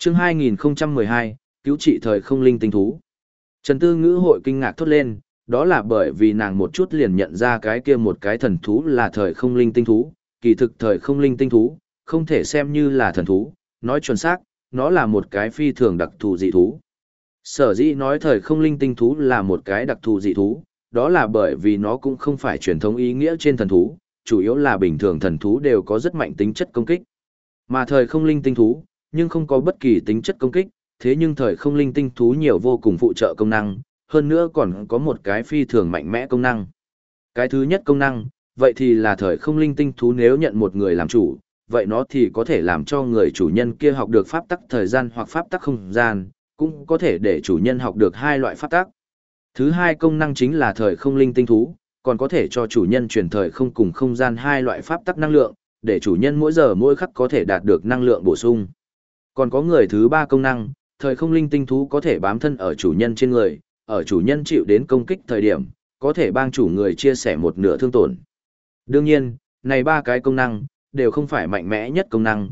Chương 2012, cứu trị thời không linh tinh thú. Trần Tư Ngữ hội kinh ngạc thốt lên, đó là bởi vì nàng một chút liền nhận ra cái kia một cái thần thú là thời không linh tinh thú, kỳ thực thời không linh tinh thú, không thể xem như là thần thú, nói chuẩn xác, nó là một cái phi thường đặc thù dị thú. Sở dĩ nói thời không linh tinh thú là một cái đặc thù dị thú, đó là bởi vì nó cũng không phải truyền thống ý nghĩa trên thần thú, chủ yếu là bình thường thần thú đều có rất mạnh tính chất công kích. Mà thời không linh tinh thú, nhưng không có bất kỳ tính chất công kích, thế nhưng thời không linh tinh thú nhiều vô cùng phụ trợ công năng, hơn nữa còn có một cái phi thường mạnh mẽ công năng. Cái thứ nhất công năng, vậy thì là thời không linh tinh thú nếu nhận một người làm chủ, vậy nó thì có thể làm cho người chủ nhân kia học được pháp tắc thời gian hoặc pháp tắc không gian, cũng có thể để chủ nhân học được hai loại pháp tắc. Thứ hai công năng chính là thời không linh tinh thú, còn có thể cho chủ nhân truyền thời không cùng không gian hai loại pháp tắc năng lượng, để chủ nhân mỗi giờ mỗi khắc có thể đạt được năng lượng bổ sung. Còn có người thứ ba công năng, thời không linh tinh thú có thể bám thân ở chủ nhân trên người, ở chủ nhân chịu đến công kích thời điểm, có thể帮chủ người chia sẻ một nửa thương tổn. Đương nhiên, này ba cái công năng, đều không phải mạnh mẽ nhất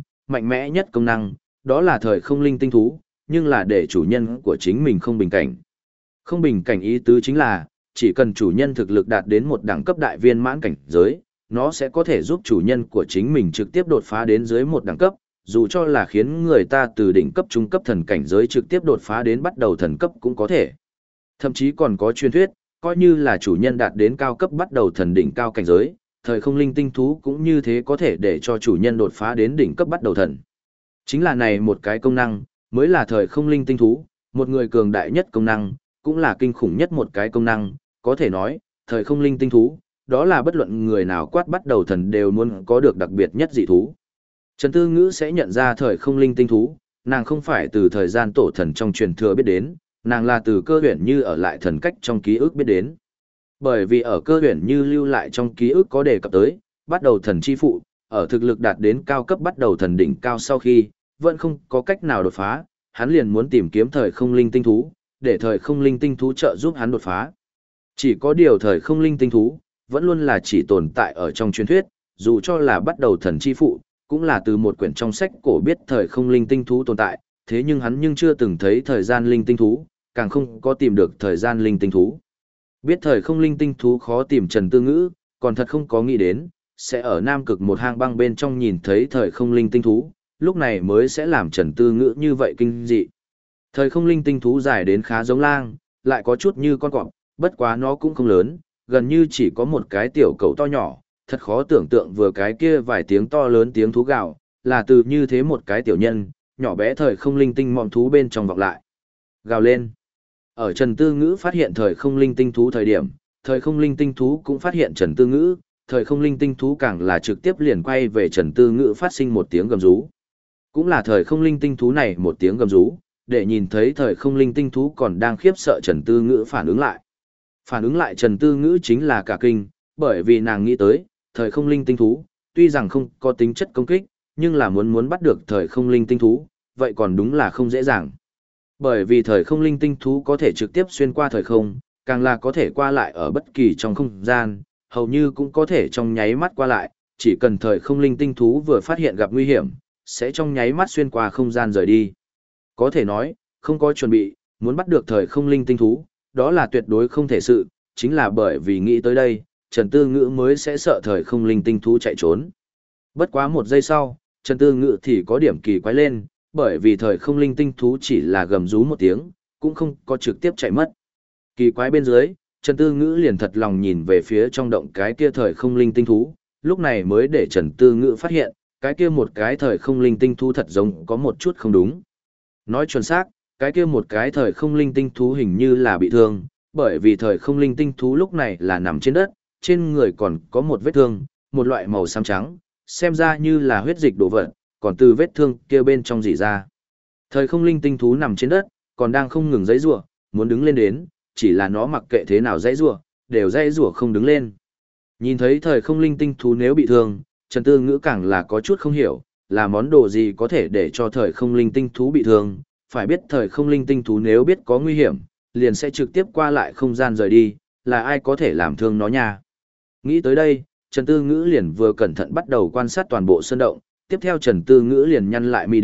công năng, đó là thời không linh tinh thú, nhưng là để chủ nhân của chính mình không bình cảnh. Không bình cảnh ý tứ chính là, chỉ cần chủ nhân thực lực đạt đến một đẳng cấp đại viên mãn cảnh giới, nó sẽ có thể giúp chủ nhân của chính mình trực tiếp đột phá đến dưới một đẳng cấp, dù cho là khiến người ta từ đỉnh cấp trung cấp thần cảnh giới trực tiếp đột phá đến bắt đầu thần cấp cũng có thể. Thậm chí còn có truyền thuyết, coi như là chủ nhân đạt đến cao cấp bắt đầu thần đỉnh cao cảnh giới, thời không linh tinh thú cũng như thế có thể để cho chủ nhân đột phá đến đỉnh cấp bắt đầu thần. Chính là này một cái công năng, mới là thời không linh tinh thú, một người cường đại nhất công năng, cũng là kinh khủng nhất một cái công năng, có thể nói, thời không linh tinh thú, đó là bất luận người nào quát bắt đầu thần đều muốn có được đặc biệt nhất dị thú. Trần Tư Ngữ sẽ nhận ra thời không linh tinh thú, nàng không phải từ thời gian tổ thần trong truyền thừa biết đến, nàng là từ cơ huyền như ở lại thần cách trong ký ức biết đến. Bởi vì ở cơ huyền như lưu lại trong ký ức có đề cập tới, bắt đầu thần chi phụ, ở thực lực đạt đến cao cấp bắt đầu thần đỉnh cao sau khi, vẫn không có cách nào đột phá, hắn liền muốn tìm kiếm thời không linh tinh thú, để thời không linh tinh thú trợ giúp hắn đột phá. Chỉ có điều thời không linh tinh thú, vẫn luôn là chỉ tồn tại ở trong truyền thuyết, dù cho là bắt đầu thần chi phụ, cũng là từ một quyển trong sách cổ biết thời không linh tinh thú tồn tại, thế nhưng hắn nhưng chưa từng thấy thời gian linh tinh thú, càng không có tìm được thời gian linh tinh thú. Biết thời không linh tinh thú khó tìm Trần Tư Ngữ, còn thật không có nghĩ đến, sẽ ở Nam Cực một hang băng bên trong nhìn thấy thời không linh tinh thú, lúc này mới sẽ làm Trần Tư Ngữ như vậy kinh dị. Thời không linh tinh thú dài đến khá giống lang, lại có chút như con cọp, bất quá nó cũng không lớn, gần như chỉ có một cái tiểu cầu to nhỏ, thật khó tưởng tượng vừa cái kia vài tiếng to lớn tiếng thú gào, là từ như thế một cái tiểu nhân, nhỏ bé thời không linh tinh mọn thú bên trong vọng lại. Gào lên. Ở Trần Tư Ngữ phát hiện thời không linh tinh thú thời điểm, thời không linh tinh thú cũng phát hiện Trần Tư Ngữ, thời không linh tinh thú càng là trực tiếp liền quay về Trần Tư Ngữ phát sinh một tiếng gầm rú. Cũng là thời không linh tinh thú này một tiếng gầm rú, để nhìn thấy thời không linh tinh thú còn đang khiếp sợ Trần Tư Ngữ phản ứng lại. Phản ứng lại Trần Tư Ngữ chính là cả kinh, bởi vì nàng nghĩ tới, thời không linh tinh thú, tuy rằng không có tính chất công kích, nhưng là muốn bắt được thời không linh tinh thú, vậy còn đúng là không dễ dàng. Bởi vì thời không linh tinh thú có thể trực tiếp xuyên qua thời không, càng là có thể qua lại ở bất kỳ trong không gian, hầu như cũng có thể trong nháy mắt qua lại, chỉ cần thời không linh tinh thú vừa phát hiện gặp nguy hiểm, sẽ trong nháy mắt xuyên qua không gian rời đi. Có thể nói, không có chuẩn bị, muốn bắt được thời không linh tinh thú, đó là tuyệt đối không thể sự, chính là bởi vì nghĩ tới đây, Trần Tư Ngữ mới sẽ sợ thời không linh tinh thú chạy trốn. Bất quá một giây sau, Trần Tư Ngữ thì có điểm kỳ quái lên, bởi vì thời không linh tinh thú chỉ là gầm rú một tiếng, cũng không có trực tiếp chạy mất. Kỳ quái bên dưới, Trần Tư Ngữ liền thật lòng nhìn về phía trong động cái kia thời không linh tinh thú, lúc này mới để Trần Tư Ngữ phát hiện, cái kia một cái thời không linh tinh thú thật giống có một chút không đúng. Nói chuẩn xác, cái kia một cái thời không linh tinh thú hình như là bị thương, bởi vì thời không linh tinh thú lúc này là nằm trên đất, trên người còn có một vết thương, một loại màu xám trắng, xem ra như là huyết dịch đổ vật, còn từ vết thương kia bên trong rỉ ra. Thời không linh tinh thú nằm trên đất, còn đang không ngừng giãy giụa, muốn đứng lên đến, chỉ là nó mặc kệ thế nào giãy giụa, đều giãy giụa không đứng lên. Nhìn thấy thời không linh tinh thú nếu bị thương, Trần Tư Ngữ càng là có chút không hiểu, là món đồ gì có thể để cho thời không linh tinh thú bị thương, phải biết thời không linh tinh thú nếu biết có nguy hiểm, liền sẽ trực tiếp qua lại không gian rời đi, là ai có thể làm thương nó nha. Nghĩ tới đây, Trần Tư Ngữ liền vừa cẩn thận bắt đầu quan sát toàn bộ sơn động, tiếp theo Trần Tư Ngữ liền nhăn lại mi đến,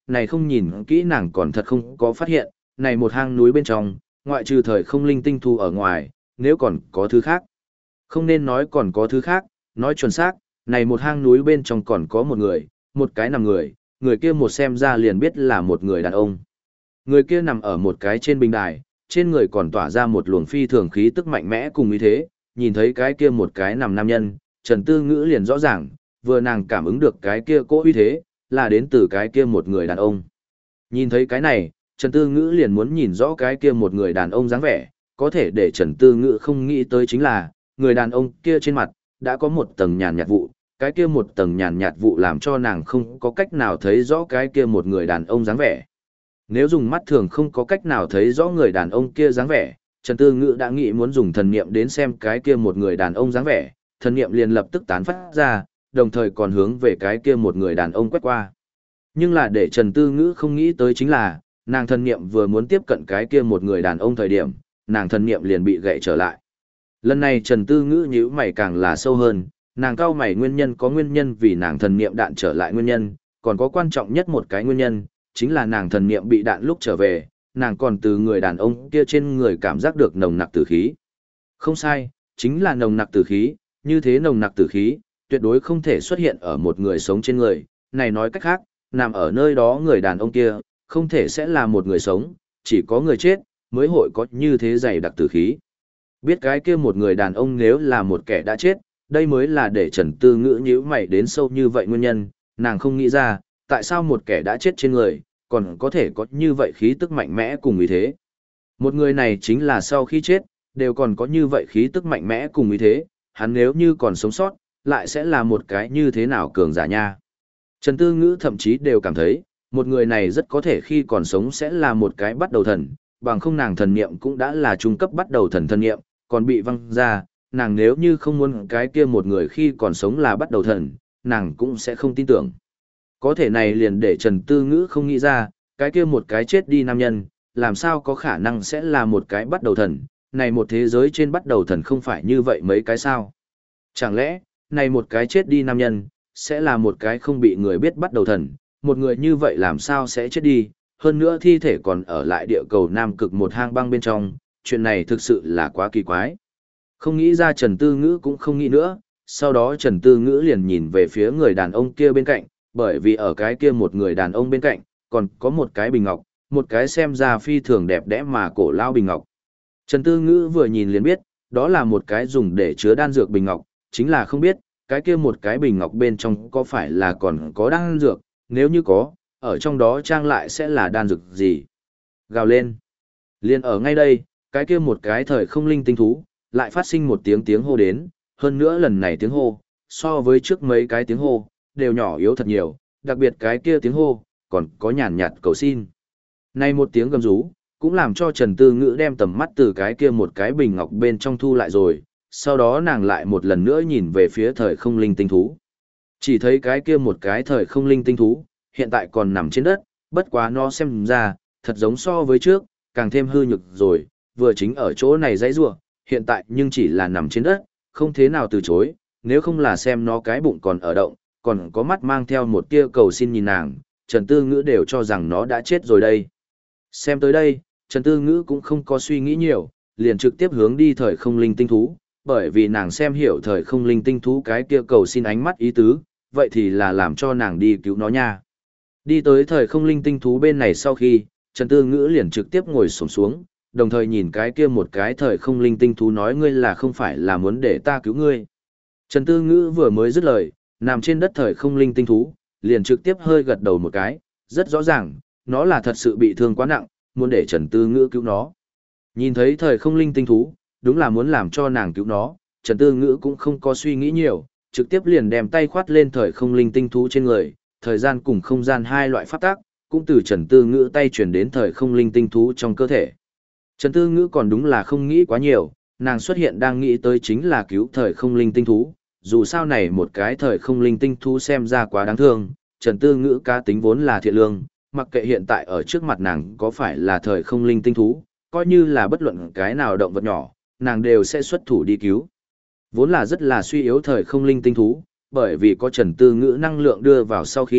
này không nhìn kỹ nàng còn thật không có phát hiện, này một hang núi bên trong, ngoại trừ thời không linh tinh thu ở ngoài, nếu còn có thứ khác. Không nên nói còn có thứ khác, nói chuẩn xác, này một hang núi bên trong còn có một người, một cái nằm người kia một xem ra liền biết là một người đàn ông. Người kia nằm ở một cái trên bình đài, trên người còn tỏa ra một luồng phi thường khí tức mạnh mẽ cùng ý thế, nhìn thấy cái kia một cái nằm nam nhân, Trần Tư Ngữ liền rõ ràng, vừa nàng cảm ứng được cái kia cỗ uy thế, là đến từ cái kia một người đàn ông. Nhìn thấy cái này, Trần Tư Ngữ liền muốn nhìn rõ cái kia một người đàn ông dáng vẻ, có thể để Trần Tư Ngữ không nghĩ tới chính là, người đàn ông kia trên mặt, đã có một tầng nhàn nhạt vụ, cái kia một tầng nhàn nhạt vụ làm cho nàng không có cách nào thấy rõ cái kia một người đàn ông dáng vẻ. Nếu dùng mắt thường không có cách nào thấy rõ người đàn ông kia dáng vẻ, Trần Tư Ngữ đã nghĩ muốn dùng thần niệm đến xem cái kia một người đàn ông dáng vẻ, thần niệm liền lập tức tán phát ra, đồng thời còn hướng về cái kia một người đàn ông quét qua. Nhưng là để Trần Tư Ngữ không nghĩ tới chính là, nàng thần niệm vừa muốn tiếp cận cái kia một người đàn ông thời điểm, nàng thần niệm liền bị gãy trở lại. Lần này Trần Tư Ngữ nhíu mày càng là sâu hơn, nàng cau mày nguyên nhân có nguyên nhân vì nàng thần niệm đạn trở lại nguyên nhân, còn có quan trọng nhất một cái nguyên nhân, chính là nàng thần niệm bị đạn lúc trở về, nàng còn từ người đàn ông kia trên người cảm giác được nồng nặc tử khí. Không sai, chính là nồng nặc tử khí, như thế nồng nặc tử khí, tuyệt đối không thể xuất hiện ở một người sống trên người, này nói cách khác, nằm ở nơi đó người đàn ông kia, không thể sẽ là một người sống, chỉ có người chết, mới hội có như thế dày đặc tử khí. Biết cái kia một người đàn ông nếu là một kẻ đã chết, đây mới là để Trần Tư Ngữ nhíu mày đến sâu như vậy nguyên nhân, nàng không nghĩ ra, tại sao một kẻ đã chết trên người, còn có thể có như vậy khí tức mạnh mẽ cùng ý thế. Một người này chính là sau khi chết, đều còn có như vậy khí tức mạnh mẽ cùng ý thế, hắn nếu như còn sống sót, lại sẽ là một cái như thế nào cường giả nha. Trần Tư Ngữ thậm chí đều cảm thấy, một người này rất có thể khi còn sống sẽ là một cái bắt đầu thần, bằng không nàng thần niệm cũng đã là trung cấp bắt đầu thần niệm, còn bị văng ra, nàng nếu như không muốn cái kia một người khi còn sống là bắt đầu thần, nàng cũng sẽ không tin tưởng. Có thể này liền để Trần Tư Ngữ không nghĩ ra, cái kia một cái chết đi nam nhân, làm sao có khả năng sẽ là một cái bắt đầu thần, này một thế giới trên bắt đầu thần không phải như vậy mấy cái sao. Chẳng lẽ, này một cái chết đi nam nhân, sẽ là một cái không bị người biết bắt đầu thần, một người như vậy làm sao sẽ chết đi, hơn nữa thi thể còn ở lại địa cầu Nam Cực một hang băng bên trong, chuyện này thực sự là quá kỳ quái. Không nghĩ ra Trần Tư Ngữ cũng không nghĩ nữa, sau đó Trần Tư Ngữ liền nhìn về phía người đàn ông kia bên cạnh, bởi vì ở cái kia một người đàn ông bên cạnh, còn có một cái bình ngọc, một cái xem ra phi thường đẹp đẽ mà cổ lao bình ngọc. Trần Tư Ngữ vừa nhìn liền biết, đó là một cái dùng để chứa đan dược bình ngọc, chính là không biết, cái kia một cái bình ngọc bên trong có phải là còn có đan dược, nếu như có, ở trong đó trang lại sẽ là đan dược gì. Gào lên. Liên ở ngay đây, cái kia một cái thời không linh tinh thú, lại phát sinh một tiếng hô đến, hơn nữa lần này tiếng hô, so với trước mấy cái tiếng hô, đều nhỏ yếu thật nhiều, đặc biệt cái kia tiếng hô, còn có nhàn nhạt cầu xin. Này một tiếng gầm rú, cũng làm cho Trần Tư Ngữ đem tầm mắt từ cái kia một cái bình ngọc bên trong thu lại rồi, sau đó nàng lại một lần nữa nhìn về phía thời không linh tinh thú. Chỉ thấy cái kia một cái thời không linh tinh thú, hiện tại còn nằm trên đất, bất quá nó xem ra, thật giống so với trước, càng thêm hư nhược rồi, vừa chính ở chỗ này dãy rủa, hiện tại nhưng chỉ là nằm trên đất, không thế nào từ chối, nếu không là xem nó cái bụng còn ở động, còn có mắt mang theo một tia cầu xin nhìn nàng, Trần Tư Ngữ đều cho rằng nó đã chết rồi đây. Xem tới đây, Trần Tư Ngữ cũng không có suy nghĩ nhiều, liền trực tiếp hướng đi thời không linh tinh thú, bởi vì nàng xem hiểu thời không linh tinh thú cái kia cầu xin ánh mắt ý tứ, vậy thì là làm cho nàng đi cứu nó nha. Đi tới thời không linh tinh thú bên này sau khi, Trần Tư Ngữ liền trực tiếp ngồi xổm xuống, đồng thời nhìn cái kia một cái thời không linh tinh thú nói ngươi là không phải là muốn để ta cứu ngươi. Trần Tư Ngữ vừa mới dứt lời, nằm trên đất thời không linh tinh thú, liền trực tiếp hơi gật đầu một cái, rất rõ ràng, nó là thật sự bị thương quá nặng, muốn để Trần Tư Ngữ cứu nó. Nhìn thấy thời không linh tinh thú, đúng là muốn làm cho nàng cứu nó, Trần Tư Ngữ cũng không có suy nghĩ nhiều, trực tiếp liền đem tay khoát lên thời không linh tinh thú trên người, thời gian cùng không gian hai loại pháp tắc, cũng từ Trần Tư Ngữ tay chuyển đến thời không linh tinh thú trong cơ thể. Trần Tư Ngữ còn đúng là không nghĩ quá nhiều, nàng xuất hiện đang nghĩ tới chính là cứu thời không linh tinh thú, dù sao này một cái thời không linh tinh thú xem ra quá đáng thương, Trần Tư Ngữ cá tính vốn là thiện lương, mặc kệ hiện tại ở trước mặt nàng có phải là thời không linh tinh thú, coi như là bất luận cái nào động vật nhỏ, nàng đều sẽ xuất thủ đi cứu. Vốn là rất là suy yếu thời không linh tinh thú, bởi vì có Trần Tư Ngữ năng lượng đưa vào sau khi,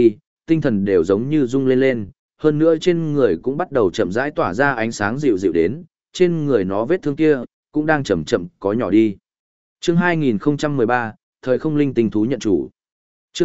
tinh thần đều giống như rung lên lên, hơn nữa trên người cũng bắt đầu chậm rãi tỏa ra ánh sáng dịu dịu đến, trên người nó vết thương kia cũng đang chậm chậm có nhỏ đi. Chương 2013, thời không linh tinh thú nhận chủ. Chương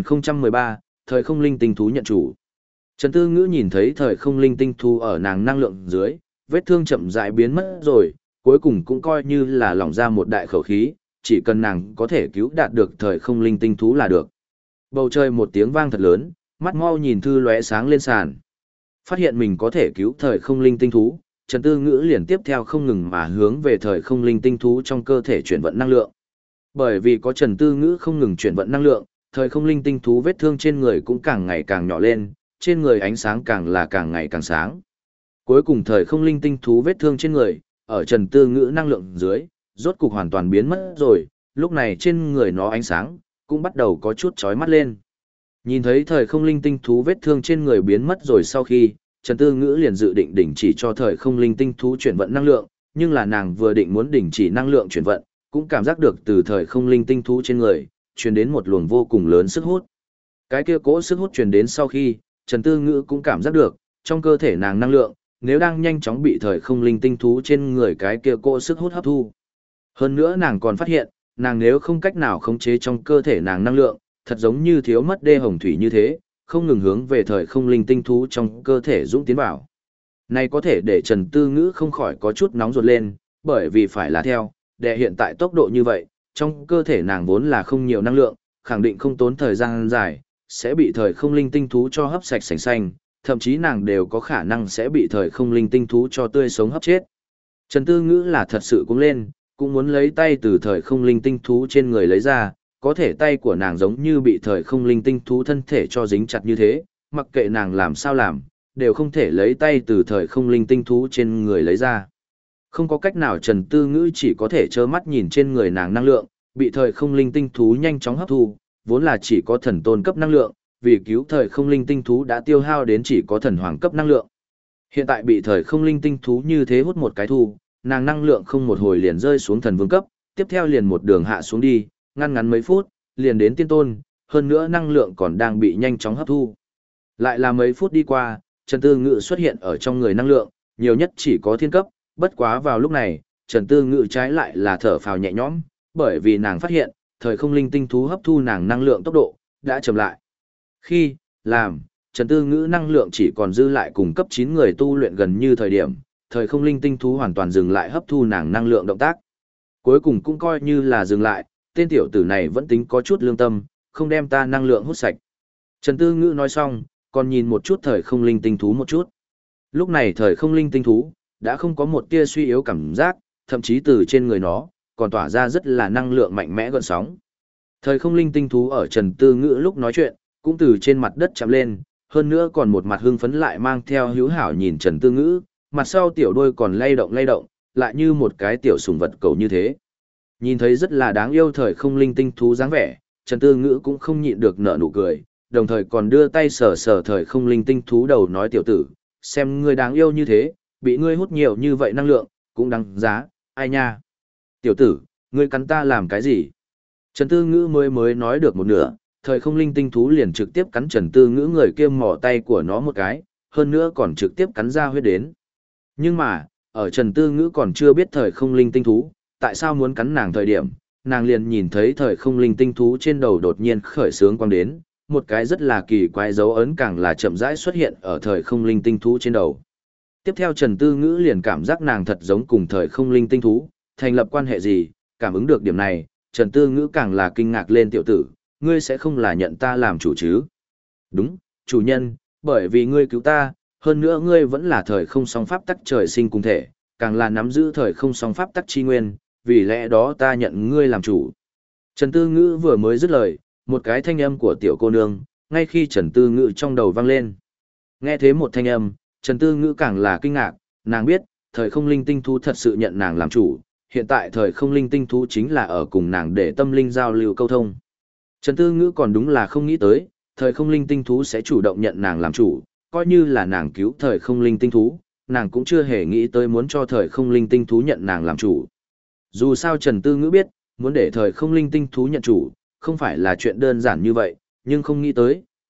2013, thời không linh tinh thú nhận chủ. Trần Tư Ngữ nhìn thấy thời không linh tinh thú ở nàng năng lượng dưới, vết thương chậm rãi biến mất rồi, cuối cùng cũng coi như là lỏng ra một đại khẩu khí, chỉ cần nàng có thể cứu đạt được thời không linh tinh thú là được. Bầu trời một tiếng vang thật lớn, mắt mau nhìn thư lóe sáng lên sàn. Phát hiện mình có thể cứu thời không linh tinh thú, Trần Tư Ngữ liền tiếp theo không ngừng mà hướng về thời không linh tinh thú trong cơ thể chuyển vận năng lượng. Bởi vì có Trần Tư Ngữ không ngừng chuyển vận năng lượng, thời không linh tinh thú vết thương trên người cũng càng ngày càng nhỏ lên, trên người ánh sáng càng ngày càng sáng. Cuối cùng thời không linh tinh thú vết thương trên người, ở Trần Tư Ngữ năng lượng dưới, rốt cục hoàn toàn biến mất rồi, lúc này trên người nó ánh sáng cũng bắt đầu có chút chói mắt lên. Nhìn thấy thời không linh tinh thú vết thương trên người biến mất rồi sau khi, Trần Tư Ngữ liền dự định đình chỉ cho thời không linh tinh thú chuyển vận năng lượng, nhưng là nàng vừa định muốn đình chỉ năng lượng chuyển vận, cũng cảm giác được từ thời không linh tinh thú trên người, truyền đến một luồng vô cùng lớn sức hút. Cái kia cỗ sức hút truyền đến sau khi, Trần Tư Ngữ cũng cảm giác được, trong cơ thể nàng năng lượng, nếu đang nhanh chóng bị thời không linh tinh thú trên người cái kia cỗ sức hút hấp thu. Hơn nữa nàng còn phát hiện, nàng nếu không cách nào khống chế trong cơ thể nàng năng lượng, thật giống như thiếu mất đê hồng thủy như thế, không ngừng hướng về thời không linh tinh thú trong cơ thể dũng tiến vào. Này có thể để Trần Tư Ngữ không khỏi có chút nóng ruột lên, bởi vì phải là theo, để hiện tại tốc độ như vậy, trong cơ thể nàng vốn là không nhiều năng lượng, khẳng định không tốn thời gian dài, sẽ bị thời không linh tinh thú cho hấp sạch sành xanh, thậm chí nàng đều có khả năng sẽ bị thời không linh tinh thú cho tươi sống hấp chết. Trần Tư Ngữ là thật sự cũng lên, cũng muốn lấy tay từ thời không linh tinh thú trên người lấy ra, có thể tay của nàng giống như bị thời không linh tinh thú thân thể cho dính chặt như thế, mặc kệ nàng làm sao làm, đều không thể lấy tay từ thời không linh tinh thú trên người lấy ra. Không có cách nào Trần Tư Ngữ chỉ có thể trơ mắt nhìn trên người nàng năng lượng, bị thời không linh tinh thú nhanh chóng hấp thu, vốn là chỉ có thần tôn cấp năng lượng, vì cứu thời không linh tinh thú đã tiêu hao đến chỉ có thần hoàng cấp năng lượng. Hiện tại bị thời không linh tinh thú như thế hút một cái thu, nàng năng lượng không một hồi liền rơi xuống thần vương cấp, tiếp theo liền một đường hạ xuống đi, ngăn ngắn mấy phút, liền đến tiên tôn, hơn nữa năng lượng còn đang bị nhanh chóng hấp thu. Lại là mấy phút đi qua, Trần Tư Ngữ xuất hiện ở trong người năng lượng, nhiều nhất chỉ có thiên cấp, bất quá vào lúc này, Trần Tư Ngữ trái lại là thở phào nhẹ nhõm, bởi vì nàng phát hiện, thời không linh tinh thú hấp thu nàng năng lượng tốc độ, đã chậm lại. Khi, làm, Trần Tư Ngữ năng lượng chỉ còn dư lại cùng cấp 9 người tu luyện gần như thời điểm, thời không linh tinh thú hoàn toàn dừng lại hấp thu nàng năng lượng động tác. Cuối cùng cũng coi như là dừng lại, tên tiểu tử này vẫn tính có chút lương tâm, không đem ta năng lượng hút sạch. Trần Tư Ngữ nói xong, còn nhìn một chút thời không linh tinh thú một chút. Lúc này thời không linh tinh thú, đã không có một tia suy yếu cảm giác, thậm chí từ trên người nó, còn tỏa ra rất là năng lượng mạnh mẽ gợn sóng. Thời không linh tinh thú ở Trần Tư Ngữ lúc nói chuyện, cũng từ trên mặt đất chạm lên, hơn nữa còn một mặt hưng phấn lại mang theo hữu hảo nhìn Trần Tư Ngữ, mặt sau tiểu đuôi còn lay động, lại như một cái tiểu sủng vật cầu như thế. Nhìn thấy rất là đáng yêu thời không linh tinh thú dáng vẻ, Trần Tư Ngữ cũng không nhịn được nở nụ cười, đồng thời còn đưa tay sờ sờ thời không linh tinh thú đầu nói tiểu tử, xem ngươi đáng yêu như thế, bị ngươi hút nhiều như vậy năng lượng, cũng đáng giá, ai nha. Tiểu tử, ngươi cắn ta làm cái gì? Trần Tư Ngữ mới nói được một nửa, thời không linh tinh thú liền trực tiếp cắn Trần Tư Ngữ người kia mỏ tay của nó một cái, hơn nữa còn trực tiếp cắn ra huyết đến. Nhưng mà, ở Trần Tư Ngữ còn chưa biết thời không linh tinh thú, tại sao muốn cắn nàng thời điểm, nàng liền nhìn thấy thời không linh tinh thú trên đầu đột nhiên khởi sướng quang đến, một cái rất là kỳ quái dấu ấn càng là chậm rãi xuất hiện ở thời không linh tinh thú trên đầu. Tiếp theo Trần Tư Ngữ liền cảm giác nàng thật giống cùng thời không linh tinh thú, thành lập quan hệ gì, cảm ứng được điểm này, Trần Tư Ngữ càng là kinh ngạc lên tiểu tử, ngươi sẽ không là nhận ta làm chủ chứ? Đúng, chủ nhân, bởi vì ngươi cứu ta, hơn nữa ngươi vẫn là thời không song pháp tắc trời sinh cùng thể, càng là nắm giữ thời không song pháp tắc chi nguyên, vì lẽ đó ta nhận ngươi làm chủ. Trần Tư Ngữ vừa mới dứt lời, một cái thanh âm của tiểu cô nương, ngay khi Trần Tư Ngữ trong đầu vang lên. Nghe thế một thanh âm, Trần Tư Ngữ càng là kinh ngạc, nàng biết, thời không linh tinh thú thật sự nhận nàng làm chủ, hiện tại thời không linh tinh thú chính là ở cùng nàng để tâm linh giao lưu câu thông. Trần Tư Ngữ còn đúng là không nghĩ tới, thời không linh tinh thú sẽ chủ động nhận nàng làm chủ, coi như là nàng cứu thời không linh tinh thú, nàng cũng chưa hề nghĩ tới muốn cho thời không linh tinh thú nhận nàng làm chủ. Dù sao Trần Tư Ngữ biết, muốn để thời không linh tinh thú nhận chủ, không phải là chuyện đơn giản như vậy, nhưng không nghĩ tới,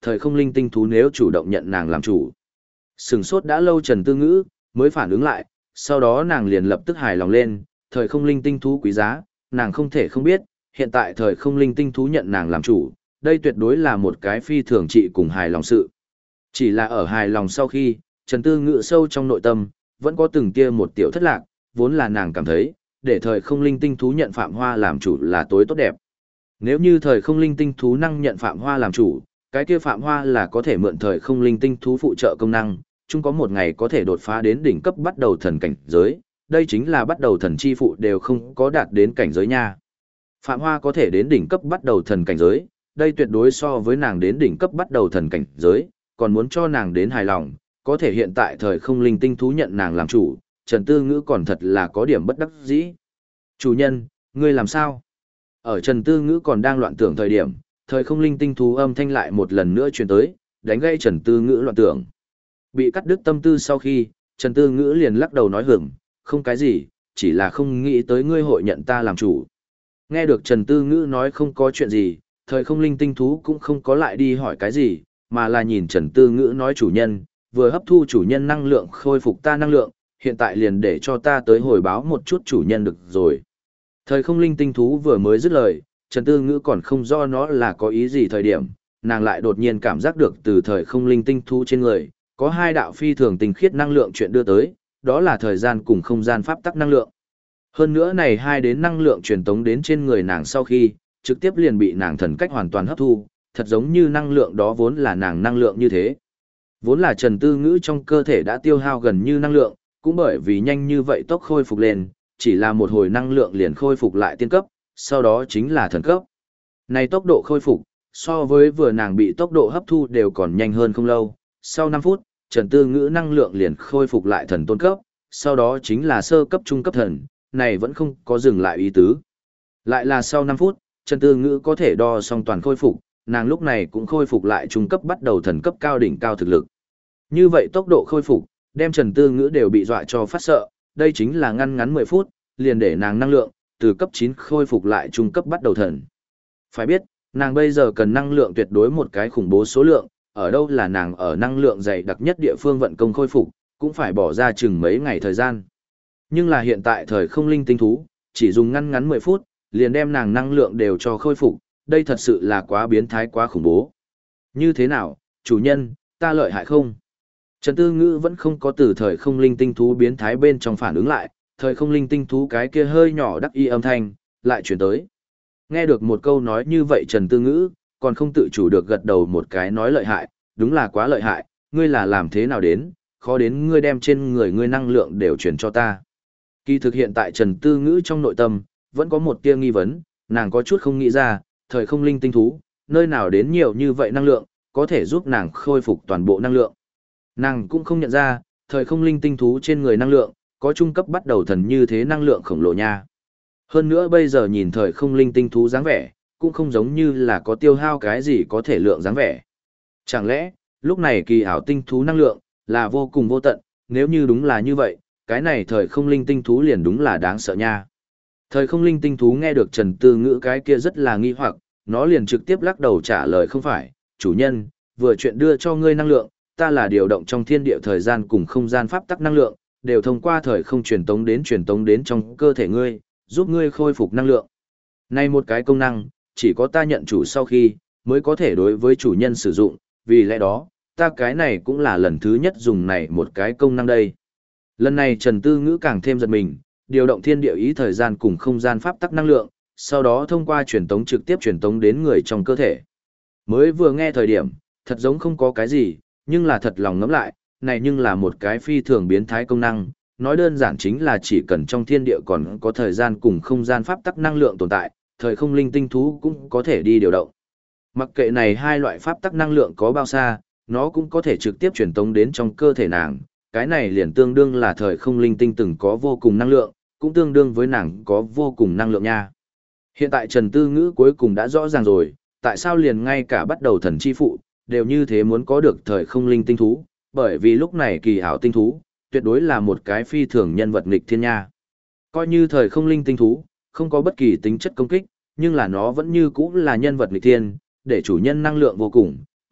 thời không linh tinh thú nếu chủ động nhận nàng làm chủ. Sừng sốt đã lâu Trần Tư Ngữ, mới phản ứng lại, sau đó nàng liền lập tức hài lòng lên, thời không linh tinh thú quý giá, nàng không thể không biết, hiện tại thời không linh tinh thú nhận nàng làm chủ, đây tuyệt đối là một cái phi thường trị cùng hài lòng sự. Chỉ là ở hài lòng sau khi, Trần Tư Ngữ sâu trong nội tâm, vẫn có từng kia một tiểu thất lạc, vốn là nàng cảm thấy, để thời không linh tinh thú nhận Phạm Hoa làm chủ là tối tốt đẹp. Nếu như thời không linh tinh thú năng nhận Phạm Hoa làm chủ, cái kia Phạm Hoa là có thể mượn thời không linh tinh thú phụ trợ công năng, chung có một ngày có thể đột phá đến đỉnh cấp bắt đầu thần cảnh giới, đây chính là bắt đầu thần chi phụ đều không có đạt đến cảnh giới nha. Phạm Hoa có thể đến đỉnh cấp bắt đầu thần cảnh giới, đây tuyệt đối so với nàng đến đỉnh cấp bắt đầu thần cảnh giới, còn muốn cho nàng đến hài lòng, có thể hiện tại thời không linh tinh thú nhận nàng làm chủ, Trần Tư Ngữ còn thật là có điểm bất đắc dĩ. Chủ nhân, ngươi làm sao? Ở Trần Tư Ngữ còn đang loạn tưởng thời điểm, thời không linh tinh thú âm thanh lại một lần nữa truyền tới, đánh gây Trần Tư Ngữ loạn tưởng. Bị cắt đứt tâm tư sau khi, Trần Tư Ngữ liền lắc đầu nói hửng, không cái gì, chỉ là không nghĩ tới ngươi hội nhận ta làm chủ. Nghe được Trần Tư Ngữ nói không có chuyện gì, thời không linh tinh thú cũng không có lại đi hỏi cái gì, mà là nhìn Trần Tư Ngữ nói chủ nhân, vừa hấp thu chủ nhân năng lượng khôi phục ta năng lượng, hiện tại liền để cho ta tới hồi báo một chút chủ nhân được rồi. Thời không linh tinh thú vừa mới dứt lời, Trần Tư Ngữ còn không rõ nó là có ý gì thời điểm, nàng lại đột nhiên cảm giác được từ thời không linh tinh thú trên người, có hai đạo phi thường tinh khiết năng lượng chuyện đưa tới, đó là thời gian cùng không gian pháp tắc năng lượng. Hơn nữa này hai đến năng lượng truyền tống đến trên người nàng sau khi, trực tiếp liền bị nàng thần cách hoàn toàn hấp thu, thật giống như năng lượng đó vốn là nàng năng lượng như thế. Vốn là Trần Tư Ngữ trong cơ thể đã tiêu hao gần như năng lượng, cũng bởi vì nhanh như vậy tốc khôi phục lên, chỉ là một hồi năng lượng liền khôi phục lại tiên cấp, sau đó chính là thần cấp. Này tốc độ khôi phục, so với vừa nàng bị tốc độ hấp thu đều còn nhanh hơn không lâu, sau 5 phút, Trần Tư Ngữ năng lượng liền khôi phục lại thần tôn cấp, sau đó chính là sơ cấp trung cấp thần, này vẫn không có dừng lại ý tứ. Lại là sau 5 phút, Trần Tư Ngữ có thể đo xong toàn khôi phục, nàng lúc này cũng khôi phục lại trung cấp bắt đầu thần cấp cao đỉnh cao thực lực. Như vậy tốc độ khôi phục, đem Trần Tư Ngữ đều bị dọa cho phát sợ, đây chính là ngăn ngắn 10 phút, liền để nàng năng lượng, từ cấp 9 khôi phục lại trung cấp bắt đầu thần. Phải biết, nàng bây giờ cần năng lượng tuyệt đối một cái khủng bố số lượng, ở đâu là nàng ở năng lượng dày đặc nhất địa phương vận công khôi phục, cũng phải bỏ ra chừng mấy ngày thời gian. Nhưng là hiện tại thời không linh tinh thú, chỉ dùng ngăn ngắn 10 phút, liền đem nàng năng lượng đều cho khôi phục, đây thật sự là quá biến thái quá khủng bố. Như thế nào, chủ nhân, ta lợi hại không? Trần Tư Ngữ vẫn không có từ thời không linh tinh thú biến thái bên trong phản ứng lại, thời không linh tinh thú cái kia hơi nhỏ đắc y âm thanh, lại chuyển tới. Nghe được một câu nói như vậy Trần Tư Ngữ, còn không tự chủ được gật đầu một cái nói lợi hại, đúng là quá lợi hại, ngươi là làm thế nào đến, khó đến ngươi đem trên người ngươi năng lượng đều chuyển cho ta. Kỳ thực hiện tại Trần Tư Ngữ trong nội tâm, vẫn có một tia nghi vấn, nàng có chút không nghĩ ra, thời không linh tinh thú, nơi nào đến nhiều như vậy năng lượng, có thể giúp nàng khôi phục toàn bộ năng lượng. Nàng cũng không nhận ra, thời không linh tinh thú trên người năng lượng, có trung cấp bắt đầu thần như thế năng lượng khổng lồ nha. Hơn nữa bây giờ nhìn thời không linh tinh thú dáng vẻ, cũng không giống như là có tiêu hao cái gì có thể lượng dáng vẻ. Chẳng lẽ, lúc này kỳ ảo tinh thú năng lượng, là vô cùng vô tận, nếu như đúng là như vậy, cái này thời không linh tinh thú liền đúng là đáng sợ nha. Thời không linh tinh thú nghe được Trần Tư Ngữ cái kia rất là nghi hoặc, nó liền trực tiếp lắc đầu trả lời không phải, chủ nhân, vừa chuyện đưa cho ngươi năng lượng, ta là điều động trong thiên địa thời gian cùng không gian pháp tắc năng lượng, đều thông qua thời không truyền tống đến trong cơ thể ngươi, giúp ngươi khôi phục năng lượng. Này một cái công năng, chỉ có ta nhận chủ sau khi, mới có thể đối với chủ nhân sử dụng, vì lẽ đó, ta cái này cũng là lần thứ nhất dùng này một cái công năng đây. Lần này Trần Tư Ngữ càng thêm giật mình, điều động thiên địa ý thời gian cùng không gian pháp tắc năng lượng, sau đó thông qua truyền tống trực tiếp truyền tống đến người trong cơ thể. Mới vừa nghe thời điểm, thật giống không có cái gì, nhưng là thật lòng ngẫm lại, này nhưng là một cái phi thường biến thái công năng, nói đơn giản chính là chỉ cần trong thiên địa còn có thời gian cùng không gian pháp tắc năng lượng tồn tại, thời không linh tinh thú cũng có thể đi điều động. Mặc kệ này hai loại pháp tắc năng lượng có bao xa, nó cũng có thể trực tiếp truyền tống đến trong cơ thể nàng, cái này liền tương đương là thời không linh tinh từng có vô cùng năng lượng, cũng tương đương với nàng có vô cùng năng lượng nha. Hiện tại Trần Tư Ngữ cuối cùng đã rõ ràng rồi, tại sao liền ngay cả bắt đầu thần chi phụ, đều như thế muốn có được thời không linh tinh thú, bởi vì lúc này kỳ ảo tinh thú, tuyệt đối là một cái phi thường nhân vật nghịch thiên nha. Coi như thời không linh tinh thú, không có bất kỳ tính chất công kích, nhưng là nó vẫn như cũ là nhân vật nghịch thiên, để chủ nhân năng lượng vô cùng,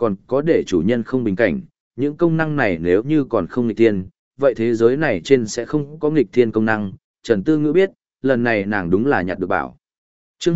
còn có để chủ nhân không bình cảnh, những công năng này nếu như còn không nghịch thiên, vậy thế giới này trên sẽ không có nghịch thiên công năng, Trần Tư Ngữ biết, lần này nàng đúng là nhặt được bảo. Chương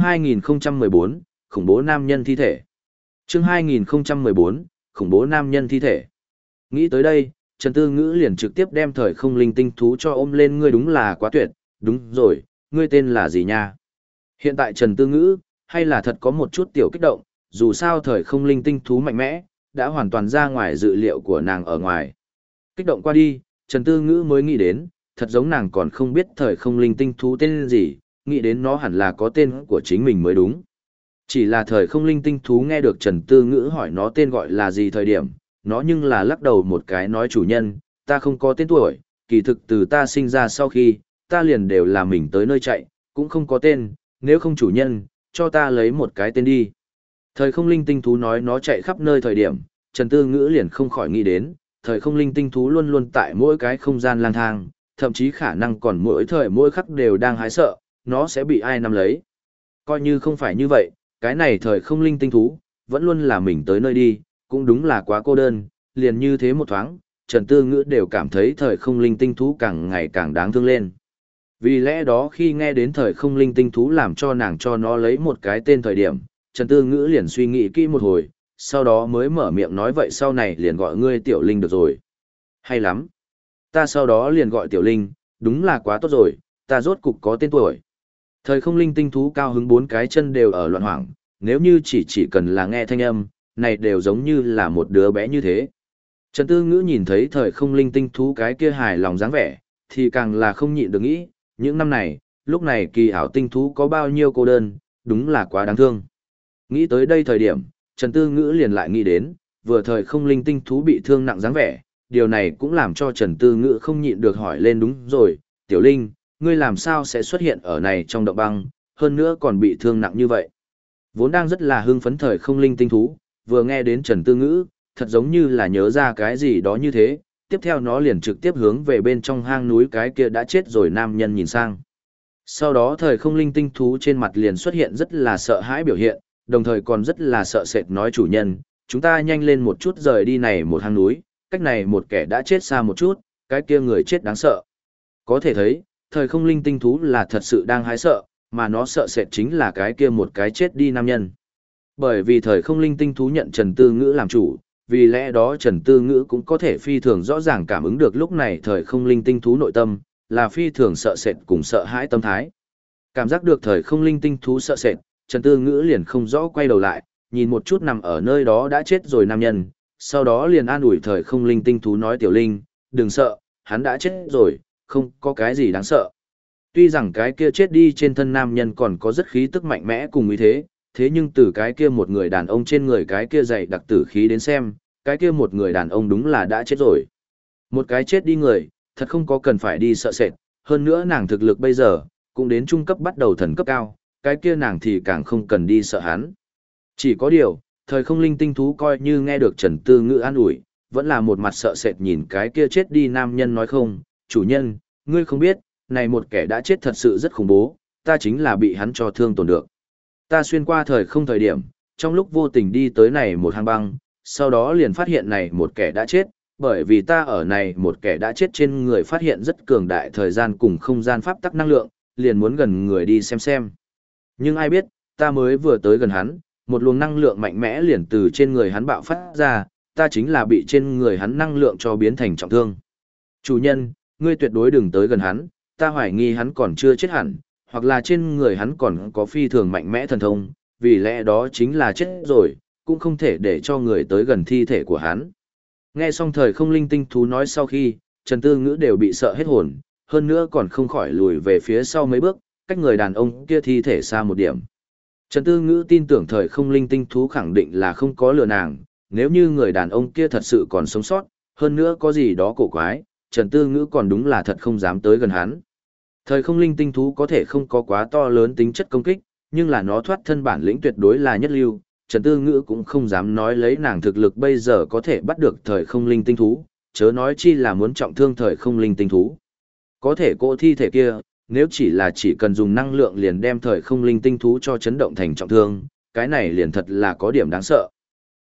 2014, khủng bố nam nhân thi thể. Chương 2014, khủng bố nam nhân thi thể. Nghĩ tới đây, Trần Tư Ngữ liền trực tiếp đem thời không linh tinh thú cho ôm lên, ngươi đúng là quá tuyệt, đúng rồi, ngươi tên là gì nha? Hiện tại Trần Tư Ngữ, hay là thật có một chút tiểu kích động, dù sao thời không linh tinh thú mạnh mẽ, đã hoàn toàn ra ngoài dự liệu của nàng ở ngoài. Kích động qua đi, Trần Tư Ngữ mới nghĩ đến, thật giống nàng còn không biết thời không linh tinh thú tên gì, nghĩ đến nó hẳn là có tên của chính mình mới đúng. Chỉ là thời không linh tinh thú nghe được Trần Tư Ngữ hỏi nó tên gọi là gì thời điểm, nó nhưng là lắc đầu một cái nói chủ nhân, ta không có tên tuổi, kỳ thực từ ta sinh ra sau khi, ta liền đều là mình tới nơi chạy, cũng không có tên, nếu không chủ nhân, cho ta lấy một cái tên đi. Thời không linh tinh thú nói nó chạy khắp nơi thời điểm, Trần Tư Ngữ liền không khỏi nghĩ đến, thời không linh tinh thú luôn luôn tại mỗi cái không gian lang thang, thậm chí khả năng còn mỗi thời mỗi khắc đều đang hái sợ, nó sẽ bị ai nắm lấy. Coi như không phải như vậy, cái này thời không linh tinh thú, vẫn luôn là mình tới nơi đi, cũng đúng là quá cô đơn, liền như thế một thoáng, Trần Tư Ngữ đều cảm thấy thời không linh tinh thú càng ngày càng đáng thương lên. Vì lẽ đó khi nghe đến thời không linh tinh thú làm cho nàng cho nó lấy một cái tên thời điểm, Trần Tư Ngữ liền suy nghĩ kỹ một hồi, sau đó mới mở miệng nói vậy sau này liền gọi ngươi Tiểu Linh được rồi. Hay lắm. Ta sau đó liền gọi Tiểu Linh, đúng là quá tốt rồi, ta rốt cục có tên tuổi. Thời không linh tinh thú cao hứng bốn cái chân đều ở loạn hoảng, nếu như chỉ cần là nghe thanh âm, này đều giống như là một đứa bé như thế. Trần Tư Ngữ nhìn thấy thời không linh tinh thú cái kia hài lòng dáng vẻ, thì càng là không nhịn được nghĩ, những năm này, lúc này kỳ ảo tinh thú có bao nhiêu cô đơn, đúng là quá đáng thương. Nghĩ tới đây thời điểm, Trần Tư Ngữ liền lại nghĩ đến, vừa thời không linh tinh thú bị thương nặng dáng vẻ, điều này cũng làm cho Trần Tư Ngữ không nhịn được hỏi lên đúng rồi, Tiểu Linh, ngươi làm sao sẽ xuất hiện ở này trong động băng, hơn nữa còn bị thương nặng như vậy. Vốn đang rất là hưng phấn thời không linh tinh thú, vừa nghe đến Trần Tư Ngữ, thật giống như là nhớ ra cái gì đó như thế, tiếp theo nó liền trực tiếp hướng về bên trong hang núi cái kia đã chết rồi nam nhân nhìn sang. Sau đó thời không linh tinh thú trên mặt liền xuất hiện rất là sợ hãi biểu hiện, đồng thời còn rất là sợ sệt nói chủ nhân, chúng ta nhanh lên một chút rời đi này một hang núi, cách này một kẻ đã chết xa một chút, cái kia người chết đáng sợ. Có thể thấy, thời không linh tinh thú là thật sự đang hái sợ, mà nó sợ sệt chính là cái kia một cái chết đi nam nhân. Bởi vì thời không linh tinh thú nhận Trần Tư Ngữ làm chủ, vì lẽ đó Trần Tư Ngữ cũng có thể phi thường rõ ràng cảm ứng được lúc này thời không linh tinh thú nội tâm, là phi thường sợ sệt cùng sợ hãi tâm thái. Cảm giác được thời không linh tinh thú sợ sệt, Trần Tư Ngữ liền không rõ quay đầu lại, nhìn một chút nằm ở nơi đó đã chết rồi nam nhân, sau đó liền an ủi thời không linh tinh thú nói Tiểu Linh, đừng sợ, hắn đã chết rồi, không có cái gì đáng sợ. Tuy rằng cái kia chết đi trên thân nam nhân còn có rất khí tức mạnh mẽ cùng ý thế, thế nhưng từ cái kia một người đàn ông trên người cái kia dày đặc tử khí đến xem, cái kia một người đàn ông đúng là đã chết rồi. Một cái chết đi người, thật không có cần phải đi sợ sệt, hơn nữa nàng thực lực bây giờ, cũng đến trung cấp bắt đầu thần cấp cao, cái kia nàng thì càng không cần đi sợ hắn. Chỉ có điều, thời không linh tinh thú coi như nghe được Trần Tư Ngữ an ủi, vẫn là một mặt sợ sệt nhìn cái kia chết đi nam nhân nói không, chủ nhân, ngươi không biết, này một kẻ đã chết thật sự rất khủng bố, ta chính là bị hắn cho thương tổn được. Ta xuyên qua thời không thời điểm, trong lúc vô tình đi tới này một hang băng, sau đó liền phát hiện này một kẻ đã chết, bởi vì ta ở này một kẻ đã chết trên người phát hiện rất cường đại thời gian cùng không gian pháp tắc năng lượng, liền muốn gần người đi xem. Nhưng ai biết, ta mới vừa tới gần hắn, một luồng năng lượng mạnh mẽ liền từ trên người hắn bạo phát ra, ta chính là bị trên người hắn năng lượng cho biến thành trọng thương. Chủ nhân, ngươi tuyệt đối đừng tới gần hắn, ta hoài nghi hắn còn chưa chết hẳn, hoặc là trên người hắn còn có phi thường mạnh mẽ thần thông, vì lẽ đó chính là chết rồi, cũng không thể để cho người tới gần thi thể của hắn. Nghe xong thời không linh tinh thú nói sau khi, Trần Tư Ngữ đều bị sợ hết hồn, hơn nữa còn không khỏi lùi về phía sau mấy bước, cách người đàn ông kia thi thể xa một điểm. Trần Tư Ngữ tin tưởng thời không linh tinh thú khẳng định là không có lừa nàng, nếu như người đàn ông kia thật sự còn sống sót, hơn nữa có gì đó cổ quái, Trần Tư Ngữ còn đúng là thật không dám tới gần hắn. Thời không linh tinh thú có thể không có quá to lớn tính chất công kích, nhưng là nó thoát thân bản lĩnh tuyệt đối là nhất lưu, Trần Tư Ngữ cũng không dám nói lấy nàng thực lực bây giờ có thể bắt được thời không linh tinh thú, chớ nói chi là muốn trọng thương thời không linh tinh thú. Có thể cô thi thể kia, nếu chỉ cần dùng năng lượng liền đem thời không linh tinh thú cho chấn động thành trọng thương, cái này liền thật là có điểm đáng sợ.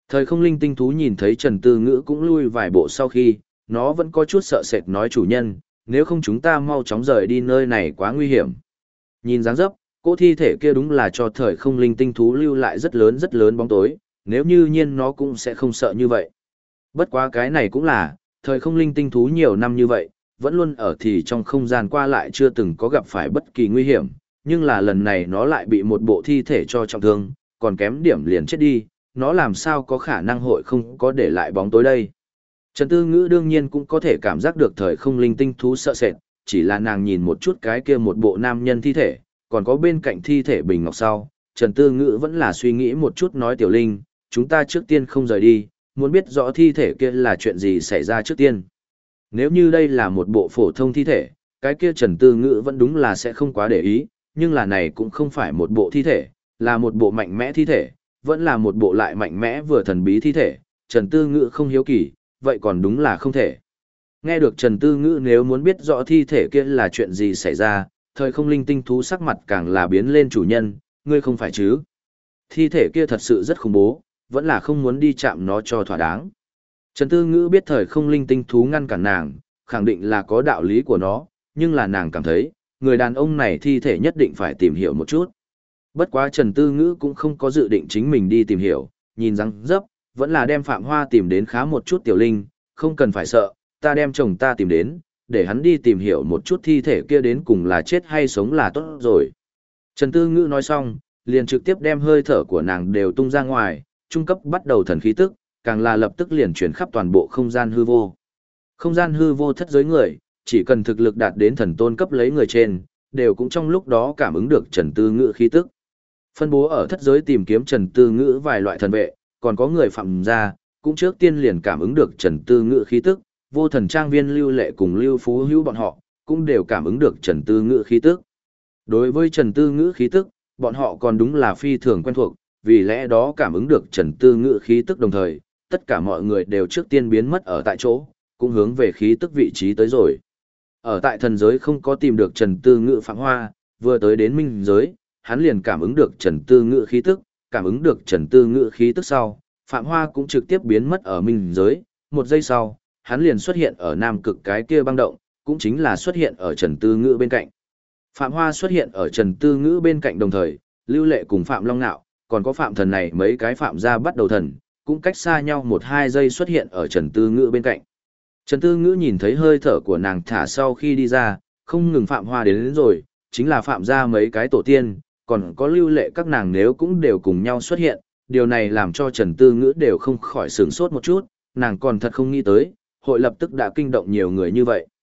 Thời không linh tinh thú nhìn thấy Trần Tư Ngữ cũng lui vài bộ sau khi, nó vẫn có chút sợ sệt nói chủ nhân, nếu không chúng ta mau chóng rời đi nơi này quá nguy hiểm. Nhìn dáng dấp, cỗ thi thể kia đúng là cho thời không linh tinh thú lưu lại rất lớn bóng tối, nếu như nhiên nó cũng sẽ không sợ như vậy. Bất quá cái này cũng là, thời không linh tinh thú nhiều năm như vậy, vẫn luôn ở thì trong không gian qua lại chưa từng có gặp phải bất kỳ nguy hiểm, nhưng là lần này nó lại bị một bộ thi thể cho trọng thương, còn kém điểm liền chết đi, nó làm sao có khả năng hội không có để lại bóng tối đây. Trần Tư Ngữ đương nhiên cũng có thể cảm giác được thời không linh tinh thú sợ sệt, chỉ là nàng nhìn một chút cái kia một bộ nam nhân thi thể, còn có bên cạnh thi thể bình ngọc sau, Trần Tư Ngữ vẫn là suy nghĩ một chút nói tiểu linh, chúng ta trước tiên không rời đi, muốn biết rõ thi thể kia là chuyện gì xảy ra trước tiên. Nếu như đây là một bộ phổ thông thi thể, cái kia Trần Tư Ngữ vẫn đúng là sẽ không quá để ý, nhưng là này cũng không phải một bộ thi thể, là một bộ mạnh mẽ thi thể, vẫn là một bộ lại mạnh mẽ vừa thần bí thi thể, Trần Tư Ngữ không hiếu kỳ, vậy còn đúng là không thể. Nghe được Trần Tư Ngữ nếu muốn biết rõ thi thể kia là chuyện gì xảy ra, thời không linh tinh thú sắc mặt càng là biến lên chủ nhân, ngươi không phải chứ. Thi thể kia thật sự rất khủng bố, vẫn là không muốn đi chạm nó cho thỏa đáng. Trần Tư Ngữ biết thời không linh tinh thú ngăn cản nàng, khẳng định là có đạo lý của nó, nhưng là nàng cảm thấy, người đàn ông này thi thể nhất định phải tìm hiểu một chút. Bất quá Trần Tư Ngữ cũng không có dự định chính mình đi tìm hiểu, nhìn răng dấp, vẫn là đem Phạm Hoa tìm đến khá một chút tiểu linh, không cần phải sợ, ta đem chồng ta tìm đến, để hắn đi tìm hiểu một chút thi thể kia đến cùng là chết hay sống là tốt rồi. Trần Tư Ngữ nói xong, liền trực tiếp đem hơi thở của nàng đều tung ra ngoài, trung cấp bắt đầu thần khí tức, càng là lập tức liền chuyển khắp toàn bộ không gian hư vô. Không gian hư vô thất giới người, chỉ cần thực lực đạt đến thần tôn cấp lấy người trên, đều cũng trong lúc đó cảm ứng được Trần Tư Ngữ khí tức. Phân bố ở thất giới tìm kiếm Trần Tư Ngữ vài loại thần vệ, còn có người phạm gia, cũng trước tiên liền cảm ứng được Trần Tư Ngữ khí tức, vô thần trang viên Lưu Lệ cùng Lưu Phú Hữu bọn họ, cũng đều cảm ứng được Trần Tư Ngữ khí tức. Đối với Trần Tư Ngữ khí tức, bọn họ còn đúng là phi thường quen thuộc, vì lẽ đó cảm ứng được Trần Tư Ngữ khí tức đồng thời, tất cả mọi người đều trước tiên biến mất ở tại chỗ, cũng hướng về khí tức vị trí tới rồi. Ở tại thần giới không có tìm được Trần Tư Ngữ Phạm Hoa, vừa tới đến minh giới, hắn liền cảm ứng được Trần Tư Ngữ khí tức, cảm ứng được Trần Tư Ngữ khí tức sau, Phạm Hoa cũng trực tiếp biến mất ở minh giới, một giây sau, hắn liền xuất hiện ở nam cực cái kia băng động, cũng chính là xuất hiện ở Trần Tư Ngữ bên cạnh. Phạm Hoa xuất hiện ở Trần Tư Ngữ bên cạnh đồng thời, Lưu Lệ cùng Phạm Long Nạo, còn có Phạm Thần này mấy cái Phạm gia bắt đầu thần, cũng cách xa nhau 1-2 giây xuất hiện ở Trần Tư Ngữ bên cạnh. Trần Tư Ngữ nhìn thấy hơi thở của nàng thả sau khi đi ra, không ngừng Phạm Hoa đến rồi, chính là Phạm gia mấy cái tổ tiên, còn có Lưu Lệ các nàng nếu cũng đều cùng nhau xuất hiện, điều này làm cho Trần Tư Ngữ đều không khỏi sửng sốt một chút, nàng còn thật không nghĩ tới, hội lập tức đã kinh động nhiều người như vậy.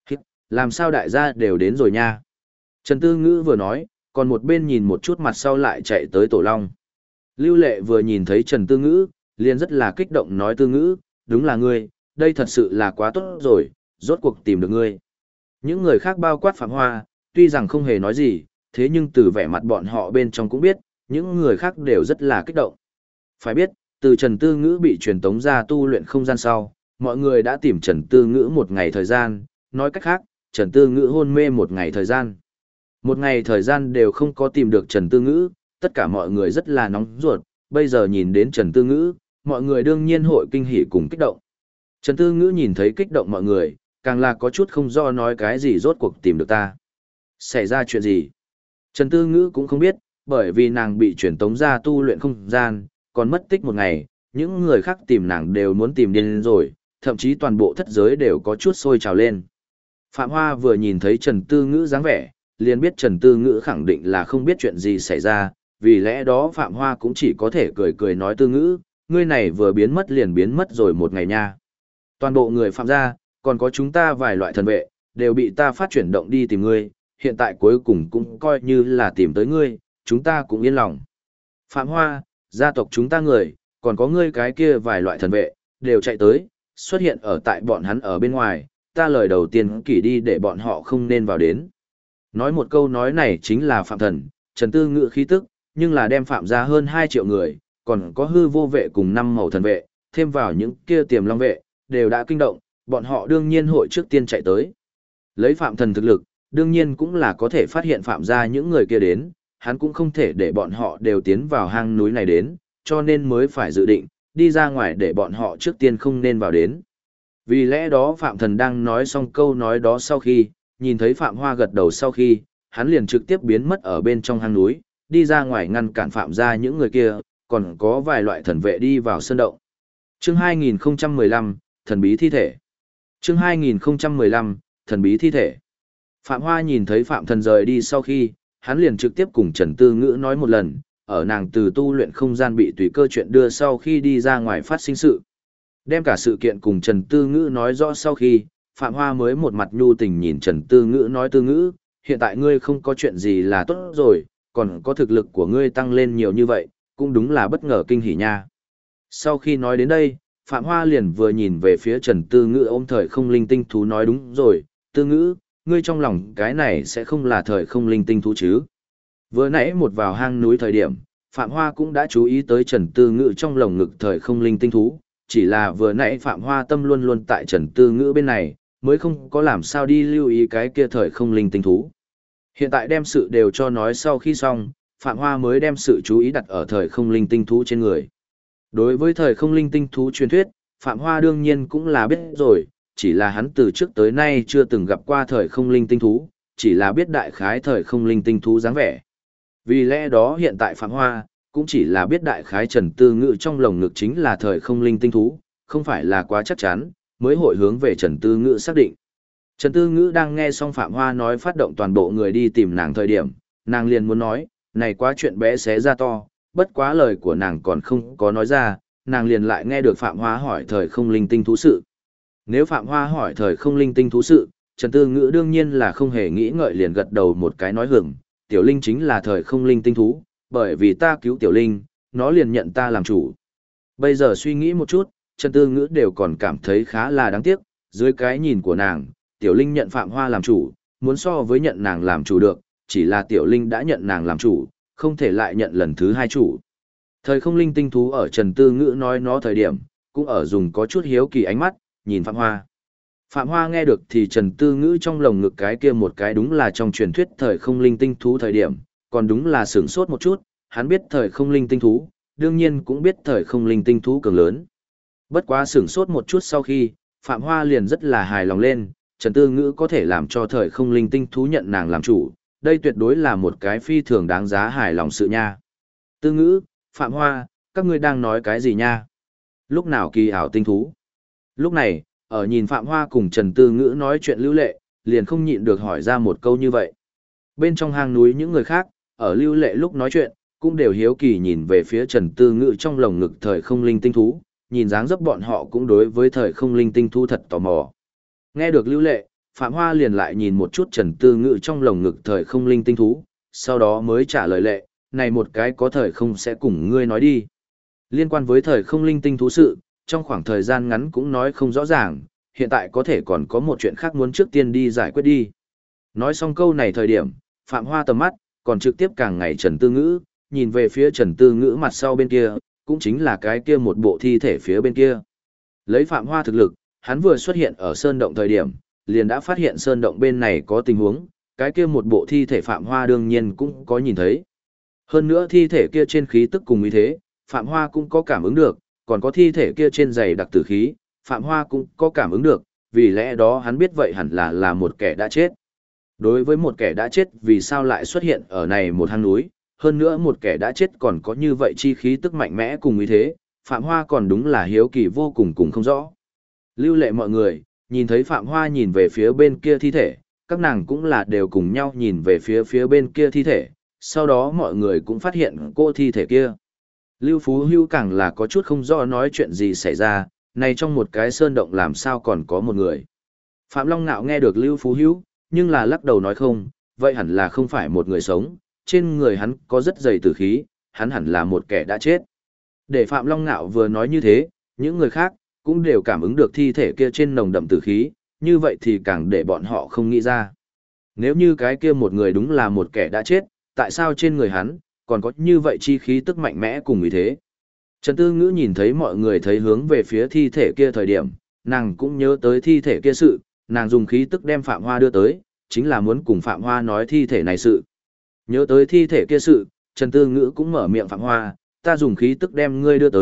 Làm sao đại gia đều đến rồi nha? Trần Tư Ngữ vừa nói, còn một bên nhìn một chút mặt sau lại chạy tới Tổ Long. Lưu Lệ vừa nhìn thấy Trần Tư Ngữ, liền rất là kích động nói Tư Ngữ, đúng là ngươi, đây thật sự là quá tốt rồi, rốt cuộc tìm được ngươi. Những người khác bao quát Phạm Hoa, tuy rằng không hề nói gì, thế nhưng từ vẻ mặt bọn họ bên trong cũng biết, những người khác đều rất là kích động. Phải biết, từ Trần Tư Ngữ bị truyền tống ra tu luyện không gian sau, mọi người đã tìm Trần Tư Ngữ một ngày thời gian, nói cách khác, Trần Tư Ngữ hôn mê một ngày thời gian. Một ngày thời gian đều không có tìm được Trần Tư Ngữ, tất cả mọi người rất là nóng ruột, bây giờ nhìn đến Trần Tư Ngữ, mọi người đương nhiên hội kinh hỉ cùng kích động. Trần Tư Ngữ nhìn thấy kích động mọi người, càng là có chút không rõ nói cái gì rốt cuộc tìm được ta. Xảy ra chuyện gì? Trần Tư Ngữ cũng không biết, bởi vì nàng bị chuyển tống ra tu luyện không gian, còn mất tích một ngày, những người khác tìm nàng đều muốn tìm điên rồi, thậm chí toàn bộ thất giới đều có chút sôi trào lên. Phạm Hoa vừa nhìn thấy Trần Tư Ngữ dáng vẻ, liền biết Trần Tư Ngữ khẳng định là không biết chuyện gì xảy ra, vì lẽ đó Phạm Hoa cũng chỉ có thể cười cười nói Tư Ngữ, ngươi này vừa biến mất liền biến mất rồi một ngày nha. Toàn bộ người Phạm gia, còn có chúng ta vài loại thần vệ, đều bị ta phát chuyển động đi tìm ngươi, hiện tại cuối cùng cũng coi như là tìm tới ngươi, chúng ta cũng yên lòng. Phạm Hoa, gia tộc chúng ta người, còn có ngươi cái kia vài loại thần vệ, đều chạy tới, xuất hiện ở tại bọn hắn ở bên ngoài, ta lời đầu tiên kỷ đi để bọn họ không nên vào đến. Nói một câu nói này chính là Phạm Thần, Trần Tư Ngữ khí tức, nhưng là đem Phạm ra hơn 2 triệu người, còn có hư vô vệ cùng 5 màu thần vệ, thêm vào những kia tiềm long vệ, đều đã kinh động, bọn họ đương nhiên hội trước tiên chạy tới. Lấy Phạm Thần thực lực, đương nhiên cũng là có thể phát hiện Phạm ra những người kia đến, hắn cũng không thể để bọn họ đều tiến vào hang núi này đến, cho nên mới phải dự định, đi ra ngoài để bọn họ trước tiên không nên vào đến. Vì lẽ đó Phạm Thần đang nói xong câu nói đó sau khi, nhìn thấy Phạm Hoa gật đầu sau khi, hắn liền trực tiếp biến mất ở bên trong hang núi, đi ra ngoài ngăn cản Phạm ra những người kia, còn có vài loại thần vệ đi vào sơn động. Chương 2015, Thần bí thi thể. Chương 2015, Thần bí thi thể. Phạm Hoa nhìn thấy Phạm Thần rời đi sau khi, hắn liền trực tiếp cùng Trần Tư Ngữ nói một lần, ở nàng từ tu luyện không gian bị tùy cơ chuyện đưa sau khi đi ra ngoài phát sinh sự. Đem cả sự kiện cùng Trần Tư Ngữ nói rõ sau khi, Phạm Hoa mới một mặt nhu tình nhìn Trần Tư Ngữ nói Tư Ngữ, hiện tại ngươi không có chuyện gì là tốt rồi, còn có thực lực của ngươi tăng lên nhiều như vậy, cũng đúng là bất ngờ kinh hỉ nha. Sau khi nói đến đây, Phạm Hoa liền vừa nhìn về phía Trần Tư Ngữ ôm thời không linh tinh thú nói đúng rồi, Tư Ngữ, ngươi trong lòng cái này sẽ không là thời không linh tinh thú chứ. Vừa nãy một vào hang núi thời điểm, Phạm Hoa cũng đã chú ý tới Trần Tư Ngữ trong lồng ngực thời không linh tinh thú, chỉ là vừa nãy Phạm Hoa tâm luôn luôn tại Trần Tư Ngữ bên này, mới không có làm sao đi lưu ý cái kia thời không linh tinh thú. Hiện tại đem sự đều cho nói sau khi xong, Phạm Hoa mới đem sự chú ý đặt ở thời không linh tinh thú trên người. Đối với thời không linh tinh thú truyền thuyết, Phạm Hoa đương nhiên cũng là biết rồi, chỉ là hắn từ trước tới nay chưa từng gặp qua thời không linh tinh thú, chỉ là biết đại khái thời không linh tinh thú dáng vẻ. Vì lẽ đó hiện tại Phạm Hoa cũng chỉ là biết đại khái Trần Tư Ngữ trong lồng ngực chính là thời không linh tinh thú, không phải là quá chắc chắn, mới hội hướng về Trần Tư Ngữ xác định. Trần Tư Ngữ đang nghe xong Phạm Hoa nói phát động toàn bộ người đi tìm nàng thời điểm, nàng liền muốn nói, này quá chuyện bé xé ra to, bất quá lời của nàng còn không có nói ra, nàng liền lại nghe được Phạm Hoa hỏi thời không linh tinh thú sự. Nếu Phạm Hoa hỏi thời không linh tinh thú sự, Trần Tư Ngữ đương nhiên là không hề nghĩ ngợi liền gật đầu một cái nói hưởng, Tiểu Linh chính là thời không linh tinh thú, bởi vì ta cứu Tiểu Linh, nó liền nhận ta làm chủ. Bây giờ suy nghĩ một chút, Trần Tư Ngữ đều còn cảm thấy khá là đáng tiếc, dưới cái nhìn của nàng, Tiểu Linh nhận Phạm Hoa làm chủ, muốn so với nhận nàng làm chủ được, chỉ là Tiểu Linh đã nhận nàng làm chủ, không thể lại nhận lần thứ hai chủ. Thời không linh tinh thú ở Trần Tư Ngữ nói nó thời điểm, cũng ở dùng có chút hiếu kỳ ánh mắt, nhìn Phạm Hoa. Phạm Hoa nghe được thì Trần Tư Ngữ trong lồng ngực cái kia một cái đúng là trong truyền thuyết thời không linh tinh thú thời điểm, còn đúng là sửng sốt một chút, hắn biết thời không linh tinh thú, đương nhiên cũng biết thời không linh tinh thú cường lớn. Bất quá sửng sốt một chút sau khi, Phạm Hoa liền rất là hài lòng lên, Trần Tư Ngữ có thể làm cho thời không linh tinh thú nhận nàng làm chủ, đây tuyệt đối là một cái phi thường đáng giá hài lòng sự nha. Tư Ngữ, Phạm Hoa, các ngươi đang nói cái gì nha? Lúc nào kỳ ảo tinh thú? Lúc này, ở nhìn Phạm Hoa cùng Trần Tư Ngữ nói chuyện Lưu Lệ, liền không nhịn được hỏi ra một câu như vậy. Bên trong hang núi những người khác, ở Lưu Lệ lúc nói chuyện, cũng đều hiếu kỳ nhìn về phía Trần Tư Ngữ trong lồng ngực thời không linh tinh thú, nhìn dáng dấp bọn họ cũng đối với thời không linh tinh thú thật tò mò. Nghe được Lưu Lệ, Phạm Hoa liền lại nhìn một chút Trần Tư Ngữ trong lồng ngực thời không linh tinh thú, sau đó mới trả lời Lệ, này một cái có thời không sẽ cùng ngươi nói đi. Liên quan với thời không linh tinh thú sự, trong khoảng thời gian ngắn cũng nói không rõ ràng, hiện tại có thể còn có một chuyện khác muốn trước tiên đi giải quyết đi. Nói xong câu này thời điểm, Phạm Hoa tầm mắt, còn trực tiếp càng ngày Trần Tư Ngữ, nhìn về phía Trần Tư Ngữ mặt sau bên kia, cũng chính là cái kia một bộ thi thể phía bên kia. Lấy Phạm Hoa thực lực, hắn vừa xuất hiện ở sơn động thời điểm, liền đã phát hiện sơn động bên này có tình huống, cái kia một bộ thi thể Phạm Hoa đương nhiên cũng có nhìn thấy. Hơn nữa thi thể kia trên khí tức cùng ý thế, Phạm Hoa cũng có cảm ứng được, còn có thi thể kia trên giày đặc tử khí, Phạm Hoa cũng có cảm ứng được, vì lẽ đó hắn biết vậy hẳn là một kẻ đã chết. Đối với một kẻ đã chết vì sao lại xuất hiện ở này một hang núi, hơn nữa một kẻ đã chết còn có như vậy chi khí tức mạnh mẽ cùng ý thế, Phạm Hoa còn đúng là hiếu kỳ vô cùng cùng không rõ. Lưu Lệ mọi người, nhìn thấy Phạm Hoa nhìn về phía bên kia thi thể, các nàng cũng là đều cùng nhau nhìn về phía bên kia thi thể, sau đó mọi người cũng phát hiện cô thi thể kia. Lưu Phú Hữu càng là có chút không rõ nói chuyện gì xảy ra, này trong một cái sơn động làm sao còn có một người. Phạm Long Nạo nghe được Lưu Phú Hữu, nhưng là lắc đầu nói không, vậy hẳn là không phải một người sống, trên người hắn có rất dày tử khí, hắn hẳn là một kẻ đã chết. Để Phạm Long Nạo vừa nói như thế, những người khác cũng đều cảm ứng được thi thể kia trên nồng đậm tử khí, như vậy thì càng để bọn họ không nghĩ ra. Nếu như cái kia một người đúng là một kẻ đã chết, tại sao trên người hắn còn có như vậy chi khí tức mạnh mẽ cùng ý thế? Trần Tư Ngữ nhìn thấy mọi người thấy hướng về phía thi thể kia thời điểm, nàng cũng nhớ tới thi thể kia sự, nàng dùng khí tức đem Phạm Hoa đưa tới, chính là muốn cùng Phạm Hoa nói thi thể này sự. Nhớ tới thi thể kia sự, Trần Tư Ngữ cũng mở miệng Phạm Hoa, ta dùng khí tức đem ngươi đưa tới,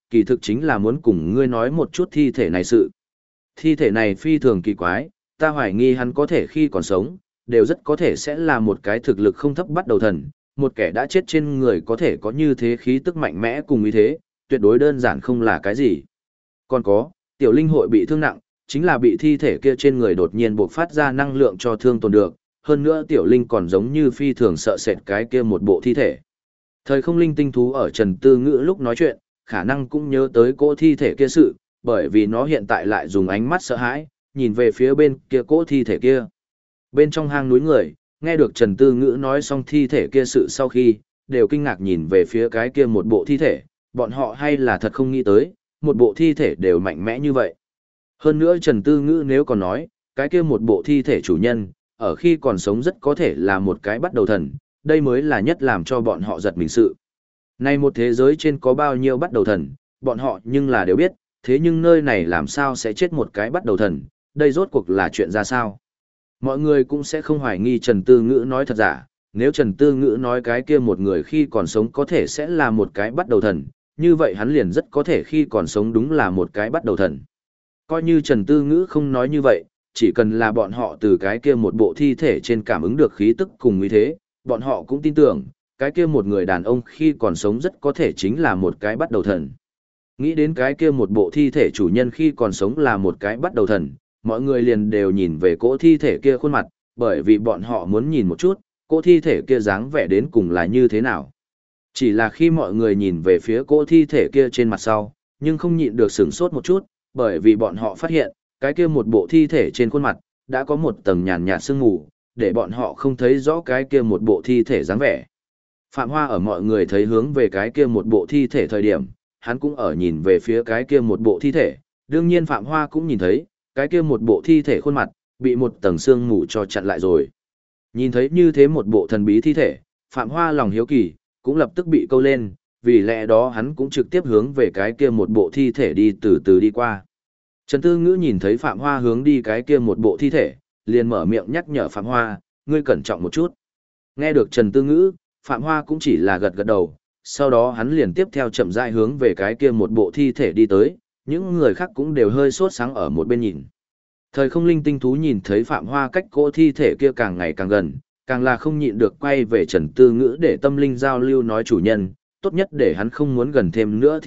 kỳ thực chính là muốn cùng ngươi nói một chút thi thể này sự. Thi thể này phi thường kỳ quái, ta hoài nghi hắn có thể khi còn sống, đều rất có thể sẽ là một cái thực lực không thấp bắt đầu thần, một kẻ đã chết trên người có thể có như thế khí tức mạnh mẽ cùng ý thế, tuyệt đối đơn giản không là cái gì. Còn có, tiểu linh hội bị thương nặng, chính là bị thi thể kia trên người đột nhiên bộc phát ra năng lượng cho thương tồn được, hơn nữa tiểu linh còn giống như phi thường sợ sệt cái kia một bộ thi thể. Thời không linh tinh thú ở Trần Tư Ngữ lúc nói chuyện, khả năng cũng nhớ tới cỗ thi thể kia sự, bởi vì nó hiện tại lại dùng ánh mắt sợ hãi, nhìn về phía bên kia cỗ thi thể kia. Bên trong hang núi người, nghe được Trần Tư Ngữ nói xong thi thể kia sự sau khi, đều kinh ngạc nhìn về phía cái kia một bộ thi thể, bọn họ hay là thật không nghĩ tới, một bộ thi thể đều mạnh mẽ như vậy. Hơn nữa Trần Tư Ngữ nếu còn nói, cái kia một bộ thi thể chủ nhân, ở khi còn sống rất có thể là một cái bắt đầu thần, đây mới là nhất làm cho bọn họ giật mình sự. Nay một thế giới trên có bao nhiêu bắt đầu thần, bọn họ nhưng là đều biết, thế nhưng nơi này làm sao sẽ chết một cái bắt đầu thần, đây rốt cuộc là chuyện ra sao. Mọi người cũng sẽ không hoài nghi Trần Tư Ngữ nói thật giả, nếu Trần Tư Ngữ nói cái kia một người khi còn sống có thể sẽ là một cái bắt đầu thần, như vậy hắn liền rất có thể khi còn sống đúng là một cái bắt đầu thần. Coi như Trần Tư Ngữ không nói như vậy, chỉ cần là bọn họ từ cái kia một bộ thi thể trên cảm ứng được khí tức cùng như thế, bọn họ cũng tin tưởng, cái kia một người đàn ông khi còn sống rất có thể chính là một cái bắt đầu thần. Nghĩ đến cái kia một bộ thi thể chủ nhân khi còn sống là một cái bắt đầu thần, mọi người liền đều nhìn về cỗ thi thể kia khuôn mặt, bởi vì bọn họ muốn nhìn một chút, cỗ thi thể kia dáng vẻ đến cùng là như thế nào. Chỉ là khi mọi người nhìn về phía cỗ thi thể kia trên mặt sau, nhưng không nhịn được sửng sốt một chút, bởi vì bọn họ phát hiện, cái kia một bộ thi thể trên khuôn mặt, đã có một tầng nhàn nhạt sương mù, để bọn họ không thấy rõ cái kia một bộ thi thể dáng vẻ. Phạm Hoa ở mọi người thấy hướng về cái kia một bộ thi thể thời điểm, hắn cũng ở nhìn về phía cái kia một bộ thi thể, đương nhiên Phạm Hoa cũng nhìn thấy, cái kia một bộ thi thể khuôn mặt, bị một tầng sương mù cho chặn lại rồi. Nhìn thấy như thế một bộ thần bí thi thể, Phạm Hoa lòng hiếu kỳ, cũng lập tức bị câu lên, vì lẽ đó hắn cũng trực tiếp hướng về cái kia một bộ thi thể đi từ từ đi qua. Trần Tư Ngữ nhìn thấy Phạm Hoa hướng đi cái kia một bộ thi thể, liền mở miệng nhắc nhở Phạm Hoa, ngươi cẩn trọng một chút. Nghe được Trần Tư Ngữ, Phạm Hoa cũng chỉ là gật gật đầu, sau đó hắn liền tiếp theo chậm rãi hướng về cái kia một bộ thi thể đi tới, những người khác cũng đều hơi sốt sáng ở một bên nhìn. Thời không linh tinh thú nhìn thấy Phạm Hoa cách cỗ thi thể kia càng ngày càng gần, càng là không nhịn được quay về Trần Tư Ngữ để tâm linh giao lưu nói chủ nhân, tốt nhất để hắn không muốn gần thêm nữa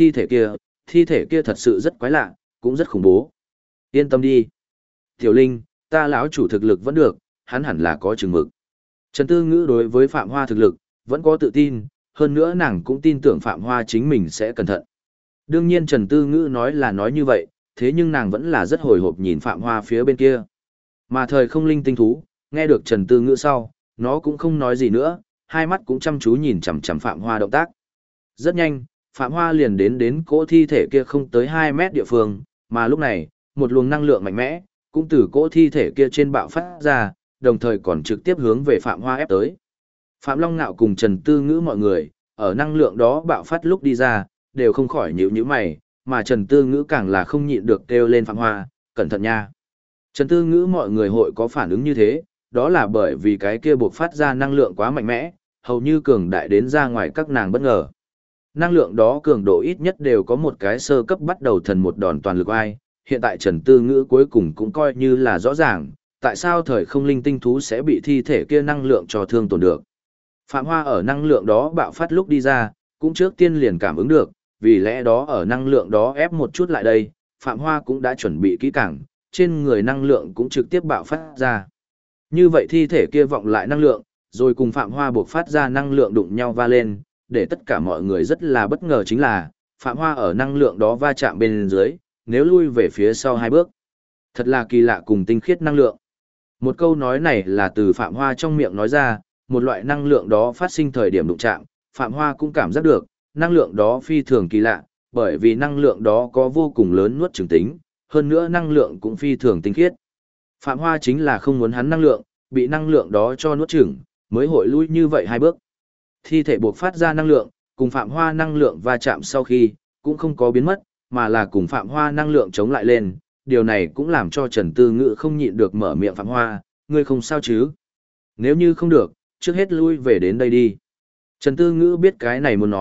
thi thể kia thật sự rất quái lạ, cũng rất khủng bố. Yên tâm đi. Tiểu Linh, ta lão chủ thực lực vẫn được, hắn hẳn là có chừng mực. Trần Tư Ngữ đối với Phạm Hoa thực lực, vẫn có tự tin, hơn nữa nàng cũng tin tưởng Phạm Hoa chính mình sẽ cẩn thận. Đương nhiên Trần Tư Ngữ nói là nói như vậy, thế nhưng nàng vẫn là rất hồi hộp nhìn Phạm Hoa phía bên kia. Mà thời không linh tinh thú, nghe được Trần Tư Ngữ sau, nó cũng không nói gì nữa, hai mắt cũng chăm chú nhìn chằm chằm Phạm Hoa động tác. Rất nhanh, Phạm Hoa liền đến cỗ thi thể kia không tới 2 mét địa phương, mà lúc này, một luồng năng lượng mạnh mẽ, cũng từ cỗ thi thể kia trên bạo phát ra, đồng thời còn trực tiếp hướng về Phạm Hoa ép tới. Phạm Long Nạo cùng Trần Tư Ngữ mọi người, ở năng lượng đó bạo phát lúc đi ra, đều không khỏi nhíu mày, mà Trần Tư Ngữ càng là không nhịn được kêu lên Phạm Hoa, cẩn thận nha. Trần Tư Ngữ mọi người hội có phản ứng như thế, đó là bởi vì cái kia buộc phát ra năng lượng quá mạnh mẽ, hầu như cường đại đến ra ngoài các nàng bất ngờ. Năng lượng đó cường độ ít nhất đều có một cái sơ cấp bắt đầu thần một đòn toàn lực ai, hiện tại Trần Tư Ngữ cuối cùng cũng coi như là rõ ràng, tại sao thời không linh tinh thú sẽ bị thi thể kia năng lượng cho thương tổn được. Phạm Hoa ở năng lượng đó bạo phát lúc đi ra, cũng trước tiên liền cảm ứng được, vì lẽ đó ở năng lượng đó ép một chút lại đây, Phạm Hoa cũng đã chuẩn bị kỹ càng, trên người năng lượng cũng trực tiếp bạo phát ra. Như vậy thi thể kia vọng lại năng lượng, rồi cùng Phạm Hoa buộc phát ra năng lượng đụng nhau va lên, để tất cả mọi người rất là bất ngờ chính là, Phạm Hoa ở năng lượng đó va chạm bên dưới, nếu lui về phía sau 2 bước. Thật là kỳ lạ cùng tinh khiết năng lượng. Một câu nói này là từ Phạm Hoa trong miệng nói ra, một loại năng lượng đó phát sinh thời điểm đụng chạm, Phạm Hoa cũng cảm giác được, năng lượng đó phi thường kỳ lạ, bởi vì năng lượng đó có vô cùng lớn nuốt chửng tính, hơn nữa năng lượng cũng phi thường tinh khiết. Phạm Hoa chính là không muốn hắn năng lượng, bị năng lượng đó cho nuốt chửng, mới hội lui như vậy 2 bước. Thi thể buộc phát ra năng lượng, cùng Phạm Hoa năng lượng va chạm sau khi, cũng không có biến mất, mà là cùng Phạm Hoa năng lượng chống lại lên, điều này cũng làm cho Trần Tư Ngữ không nhịn được mở miệng Phạm Hoa, ngươi không sao chứ? Nếu như không được, trước hết lui về đến đây đi. Trần Tư Ngữ biết cái này muốn nói,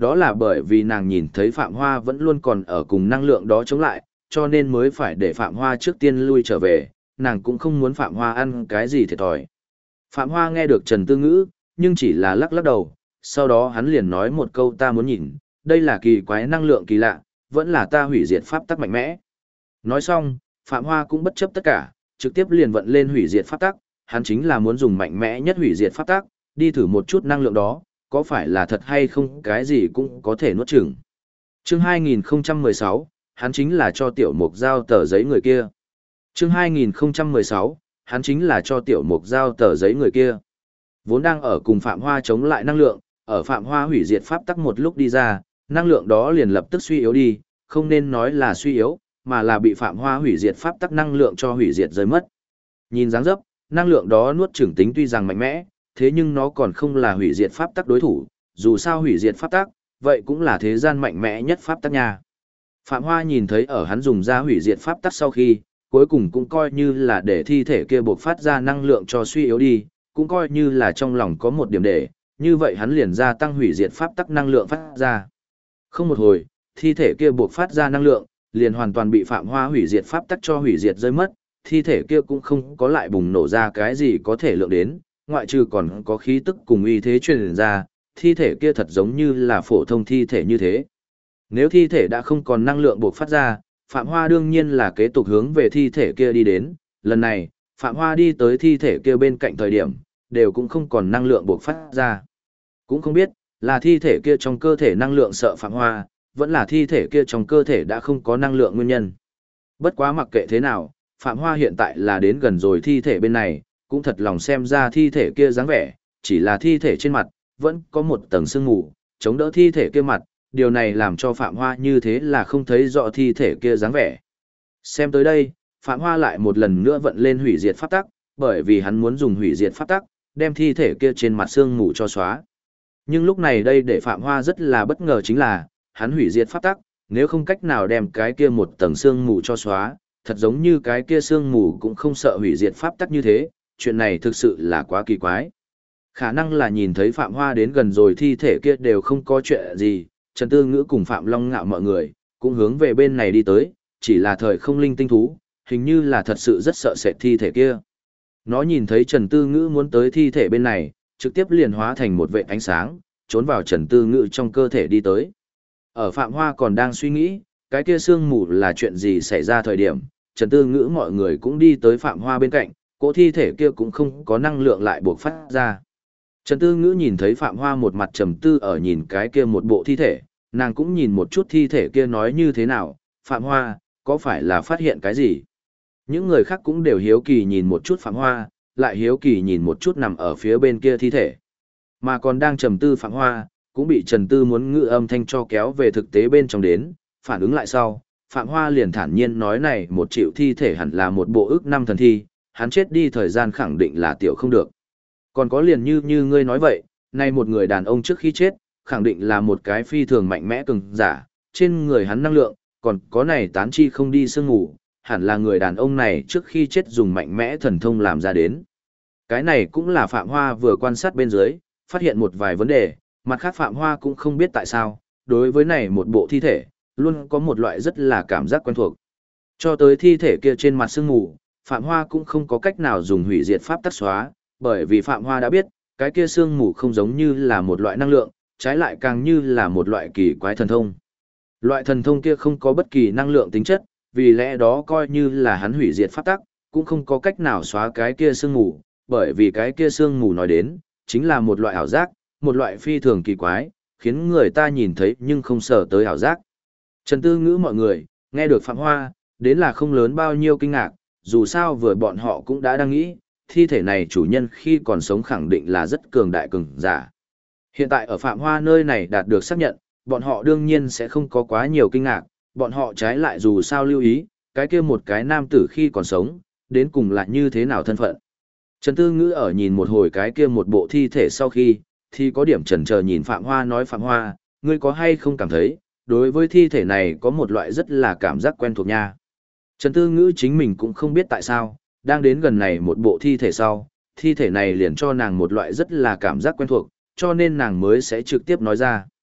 đó là bởi vì nàng nhìn thấy Phạm Hoa vẫn luôn còn ở cùng năng lượng đó chống lại, cho nên mới phải để Phạm Hoa trước tiên lui trở về, nàng cũng không muốn Phạm Hoa ăn cái gì thiệt thòi. Phạm Hoa nghe được Trần Tư Ngữ, nhưng chỉ là lắc lắc đầu, sau đó hắn liền nói một câu ta muốn nhìn, đây là kỳ quái năng lượng kỳ lạ, vẫn là ta hủy diệt pháp tắc mạnh mẽ. Nói xong, Phạm Hoa cũng bất chấp tất cả, trực tiếp liền vận lên hủy diệt pháp tắc, hắn chính là muốn dùng mạnh mẽ nhất hủy diệt pháp tắc, đi thử một chút năng lượng đó, có phải là thật hay không cái gì cũng có thể nuốt chửng. Chương 2016, hắn chính là cho Tiểu Mục giao tờ giấy người kia. Chương 2016, hắn chính là cho Tiểu Mục giao tờ giấy người kia. Vốn đang ở cùng Phạm Hoa chống lại năng lượng, ở Phạm Hoa hủy diệt pháp tắc một lúc đi ra, năng lượng đó liền lập tức suy yếu đi, không nên nói là suy yếu, mà là bị Phạm Hoa hủy diệt pháp tắc năng lượng cho hủy diệt rơi mất. Nhìn dáng dấp, năng lượng đó nuốt chửng tính tuy rằng mạnh mẽ, thế nhưng nó còn không là hủy diệt pháp tắc đối thủ, dù sao hủy diệt pháp tắc, vậy cũng là thế gian mạnh mẽ nhất pháp tắc nha. Phạm Hoa nhìn thấy ở hắn dùng ra hủy diệt pháp tắc sau khi, cuối cùng cũng coi như là để thi thể kia buộc phát ra năng lượng cho suy yếu đi, cũng coi như là trong lòng có một điểm để, như vậy hắn liền gia tăng hủy diệt pháp tắc năng lượng phát ra. Không một hồi, thi thể kia buộc phát ra năng lượng, liền hoàn toàn bị Phạm Hoa hủy diệt pháp tắc cho hủy diệt rơi mất, thi thể kia cũng không có lại bùng nổ ra cái gì có thể lượng đến, ngoại trừ còn có khí tức cùng uy thế truyền ra, thi thể kia thật giống như là phổ thông thi thể như thế. Nếu thi thể đã không còn năng lượng buộc phát ra, Phạm Hoa đương nhiên là kế tục hướng về thi thể kia đi đến, lần này, Phạm Hoa đi tới thi thể kia bên cạnh thời điểm, đều cũng không còn năng lượng buộc phát ra. Cũng không biết, là thi thể kia trong cơ thể năng lượng sợ Phạm Hoa, vẫn là thi thể kia trong cơ thể đã không có năng lượng nguyên nhân. Bất quá mặc kệ thế nào, Phạm Hoa hiện tại là đến gần rồi thi thể bên này, cũng thật lòng xem ra thi thể kia dáng vẻ, chỉ là thi thể trên mặt, vẫn có một tầng sương mù, chống đỡ thi thể kia mặt, điều này làm cho Phạm Hoa như thế là không thấy rõ thi thể kia dáng vẻ. Xem tới đây, Phạm Hoa lại một lần nữa vận lên hủy diệt pháp tắc, bởi vì hắn muốn dùng hủy diệt pháp tắc, đem thi thể kia trên mặt sương mù cho xóa. Nhưng lúc này đây để Phạm Hoa rất là bất ngờ chính là, hắn hủy diệt pháp tắc, nếu không cách nào đem cái kia một tầng sương mù cho xóa, thật giống như cái kia sương mù cũng không sợ hủy diệt pháp tắc như thế, chuyện này thực sự là quá kỳ quái. Khả năng là nhìn thấy Phạm Hoa đến gần rồi thi thể kia đều không có chuyện gì, Trần Tư Ngữ cùng Phạm Long Ngạo mọi người, cũng hướng về bên này đi tới, chỉ là thời không linh tinh thú, hình như là thật sự rất sợ sệt thi thể kia. Nó nhìn thấy Trần Tư Ngữ muốn tới thi thể bên này, trực tiếp liền hóa thành một vệt ánh sáng, trốn vào Trần Tư Ngữ trong cơ thể đi tới. Ở Phạm Hoa còn đang suy nghĩ, cái kia sương mù là chuyện gì xảy ra thời điểm, Trần Tư Ngữ mọi người cũng đi tới Phạm Hoa bên cạnh, cỗ thi thể kia cũng không có năng lượng lại buộc phát ra. Trần Tư Ngữ nhìn thấy Phạm Hoa một mặt trầm tư ở nhìn cái kia một bộ thi thể, nàng cũng nhìn một chút thi thể kia nói như thế nào, Phạm Hoa, có phải là phát hiện cái gì? Những người khác cũng đều hiếu kỳ nhìn một chút Phạm Hoa, lại hiếu kỳ nhìn một chút nằm ở phía bên kia thi thể. Mà còn đang trầm tư Phạm Hoa, cũng bị Trần Tư muốn ngữ âm thanh cho kéo về thực tế bên trong đến, phản ứng lại sau, Phạm Hoa liền thản nhiên nói này một triệu thi thể hẳn là một bộ ức năm thần thi, hắn chết đi thời gian khẳng định là tiểu không được. Còn có liền như ngươi nói vậy, nay một người đàn ông trước khi chết, khẳng định là một cái phi thường mạnh mẽ cường giả, trên người hắn năng lượng, còn có này tán chi không đi sương ngủ, hẳn là người đàn ông này trước khi chết dùng mạnh mẽ thần thông làm ra đến. Cái này cũng là Phạm Hoa vừa quan sát bên dưới, phát hiện một vài vấn đề, mặt khác Phạm Hoa cũng không biết tại sao, đối với này một bộ thi thể, luôn có một loại rất là cảm giác quen thuộc. Cho tới thi thể kia trên mặt sương mù, Phạm Hoa cũng không có cách nào dùng hủy diệt pháp tắc xóa, bởi vì Phạm Hoa đã biết, cái kia sương mù không giống như là một loại năng lượng, trái lại càng như là một loại kỳ quái thần thông. Loại thần thông kia không có bất kỳ năng lượng tính chất, vì lẽ đó coi như là hắn hủy diệt pháp tắc, cũng không có cách nào xóa cái kia sương mù, bởi vì cái kia sương mù nói đến, chính là một loại ảo giác, một loại phi thường kỳ quái, khiến người ta nhìn thấy nhưng không sợ tới ảo giác. Trần Tư Ngữ mọi người, nghe được Phạm Hoa, đến là không lớn bao nhiêu kinh ngạc, dù sao vừa bọn họ cũng đã đang nghĩ, thi thể này chủ nhân khi còn sống khẳng định là rất cường đại cường giả. Hiện tại ở Phạm Hoa nơi này đạt được xác nhận, bọn họ đương nhiên sẽ không có quá nhiều kinh ngạc, bọn họ trái lại dù sao lưu ý, cái kia một cái nam tử khi còn sống, đến cùng là như thế nào thân phận. Trần Tư Ngữ ở nhìn một hồi cái kia một bộ thi thể sau khi, thì có điểm chần chờ nhìn Phạm Hoa nói Phạm Hoa, ngươi có hay không cảm thấy, đối với thi thể này có một loại rất là cảm giác quen thuộc nha. Trần Tư Ngữ chính mình cũng không biết tại sao, đang đến gần này một bộ thi thể sau, thi thể này liền cho nàng một loại rất là cảm giác quen thuộc, cho nên nàng mới sẽ trực tiếp nói ra.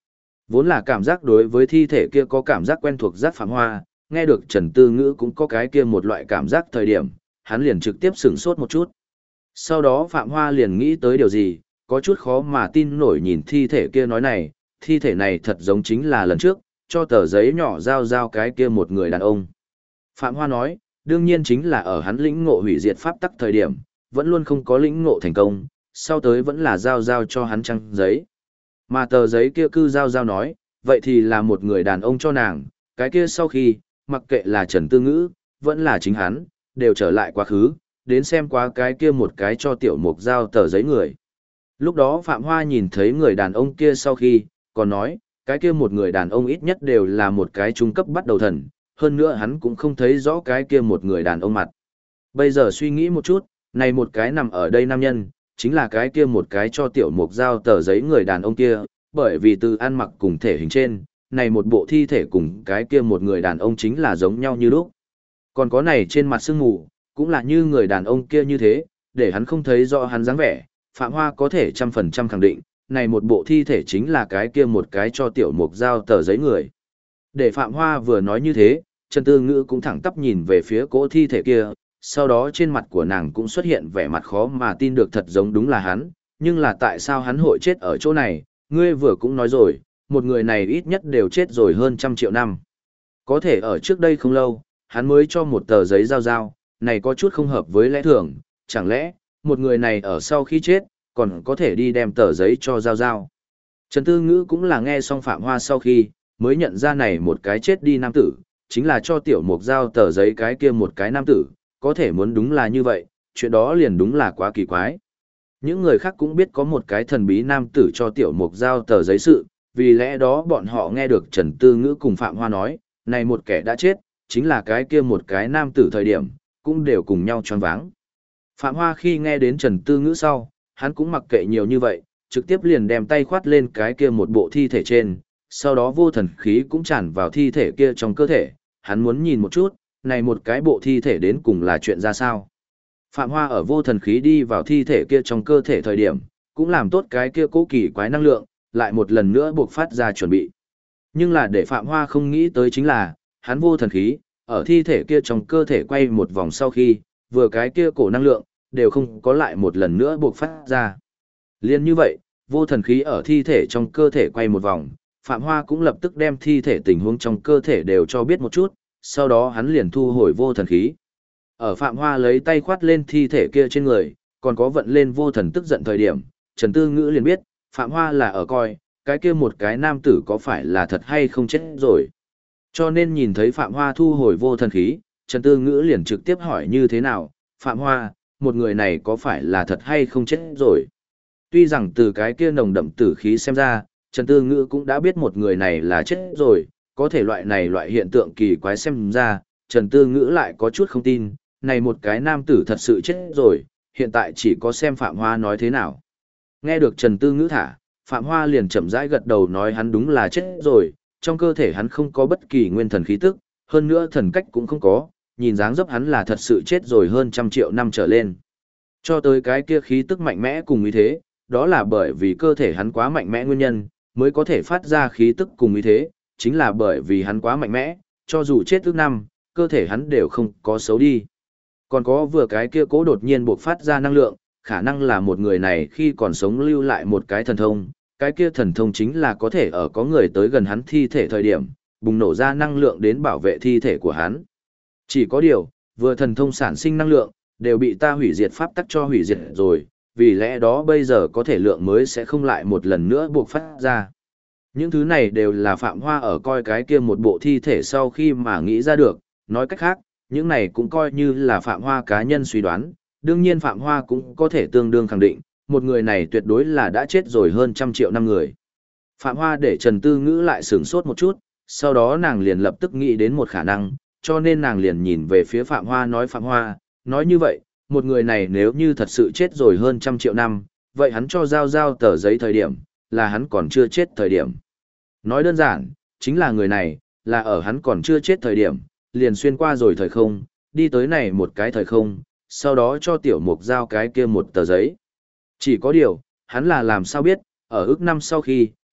Vốn là cảm giác đối với thi thể kia có cảm giác quen thuộc giác Phạm Hoa, nghe được Trần Tư Ngữ cũng có cái kia một loại cảm giác thời điểm, hắn liền trực tiếp sửng sốt một chút. Sau đó Phạm Hoa liền nghĩ tới điều gì, có chút khó mà tin nổi nhìn thi thể kia nói này, thi thể này thật giống chính là lần trước, cho tờ giấy nhỏ giao cái kia một người đàn ông. Phạm Hoa nói, đương nhiên chính là ở hắn lĩnh ngộ hủy diệt pháp tắc thời điểm, vẫn luôn không có lĩnh ngộ thành công, sau tới vẫn là giao cho hắn trang giấy. Mà tờ giấy kia cứ giao nói, vậy thì là một người đàn ông cho nàng, cái kia sau khi, mặc kệ là Trần Tư Ngữ, vẫn là chính hắn, đều trở lại quá khứ, đến xem qua cái kia một cái cho tiểu mục giao tờ giấy người. Lúc đó Phạm Hoa nhìn thấy người đàn ông kia sau khi, còn nói, cái kia một người đàn ông ít nhất đều là một cái trung cấp bắt đầu thần, hơn nữa hắn cũng không thấy rõ cái kia một người đàn ông mặt. Bây giờ suy nghĩ một chút, này một cái nằm ở đây nam nhân, chính là cái kia một cái cho tiểu mục giao tờ giấy người đàn ông kia, bởi vì từ ăn mặc cùng thể hình trên, này một bộ thi thể cùng cái kia một người đàn ông chính là giống nhau như lúc. Còn có này trên mặt sương mù, cũng là như người đàn ông kia như thế, để hắn không thấy rõ hắn dáng vẻ, Phạm Hoa có thể 100% khẳng định, này một bộ thi thể chính là cái kia một cái cho tiểu mục giao tờ giấy người. Để Phạm Hoa vừa nói như thế, Trần Tư Ngữ cũng thẳng tắp nhìn về phía cỗ thi thể kia, sau đó trên mặt của nàng cũng xuất hiện vẻ mặt khó mà tin được thật giống đúng là hắn, nhưng là tại sao hắn hội chết ở chỗ này, ngươi vừa cũng nói rồi, một người này ít nhất đều chết rồi hơn 100 triệu năm. Có thể ở trước đây không lâu, hắn mới cho một tờ giấy giao, này có chút không hợp với lẽ thường, chẳng lẽ, một người này ở sau khi chết, còn có thể đi đem tờ giấy cho giao. Trần Tư Ngữ cũng là nghe xong Phạm Hoa sau khi, mới nhận ra này một cái chết đi nam tử, chính là cho tiểu mục giao tờ giấy cái kia một cái nam tử, có thể muốn đúng là như vậy, chuyện đó liền đúng là quá kỳ quái. Những người khác cũng biết có một cái thần bí nam tử cho tiểu mục giao tờ giấy sự, vì lẽ đó bọn họ nghe được Trần Tư Ngữ cùng Phạm Hoa nói, này một kẻ đã chết, chính là cái kia một cái nam tử thời điểm, cũng đều cùng nhau choáng váng. Phạm Hoa khi nghe đến Trần Tư Ngữ sau, hắn cũng mặc kệ nhiều như vậy, trực tiếp liền đem tay khoát lên cái kia một bộ thi thể trên, sau đó vô thần khí cũng tràn vào thi thể kia trong cơ thể, hắn muốn nhìn một chút, này một cái bộ thi thể đến cùng là chuyện ra sao. Phạm Hoa ở vô thần khí đi vào thi thể kia trong cơ thể thời điểm, cũng làm tốt cái kia cố kỳ quái năng lượng, lại một lần nữa buộc phát ra chuẩn bị. Nhưng là để Phạm Hoa không nghĩ tới chính là, hắn vô thần khí, ở thi thể kia trong cơ thể quay một vòng sau khi, vừa cái kia cổ năng lượng, đều không có lại một lần nữa buộc phát ra. Liên như vậy, vô thần khí ở thi thể trong cơ thể quay một vòng, Phạm Hoa cũng lập tức đem thi thể tình huống trong cơ thể đều cho biết một chút, sau đó hắn liền thu hồi vô thần khí. Ở Phạm Hoa lấy tay khoát lên thi thể kia trên người, còn có vận lên vô thần tức giận thời điểm, Trần Tư Ngữ liền biết, Phạm Hoa là ở coi, cái kia một cái nam tử có phải là thật hay không chết rồi. Cho nên nhìn thấy Phạm Hoa thu hồi vô thần khí, Trần Tư Ngữ liền trực tiếp hỏi như thế nào, Phạm Hoa, một người này có phải là thật hay không chết rồi. Tuy rằng từ cái kia nồng đậm tử khí xem ra, Trần Tư Ngữ cũng đã biết một người này là chết rồi, có thể loại hiện tượng kỳ quái xem ra, Trần Tư Ngữ lại có chút không tin, này một cái nam tử thật sự chết rồi, hiện tại chỉ có xem Phạm Hoa nói thế nào. Nghe được Trần Tư Ngữ thả, Phạm Hoa liền chậm rãi gật đầu nói hắn đúng là chết rồi, trong cơ thể hắn không có bất kỳ nguyên thần khí tức, hơn nữa thần cách cũng không có, nhìn dáng dấp hắn là thật sự chết rồi hơn 100 triệu năm trở lên. Cho tới cái kia khí tức mạnh mẽ cùng ý thế, đó là bởi vì cơ thể hắn quá mạnh mẽ nguyên nhân, mới có thể phát ra khí tức cùng ý thế, chính là bởi vì hắn quá mạnh mẽ, cho dù chết ước năm, cơ thể hắn đều không có xấu đi. Còn có vừa cái kia cố đột nhiên bộc phát ra năng lượng, khả năng là một người này khi còn sống lưu lại một cái thần thông, cái kia thần thông chính là có thể ở có người tới gần hắn thi thể thời điểm, bùng nổ ra năng lượng đến bảo vệ thi thể của hắn. Chỉ có điều, vừa thần thông sản sinh năng lượng, đều bị ta hủy diệt pháp tắc cho hủy diệt rồi, vì lẽ đó bây giờ có thể lượng mới sẽ không lại một lần nữa buộc phát ra. Những thứ này đều là Phạm Hoa ở coi cái kia một bộ thi thể sau khi mà nghĩ ra được, nói cách khác, những này cũng coi như là Phạm Hoa cá nhân suy đoán, đương nhiên Phạm Hoa cũng có thể tương đương khẳng định, một người này tuyệt đối là đã chết rồi hơn 100 triệu năm người. Phạm Hoa để Trần Tư Ngữ lại sửng sốt một chút, sau đó nàng liền lập tức nghĩ đến một khả năng, cho nên nàng liền nhìn về phía Phạm Hoa nói Phạm Hoa, nói như vậy, một người này nếu như thật sự chết rồi hơn 100 triệu năm, vậy hắn cho giao tờ giấy thời điểm, là hắn còn chưa chết thời điểm. Nói đơn giản, chính là người này, là ở hắn còn chưa chết thời điểm, liền xuyên qua rồi thời không, đi tới này một cái thời không, sau đó cho tiểu mục giao cái kia một tờ giấy. Chỉ có điều, hắn là làm sao biết, ở ước năm sau khi,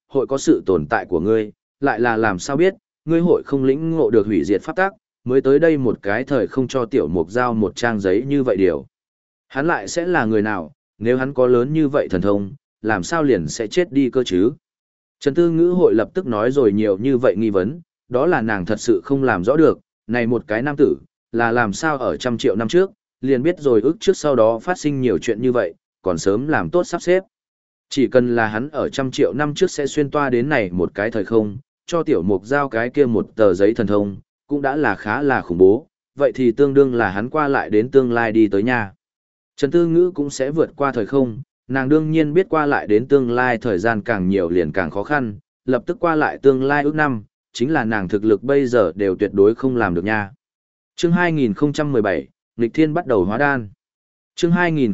hội có sự tồn tại của ngươi, lại là làm sao biết, ngươi hội không lĩnh ngộ được hủy diệt pháp tắc, mới tới đây một cái thời không cho tiểu mục giao một trang giấy như vậy điều. Hắn lại sẽ là người nào, nếu hắn có lớn như vậy thần thông, làm sao liền sẽ chết đi cơ chứ? Trần Tư Ngữ hội lập tức nói rồi nhiều như vậy nghi vấn, đó là nàng thật sự không làm rõ được, này một cái nam tử, là làm sao ở 100 triệu năm trước, liền biết rồi ước trước sau đó phát sinh nhiều chuyện như vậy, còn sớm làm tốt sắp xếp. Chỉ cần là hắn ở 100 triệu năm trước sẽ xuyên toa đến này một cái thời không, cho tiểu mục giao cái kia một tờ giấy thần thông, cũng đã là khá là khủng bố, vậy thì tương đương là hắn qua lại đến tương lai đi tới nhà. Trần Tư Ngữ cũng sẽ vượt qua thời không, nàng đương nhiên biết qua lại đến tương lai thời gian càng nhiều liền càng khó khăn, lập tức qua lại tương lai ước năm, chính là nàng thực lực bây giờ đều tuyệt đối không làm được nha. Chương 2017, Nghịch Thiên bắt đầu hóa đan. Chương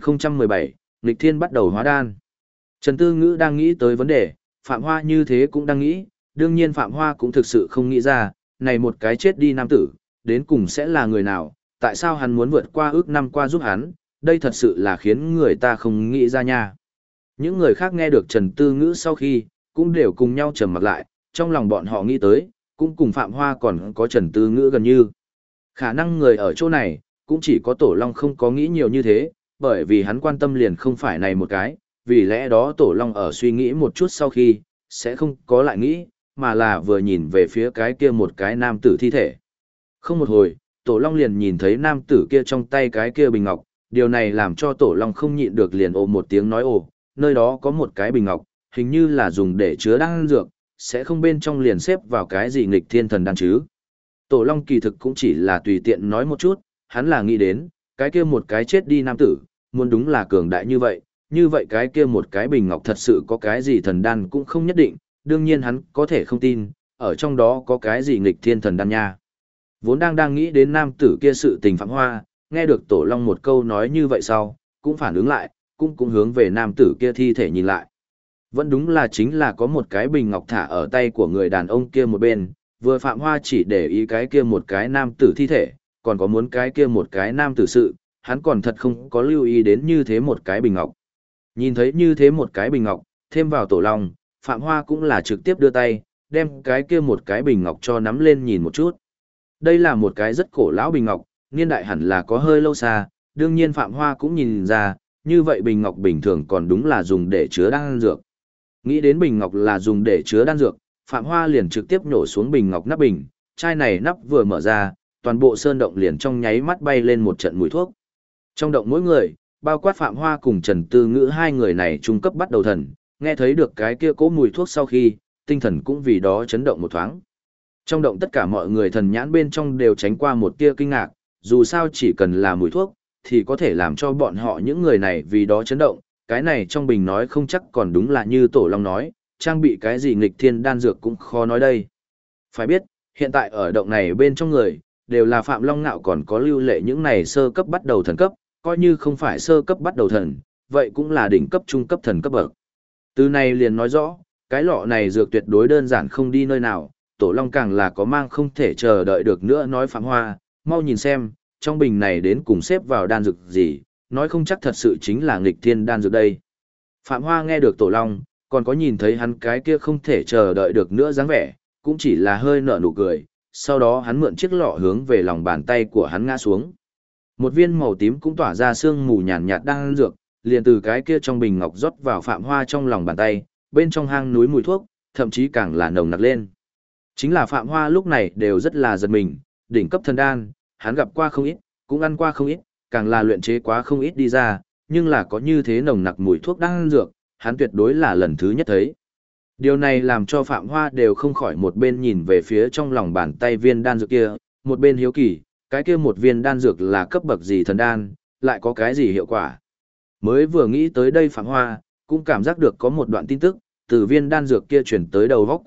2017, Nghịch Thiên bắt đầu hóa đan. Trần Tư Ngữ đang nghĩ tới vấn đề, Phạm Hoa như thế cũng đang nghĩ, đương nhiên Phạm Hoa cũng thực sự không nghĩ ra, này một cái chết đi nam tử, đến cùng sẽ là người nào, tại sao hắn muốn vượt qua ước năm qua giúp hắn, đây thật sự là khiến người ta không nghĩ ra nha. Những người khác nghe được Trần Tư Ngữ sau khi, cũng đều cùng nhau trầm mặc lại, trong lòng bọn họ nghĩ tới, cũng cùng Phạm Hoa còn có Trần Tư Ngữ gần như. Khả năng người ở chỗ này, cũng chỉ có Tổ Long không có nghĩ nhiều như thế, bởi vì hắn quan tâm liền không phải này một cái, vì lẽ đó Tổ Long ở suy nghĩ một chút sau khi, sẽ không có lại nghĩ, mà là vừa nhìn về phía cái kia một cái nam tử thi thể. Không một hồi, Tổ Long liền nhìn thấy nam tử kia trong tay cái kia bình ngọc, điều này làm cho Tổ Long không nhịn được liền ồ một tiếng nói ồ, nơi đó có một cái bình ngọc, hình như là dùng để chứa đan dược, sẽ không bên trong liền xếp vào cái gì nghịch thiên thần đan chứ. Tổ Long kỳ thực cũng chỉ là tùy tiện nói một chút, hắn là nghĩ đến, cái kia một cái chết đi nam tử, muốn đúng là cường đại như vậy cái kia một cái bình ngọc thật sự có cái gì thần đan cũng không nhất định, đương nhiên hắn có thể không tin, ở trong đó có cái gì nghịch thiên thần đan nha. Vốn đang nghĩ đến nam tử kia sự tình Phạm Hoa, nghe được Tổ Long một câu nói như vậy sau, cũng phản ứng lại, cũng hướng về nam tử kia thi thể nhìn lại. Vẫn đúng là chính là có một cái bình ngọc thả ở tay của người đàn ông kia một bên, vừa Phạm Hoa chỉ để ý cái kia một cái nam tử thi thể, còn có muốn cái kia một cái nam tử sự, hắn còn thật không có lưu ý đến như thế một cái bình ngọc. Nhìn thấy như thế một cái bình ngọc, thêm vào Tổ Long, Phạm Hoa cũng là trực tiếp đưa tay, đem cái kia một cái bình ngọc cho nắm lên nhìn một chút. Đây là một cái rất cổ lão bình ngọc, niên đại hẳn là có hơi lâu xa, đương nhiên Phạm Hoa cũng nhìn ra, như vậy bình ngọc bình thường còn đúng là dùng để chứa đan dược. Nghĩ đến bình ngọc là dùng để chứa đan dược, Phạm Hoa liền trực tiếp nhổ xuống bình ngọc nắp bình, chai này nắp vừa mở ra, toàn bộ sơn động liền trong nháy mắt bay lên một trận mùi thuốc. Trong động mỗi người, bao quát Phạm Hoa cùng Trần Tư Ngữ hai người này trung cấp bắt đầu thần, nghe thấy được cái kia cỗ mùi thuốc sau khi, tinh thần cũng vì đó chấn động một thoáng. Trong động tất cả mọi người thần nhãn bên trong đều tránh qua một tia kinh ngạc, dù sao chỉ cần là mùi thuốc, thì có thể làm cho bọn họ những người này vì đó chấn động, cái này trong bình nói không chắc còn đúng là như Tổ Long nói, trang bị cái gì nghịch thiên đan dược cũng khó nói đây. Phải biết, hiện tại ở động này bên trong người, đều là Phạm Long Nạo còn có lưu lệ những này sơ cấp bắt đầu thần cấp, coi như không phải sơ cấp bắt đầu thần, vậy cũng là đỉnh cấp trung cấp thần cấp bậc. Từ này liền nói rõ, cái lọ này dược tuyệt đối đơn giản không đi nơi nào, Tổ Long càng là có mang không thể chờ đợi được nữa nói Phạm Hoa, mau nhìn xem, trong bình này đến cùng xếp vào đan dược gì, nói không chắc thật sự chính là nghịch thiên đan dược đây. Phạm Hoa nghe được Tổ Long, còn có nhìn thấy hắn cái kia không thể chờ đợi được nữa dáng vẻ, cũng chỉ là hơi nở nụ cười, sau đó hắn mượn chiếc lọ hướng về lòng bàn tay của hắn ngã xuống. Một viên màu tím cũng tỏa ra sương mù nhàn nhạt đan dược, liền từ cái kia trong bình ngọc rót vào Phạm Hoa trong lòng bàn tay, bên trong hang núi mùi thuốc, thậm chí càng là nồng nặc lên. Chính là Phạm Hoa lúc này đều rất là giật mình, đỉnh cấp thần đan, hắn gặp qua không ít, cũng ăn qua không ít, càng là luyện chế quá không ít đi ra, nhưng là có như thế nồng nặc mùi thuốc đan dược, hắn tuyệt đối là lần thứ nhất thấy. Điều này làm cho Phạm Hoa đều không khỏi một bên nhìn về phía trong lòng bàn tay viên đan dược kia, một bên hiếu kỳ, cái kia một viên đan dược là cấp bậc gì thần đan, lại có cái gì hiệu quả. Mới vừa nghĩ tới đây Phạm Hoa, cũng cảm giác được có một đoạn tin tức, từ viên đan dược kia chuyển tới đầu góc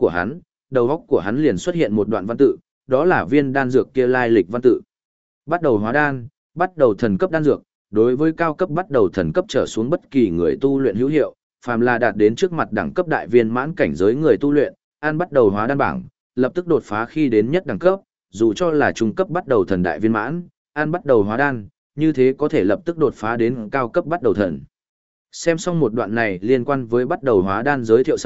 của hắn liền xuất hiện một đoạn văn tự, đó là viên đan dược kia lai lịch văn tự. Bắt đầu hóa đan, bắt đầu thần cấp đan dược, đối với cao cấp bắt đầu thần cấp trở xuống bất kỳ người tu luyện hữu hiệu, phàm là đạt đến trước mặt đẳng cấp đại viên mãn cảnh giới người tu luyện, ăn bắt đầu hóa đan bảng, lập tức đột phá khi đến nhất đẳng cấp, dù cho là trung cấp bắt đầu thần đại viên mãn, ăn bắt đầu hóa đan, như thế có thể lập tức đột phá đến cao cấp bắt đầu thần. Xem xong một đoạn này liên quan với bắt đầu hóa đan giới thiệu sau,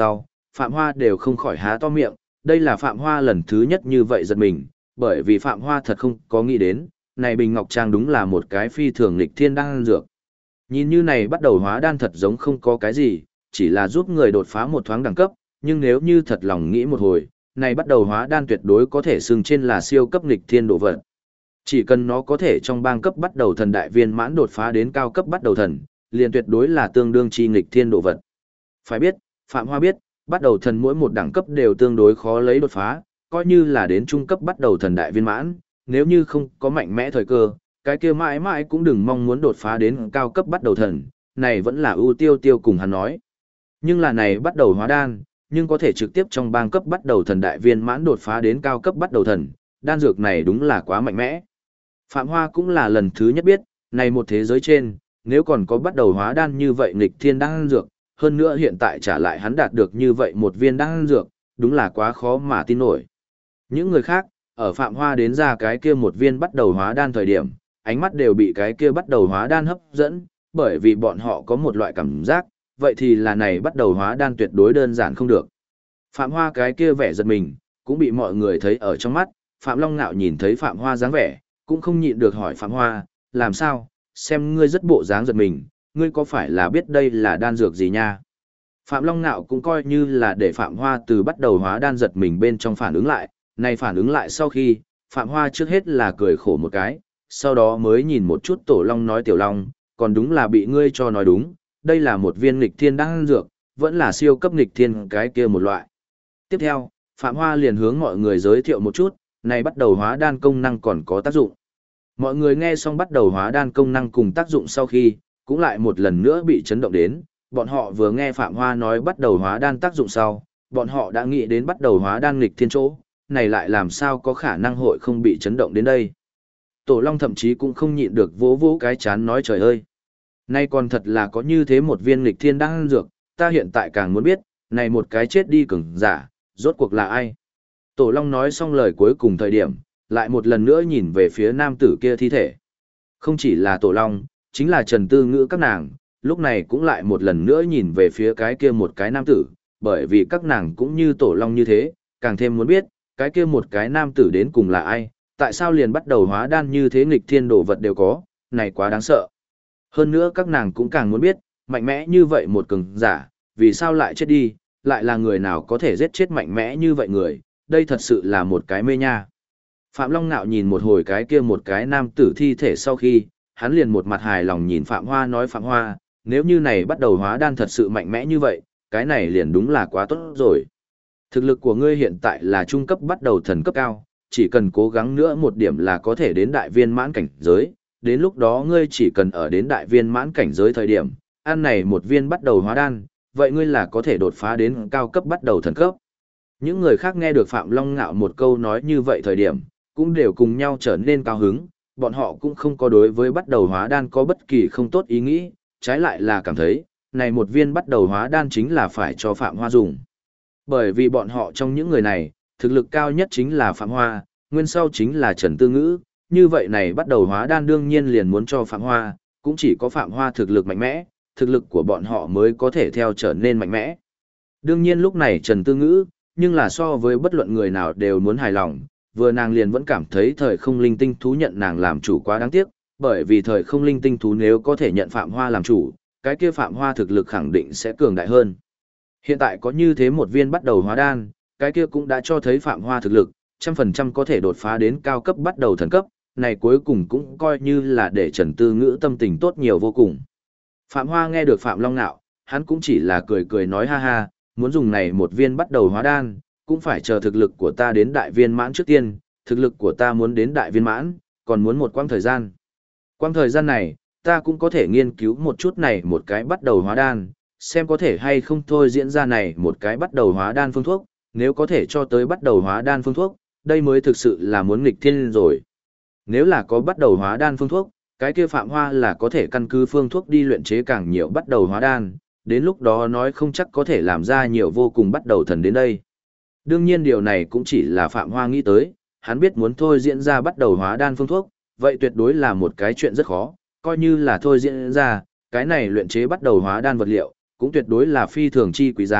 Phạm Hoa đều không khỏi há to miệng, đây là Phạm Hoa lần thứ nhất như vậy giật mình, bởi vì Phạm Hoa thật không có nghĩ đến, này bình ngọc trang đúng là một cái phi thường nghịch thiên đan dược. Nhìn như này bắt đầu hóa đan thật giống không có cái gì, chỉ là giúp người đột phá một thoáng đẳng cấp, nhưng nếu như thật lòng nghĩ một hồi, này bắt đầu hóa đan tuyệt đối có thể xưng trên là siêu cấp nghịch thiên độ vật. Chỉ cần nó có thể trong bang cấp bắt đầu thần đại viên mãn đột phá đến cao cấp bắt đầu thần, liền tuyệt đối là tương đương chi nghịch thiên độ vật. Phải biết, Phạm Hoa biết, bắt đầu thần mỗi một đẳng cấp đều tương đối khó lấy đột phá, coi như là đến trung cấp bắt đầu thần đại viên mãn, nếu như không có mạnh mẽ thời cơ, cái kia mãi mãi cũng đừng mong muốn đột phá đến cao cấp bắt đầu thần, này vẫn là ưu tiêu tiêu cùng hắn nói. Nhưng là này bắt đầu hóa đan, nhưng có thể trực tiếp trong bang cấp bắt đầu thần đại viên mãn đột phá đến cao cấp bắt đầu thần, đan dược này đúng là quá mạnh mẽ. Phạm Hoa cũng là lần thứ nhất biết, này một thế giới trên, nếu còn có bắt đầu hóa đan như vậy nghịch thiên đan dược, hơn nữa hiện tại trả lại hắn đạt được như vậy một viên đan dược, đúng là quá khó mà tin nổi. Những người khác, ở Phạm Hoa đến ra cái kia một viên bắt đầu hóa đan thời điểm, ánh mắt đều bị cái kia bắt đầu hóa đan hấp dẫn, bởi vì bọn họ có một loại cảm giác, vậy thì là này bắt đầu hóa đan tuyệt đối đơn giản không được. Phạm Hoa cái kia vẻ giật mình, cũng bị mọi người thấy ở trong mắt, Phạm Long Nạo nhìn thấy Phạm Hoa dáng vẻ, cũng không nhịn được hỏi Phạm Hoa, làm sao, xem ngươi rất bộ dáng giật mình, ngươi có phải là biết đây là đan dược gì nha? Phạm Long Nạo cũng coi như là để Phạm Hoa từ bắt đầu hóa đan giật mình bên trong phản ứng lại, này phản ứng lại sau khi, Phạm Hoa trước hết là cười khổ một cái, sau đó mới nhìn một chút Tổ Long nói Tiểu Long, còn đúng là bị ngươi cho nói đúng, đây là một viên nghịch thiên đan dược, vẫn là siêu cấp nghịch thiên cái kia một loại. Tiếp theo, Phạm Hoa liền hướng mọi người giới thiệu một chút, này bắt đầu hóa đan công năng còn có tác dụng. Mọi người nghe xong bắt đầu hóa đan công năng cùng tác dụng sau khi, cũng lại một lần nữa bị chấn động đến, bọn họ vừa nghe Phạm Hoa nói bắt đầu hóa đan tác dụng sau, bọn họ đã nghĩ đến bắt đầu hóa đan nghịch thiên chỗ, này lại làm sao có khả năng hội không bị chấn động đến đây. Tổ Long thậm chí cũng không nhịn được vỗ vỗ cái chán nói trời ơi. Nay còn thật là có như thế một viên nghịch thiên đan dược, ta hiện tại càng muốn biết, này một cái chết đi cường giả, rốt cuộc là ai. Tổ Long nói xong lời cuối cùng thời điểm, lại một lần nữa nhìn về phía nam tử kia thi thể. Không chỉ là Tổ Long, chính là Trần Tư Ngữ các nàng, lúc này cũng lại một lần nữa nhìn về phía cái kia một cái nam tử, bởi vì các nàng cũng như Tổ Long như thế, càng thêm muốn biết, cái kia một cái nam tử đến cùng là ai, tại sao liền bắt đầu hóa đan như thế nghịch thiên đồ vật đều có, này quá đáng sợ. Hơn nữa các nàng cũng càng muốn biết, mạnh mẽ như vậy một cường giả, vì sao lại chết đi, lại là người nào có thể giết chết mạnh mẽ như vậy người, đây thật sự là một cái mê nha. Phạm Long Nạo nhìn một hồi cái kia một cái nam tử thi thể sau khi, hắn liền một mặt hài lòng nhìn Phạm Hoa nói Phạm Hoa, nếu như này bắt đầu hóa đan thật sự mạnh mẽ như vậy, cái này liền đúng là quá tốt rồi. Thực lực của ngươi hiện tại là trung cấp bắt đầu thần cấp cao, chỉ cần cố gắng nữa một điểm là có thể đến đại viên mãn cảnh giới, đến lúc đó ngươi chỉ cần ở đến đại viên mãn cảnh giới thời điểm, ăn này một viên bắt đầu hóa đan, vậy ngươi là có thể đột phá đến cao cấp bắt đầu thần cấp. Những người khác nghe được Phạm Long Ngạo một câu nói như vậy thời điểm, cũng đều cùng nhau trở nên cao hứng, bọn họ cũng không có đối với bắt đầu hóa đan có bất kỳ không tốt ý nghĩ, trái lại là cảm thấy, này một viên bắt đầu hóa đan chính là phải cho Phạm Hoa dùng. Bởi vì bọn họ trong những người này, thực lực cao nhất chính là Phạm Hoa, nguyên sau chính là Trần Tư Ngữ, như vậy này bắt đầu hóa đan đương nhiên liền muốn cho Phạm Hoa, cũng chỉ có Phạm Hoa thực lực mạnh mẽ, thực lực của bọn họ mới có thể theo trở nên mạnh mẽ. Đương nhiên lúc này Trần Tư Ngữ, nhưng là so với bất luận người nào đều muốn hài lòng, vừa nàng liền vẫn cảm thấy thời không linh tinh thú nhận nàng làm chủ quá đáng tiếc, bởi vì thời không linh tinh thú nếu có thể nhận Phạm Hoa làm chủ, cái kia Phạm Hoa thực lực khẳng định sẽ cường đại hơn. Hiện tại có như thế một viên bắt đầu hóa đan, cái kia cũng đã cho thấy Phạm Hoa thực lực, 100% có thể đột phá đến cao cấp bắt đầu thần cấp, này cuối cùng cũng coi như là để Trần Tư Ngữ tâm tình tốt nhiều vô cùng. Phạm Hoa nghe được Phạm Long Nạo, hắn cũng chỉ là cười cười nói ha ha, muốn dùng này một viên bắt đầu hóa đan, cũng phải chờ thực lực của ta đến đại viên mãn trước tiên, thực lực của ta muốn đến đại viên mãn, còn muốn một quãng thời gian. Quãng thời gian này, ta cũng có thể nghiên cứu một chút này một cái bắt đầu hóa đan, xem có thể hay không thôi diễn ra này một cái bắt đầu hóa đan phương thuốc, nếu có thể cho tới bắt đầu hóa đan phương thuốc, đây mới thực sự là muốn nghịch thiên rồi. Nếu là có bắt đầu hóa đan phương thuốc, cái kia Phạm Hoa là có thể căn cứ phương thuốc đi luyện chế càng nhiều bắt đầu hóa đan, đến lúc đó nói không chắc có thể làm ra nhiều vô cùng bắt đầu thần đến đây. Đương nhiên điều này cũng chỉ là Phạm Hoa nghĩ tới, hắn biết muốn thôi diễn ra bắt đầu hóa đan phương thuốc, vậy tuyệt đối là một cái chuyện rất khó, coi như là thôi diễn ra, cái này luyện chế bắt đầu hóa đan vật liệu, cũng tuyệt đối là phi thường chi quý giá,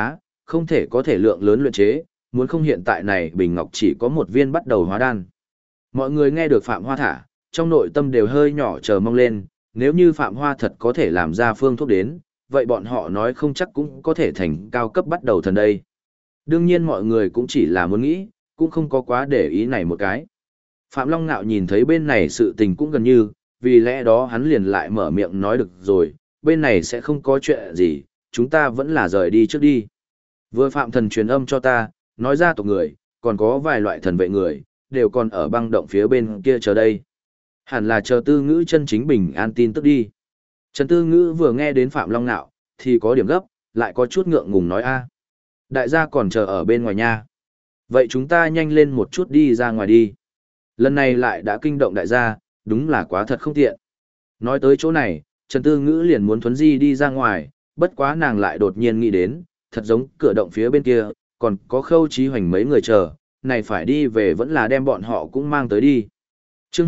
không thể có thể lượng lớn luyện chế, muốn không hiện tại này bình ngọc chỉ có một viên bắt đầu hóa đan. Mọi người nghe được Phạm Hoa thả, trong nội tâm đều hơi nhỏ chờ mong lên, nếu như Phạm Hoa thật có thể làm ra phương thuốc đến, vậy bọn họ nói không chắc cũng có thể thành cao cấp bắt đầu thần đây. Đương nhiên mọi người cũng chỉ là muốn nghĩ, cũng không có quá để ý này một cái. Phạm Long Nạo nhìn thấy bên này sự tình cũng gần như, vì lẽ đó hắn liền lại mở miệng nói được rồi, bên này sẽ không có chuyện gì, chúng ta vẫn là rời đi trước đi. Vừa Phạm thần truyền âm cho ta, nói ra tộc người, còn có vài loại thần vệ người, đều còn ở băng động phía bên kia chờ đây. Hẳn là chờ Tư Ngữ chân chính bình an tin tức đi. Trần Tư Ngữ vừa nghe đến Phạm Long Nạo, thì có điểm gấp, lại có chút ngượng ngùng nói a. Đại gia còn chờ ở bên ngoài nha. Vậy chúng ta nhanh lên một chút đi ra ngoài đi. Lần này lại đã kinh động đại gia, đúng là quá thật không tiện. Nói tới chỗ này, Trần Tư Ngữ liền muốn thuấn di đi ra ngoài, bất quá nàng lại đột nhiên nghĩ đến, thật giống cửa động phía bên kia, còn có Khâu Chí Hoành mấy người chờ, này phải đi về vẫn là đem bọn họ cũng mang tới đi. Chương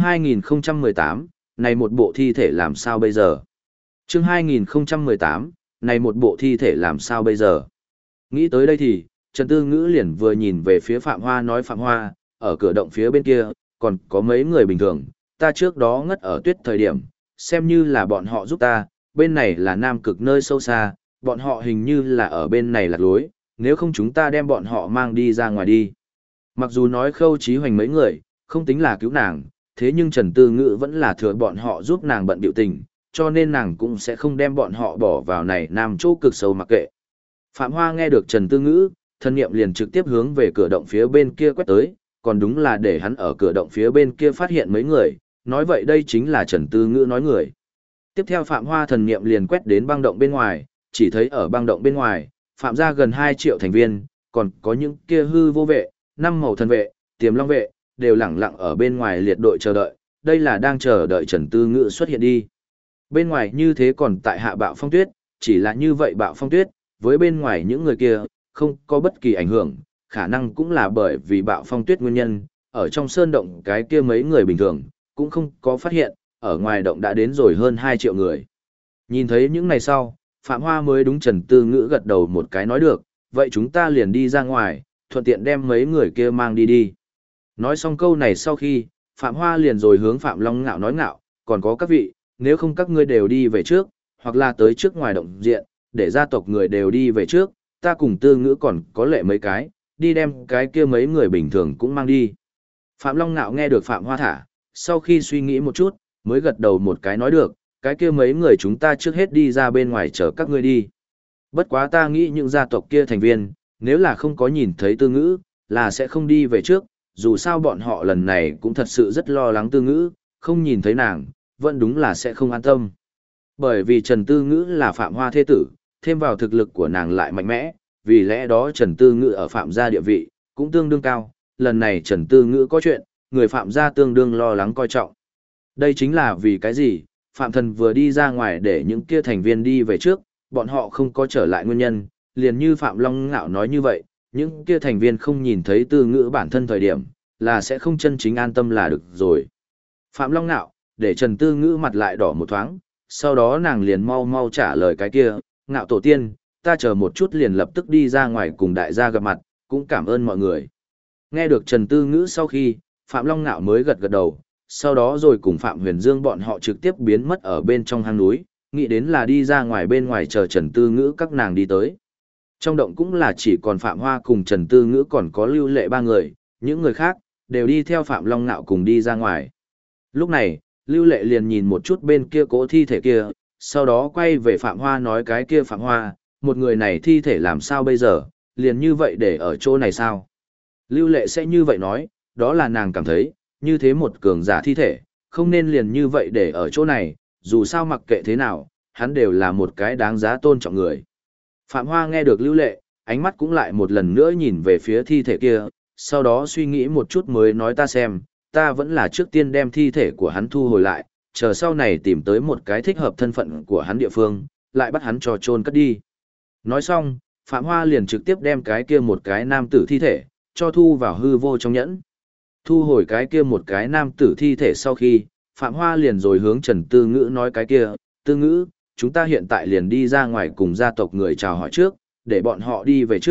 2018, này một bộ thi thể làm sao bây giờ? Chương 2018, này một bộ thi thể làm sao bây giờ? Nghĩ tới đây thì, Trần Tư Ngữ liền vừa nhìn về phía Phạm Hoa nói Phạm Hoa, ở cửa động phía bên kia, còn có mấy người bình thường, ta trước đó ngất ở tuyết thời điểm, xem như là bọn họ giúp ta, bên này là Nam Cực nơi sâu xa, bọn họ hình như là ở bên này lạc lối, nếu không chúng ta đem bọn họ mang đi ra ngoài đi. Mặc dù nói Khâu Chí Hoành mấy người, không tính là cứu nàng, thế nhưng Trần Tư Ngữ vẫn là thừa bọn họ giúp nàng bận biểu tình, cho nên nàng cũng sẽ không đem bọn họ bỏ vào này Nam chỗ cực sâu mặc kệ. Phạm Hoa nghe được Trần Tư Ngữ, thân niệm liền trực tiếp hướng về cửa động phía bên kia quét tới, còn đúng là để hắn ở cửa động phía bên kia phát hiện mấy người, nói vậy đây chính là Trần Tư Ngữ nói người. Tiếp theo Phạm Hoa thần niệm liền quét đến băng động bên ngoài, chỉ thấy ở băng động bên ngoài, Phạm gia gần 2 triệu thành viên, còn có những kia hư vô vệ, 5 màu thần vệ, tiềm long vệ, đều lẳng lặng ở bên ngoài liệt đội chờ đợi, đây là đang chờ đợi Trần Tư Ngữ xuất hiện đi. Bên ngoài như thế còn tại hạ bạo phong tuyết, chỉ là như vậy bạo phong tuyết, với bên ngoài những người kia, không có bất kỳ ảnh hưởng, khả năng cũng là bởi vì bạo phong tuyết nguyên nhân, ở trong sơn động cái kia mấy người bình thường, cũng không có phát hiện, ở ngoài động đã đến rồi hơn 2 triệu người. Nhìn thấy những này sau, Phạm Hoa mới đúng Trần Tư Ngữ gật đầu một cái nói được, vậy chúng ta liền đi ra ngoài, thuận tiện đem mấy người kia mang đi đi. Nói xong câu này sau khi, Phạm Hoa liền rồi hướng Phạm Long Ngạo nói ngạo, còn có các vị, nếu không các ngươi đều đi về trước, hoặc là tới trước ngoài động diện, để gia tộc người đều đi về trước, ta cùng Tư Ngữ còn có lệ mấy cái, đi đem cái kia mấy người bình thường cũng mang đi. Phạm Long Ngạo nghe được Phạm Hoa thả, sau khi suy nghĩ một chút, mới gật đầu một cái nói được, cái kia mấy người chúng ta trước hết đi ra bên ngoài chờ các ngươi đi. Bất quá ta nghĩ những gia tộc kia thành viên, nếu là không có nhìn thấy Tư Ngữ, là sẽ không đi về trước, dù sao bọn họ lần này cũng thật sự rất lo lắng Tư Ngữ, không nhìn thấy nàng, vẫn đúng là sẽ không an tâm. Bởi vì Trần Tư Ngữ là Phạm Hoa thế tử, thêm vào thực lực của nàng lại mạnh mẽ, vì lẽ đó Trần Tư Ngữ ở Phạm gia địa vị, cũng tương đương cao, lần này Trần Tư Ngữ có chuyện, người Phạm gia tương đương lo lắng coi trọng. Đây chính là vì cái gì, Phạm Thần vừa đi ra ngoài để những kia thành viên đi về trước, bọn họ không có trở lại nguyên nhân, liền như Phạm Long Ngạo nói như vậy, những kia thành viên không nhìn thấy Tư Ngữ bản thân thời điểm, là sẽ không chân chính an tâm là được rồi. Phạm Long Ngạo, để Trần Tư Ngữ mặt lại đỏ một thoáng, sau đó nàng liền mau mau trả lời cái kia, Ngạo tổ tiên, ta chờ một chút liền lập tức đi ra ngoài cùng đại gia gặp mặt, cũng cảm ơn mọi người. Nghe được Trần Tư Ngữ sau khi, Phạm Long Ngạo mới gật gật đầu, sau đó rồi cùng Phạm Huyền Dương bọn họ trực tiếp biến mất ở bên trong hang núi, nghĩ đến là đi ra ngoài bên ngoài chờ Trần Tư Ngữ các nàng đi tới. Trong động cũng là chỉ còn Phạm Hoa cùng Trần Tư Ngữ còn có Lưu Lệ ba người, những người khác, đều đi theo Phạm Long Ngạo cùng đi ra ngoài. Lúc này, Lưu Lệ liền nhìn một chút bên kia cỗ thi thể kia, sau đó quay về Phạm Hoa nói cái kia Phạm Hoa, một người này thi thể làm sao bây giờ, liền như vậy để ở chỗ này sao? Lưu Lệ sẽ như vậy nói, đó là nàng cảm thấy, như thế một cường giả thi thể, không nên liền như vậy để ở chỗ này, dù sao mặc kệ thế nào, hắn đều là một cái đáng giá tôn trọng người. Phạm Hoa nghe được Lưu Lệ, ánh mắt cũng lại một lần nữa nhìn về phía thi thể kia, sau đó suy nghĩ một chút mới nói ta xem, ta vẫn là trước tiên đem thi thể của hắn thu hồi lại, chờ sau này tìm tới một cái thích hợp thân phận của hắn địa phương, lại bắt hắn cho chôn cất đi. Nói xong, Phạm Hoa liền trực tiếp đem cái kia một cái nam tử thi thể, cho thu vào hư vô trong nhẫn. Thu hồi cái kia một cái nam tử thi thể sau khi, Phạm Hoa liền rồi hướng Trần Tư Ngữ nói cái kia, Tư Ngữ, chúng ta hiện tại liền đi ra ngoài cùng gia tộc người chào hỏi trước, để bọn họ đi về trước,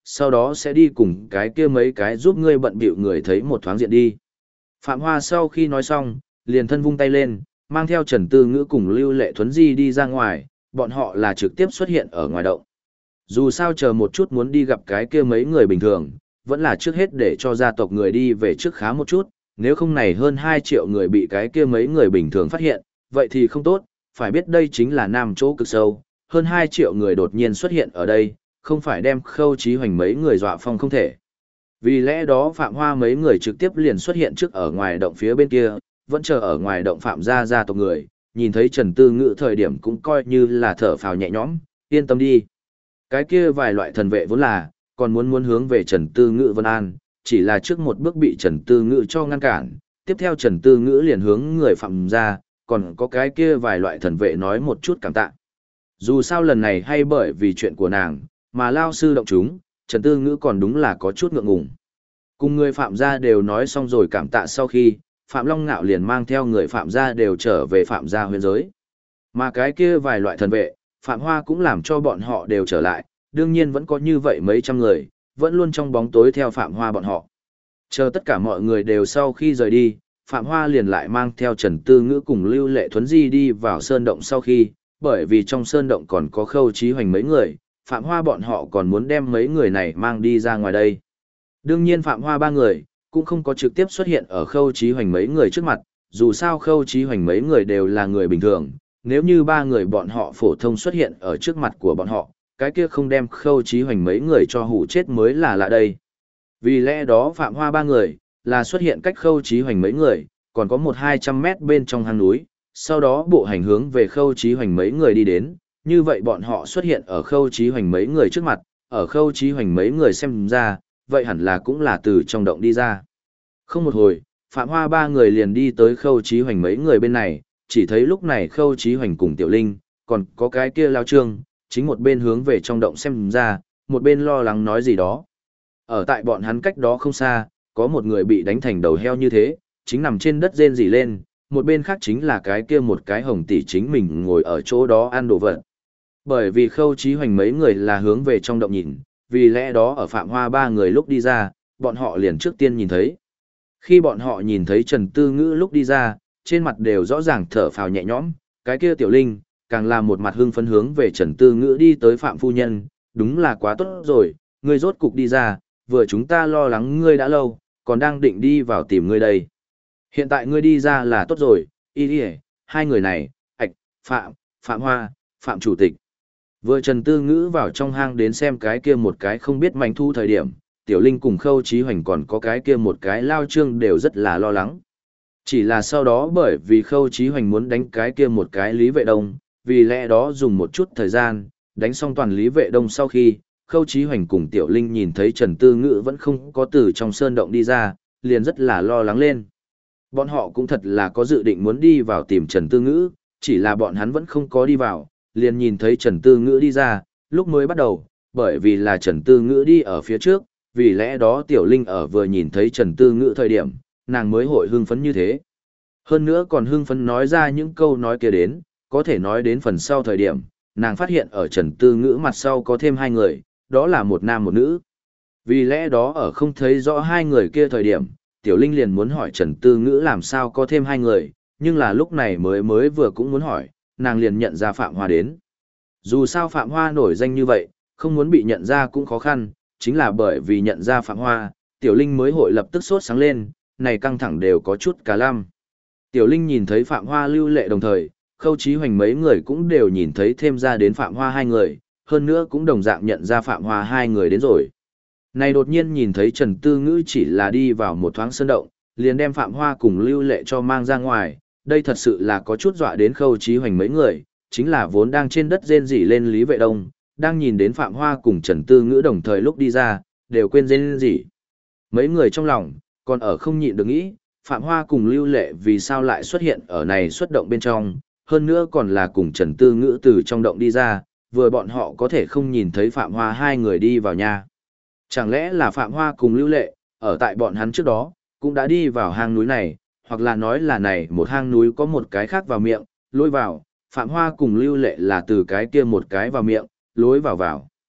sau đó sẽ đi cùng cái kia mấy cái giúp ngươi bận bịu người thấy một thoáng diện đi. Phạm Hoa sau khi nói xong, liền thân vung tay lên, mang theo Trần Tư Ngữ cùng Lưu Lệ Thuấn Di đi ra ngoài, bọn họ là trực tiếp xuất hiện ở ngoài động. Dù sao chờ một chút muốn đi gặp cái kia mấy người bình thường, vẫn là trước hết để cho gia tộc người đi về trước khá một chút, nếu không này hơn 2 triệu người bị cái kia mấy người bình thường phát hiện, vậy thì không tốt, phải biết đây chính là nam chỗ cực sâu, hơn 2 triệu người đột nhiên xuất hiện ở đây, không phải đem Khâu Chí Hoành mấy người dọa phong không thể. Vì lẽ đó Phạm Hoa mấy người trực tiếp liền xuất hiện trước ở ngoài động phía bên kia, vẫn chờ ở ngoài động Phạm gia tộc người, nhìn thấy Trần Tư Ngữ thời điểm cũng coi như là thở phào nhẹ nhõm, yên tâm đi. Cái kia vài loại thần vệ vốn là, còn muốn hướng về Trần Tư Ngữ Vân An, chỉ là trước một bước bị Trần Tư Ngữ cho ngăn cản, tiếp theo Trần Tư Ngữ liền hướng người Phạm gia, còn có cái kia vài loại thần vệ nói một chút cảm tạ. Dù sao lần này hay bởi vì chuyện của nàng, mà lao sư động chúng, Trần Tư Ngữ còn đúng là có chút ngượng ngùng. Cùng người Phạm gia đều nói xong rồi cảm tạ sau khi, Phạm Long Ngạo liền mang theo người Phạm gia đều trở về Phạm gia huyện giới. Mà cái kia vài loại thần vệ, Phạm Hoa cũng làm cho bọn họ đều trở lại, đương nhiên vẫn có như vậy mấy trăm người, vẫn luôn trong bóng tối theo Phạm Hoa bọn họ. Chờ tất cả mọi người đều sau khi rời đi, Phạm Hoa liền lại mang theo Trần Tư Ngữ cùng Lưu Lệ Thuấn Di đi vào sơn động sau khi, bởi vì trong sơn động còn có Khâu Chí Hoành mấy người, Phạm Hoa bọn họ còn muốn đem mấy người này mang đi ra ngoài đây. Đương nhiên Phạm Hoa ba người, cũng không có trực tiếp xuất hiện ở Khâu Chí Hoành mấy người trước mặt, dù sao Khâu Chí Hoành mấy người đều là người bình thường, nếu như ba người bọn họ phổ thông xuất hiện ở trước mặt của bọn họ, cái kia không đem Khâu Chí Hoành mấy người cho hủ chết mới là lạ đây. Vì lẽ đó Phạm Hoa ba người, là xuất hiện cách Khâu Chí Hoành mấy người, còn có 100-200 mét bên trong hang núi, sau đó bộ hành hướng về Khâu Chí Hoành mấy người đi đến, như vậy bọn họ xuất hiện ở Khâu Chí Hoành mấy người trước mặt, ở Khâu Chí Hoành mấy người xem ra, vậy hẳn là cũng là từ trong động đi ra. Không một hồi, Phạm Hoa ba người liền đi tới Khâu Chí Hoành mấy người bên này, chỉ thấy lúc này Khâu Chí Hoành cùng Tiểu Linh, còn có cái kia Lao Trương, chính một bên hướng về trong động xem ra, một bên lo lắng nói gì đó. Ở tại bọn hắn cách đó không xa, có một người bị đánh thành đầu heo như thế, chính nằm trên đất rên rỉ lên, một bên khác chính là cái kia một cái hồng tỷ chính mình ngồi ở chỗ đó ăn đồ vật. Bởi vì Khâu Chí Hoành mấy người là hướng về trong động nhìn, vì lẽ đó ở Phạm Hoa ba người lúc đi ra, bọn họ liền trước tiên nhìn thấy. Khi bọn họ nhìn thấy Trần Tư Ngữ lúc đi ra, trên mặt đều rõ ràng thở phào nhẹ nhõm, cái kia Tiểu Linh, càng là một mặt hưng phấn hướng về Trần Tư Ngữ đi tới Phạm phu nhân, đúng là quá tốt rồi, ngươi rốt cục đi ra, vừa chúng ta lo lắng ngươi đã lâu, còn đang định đi vào tìm ngươi đây. Hiện tại ngươi đi ra là tốt rồi, hai người này, Phạm Hoa, Phạm Chủ tịch. Vừa Trần Tư Ngữ vào trong hang đến xem cái kia một cái không biết manh thu thời điểm, Tiểu Linh cùng Khâu Chí Hoành còn có cái kia một cái Lao Trương đều rất là lo lắng. Chỉ là sau đó bởi vì Khâu Chí Hoành muốn đánh cái kia một cái Lý Vệ Đông, vì lẽ đó dùng một chút thời gian, đánh xong toàn Lý Vệ Đông sau khi, Khâu Chí Hoành cùng Tiểu Linh nhìn thấy Trần Tư Ngữ vẫn không có từ trong sơn động đi ra, liền rất là lo lắng lên. Bọn họ cũng thật là có dự định muốn đi vào tìm Trần Tư Ngữ, chỉ là bọn hắn vẫn không có đi vào, liền nhìn thấy Trần Tư Ngữ đi ra, lúc mới bắt đầu, bởi vì là Trần Tư Ngữ đi ở phía trước, vì lẽ đó Tiểu Linh ở vừa nhìn thấy Trần Tư Ngữ thời điểm, nàng mới hội hưng phấn như thế. Hơn nữa còn hưng phấn nói ra những câu nói kia đến, có thể nói đến phần sau thời điểm, nàng phát hiện ở Trần Tư Ngữ mặt sau có thêm hai người, đó là một nam một nữ. Vì lẽ đó ở không thấy rõ hai người kia thời điểm, Tiểu Linh liền muốn hỏi Trần Tư Ngữ làm sao có thêm hai người, nhưng là lúc này mới vừa cũng muốn hỏi, nàng liền nhận ra Phạm Hoa đến. Dù sao Phạm Hoa nổi danh như vậy, không muốn bị nhận ra cũng khó khăn, chính là bởi vì nhận ra Phạm Hoa, Tiểu Linh mới hội lập tức sốt sáng lên, này căng thẳng đều có chút cả lăm. Tiểu Linh nhìn thấy Phạm Hoa Lưu Lệ đồng thời, Khâu Chí Hoành mấy người cũng đều nhìn thấy thêm ra đến Phạm Hoa hai người, hơn nữa cũng đồng dạng nhận ra Phạm Hoa hai người đến rồi. Này đột nhiên nhìn thấy Trần Tư Ngữ chỉ là đi vào một thoáng sơn động, liền đem Phạm Hoa cùng Lưu Lệ cho mang ra ngoài, đây thật sự là có chút dọa đến Khâu Chí Hoành mấy người, chính là vốn đang trên đất rên rỉ lên Lý Vệ Đông, đang nhìn đến Phạm Hoa cùng Trần Tư Ngữ đồng thời lúc đi ra, đều quên rên rỉ. Mấy người trong lòng, còn ở không nhịn được nghĩ, Phạm Hoa cùng Lưu Lệ vì sao lại xuất hiện ở này xuất động bên trong, hơn nữa còn là cùng Trần Tư Ngữ từ trong động đi ra, vừa bọn họ có thể không nhìn thấy Phạm Hoa hai người đi vào nhà. Chẳng lẽ là Phạm Hoa cùng Lưu Lệ, ở tại bọn hắn trước đó, cũng đã đi vào hang núi này, hoặc là nói là này một hang núi có một cái khác vào miệng, lối vào, Phạm Hoa cùng Lưu Lệ là từ cái kia một cái vào miệng, lối vào vào.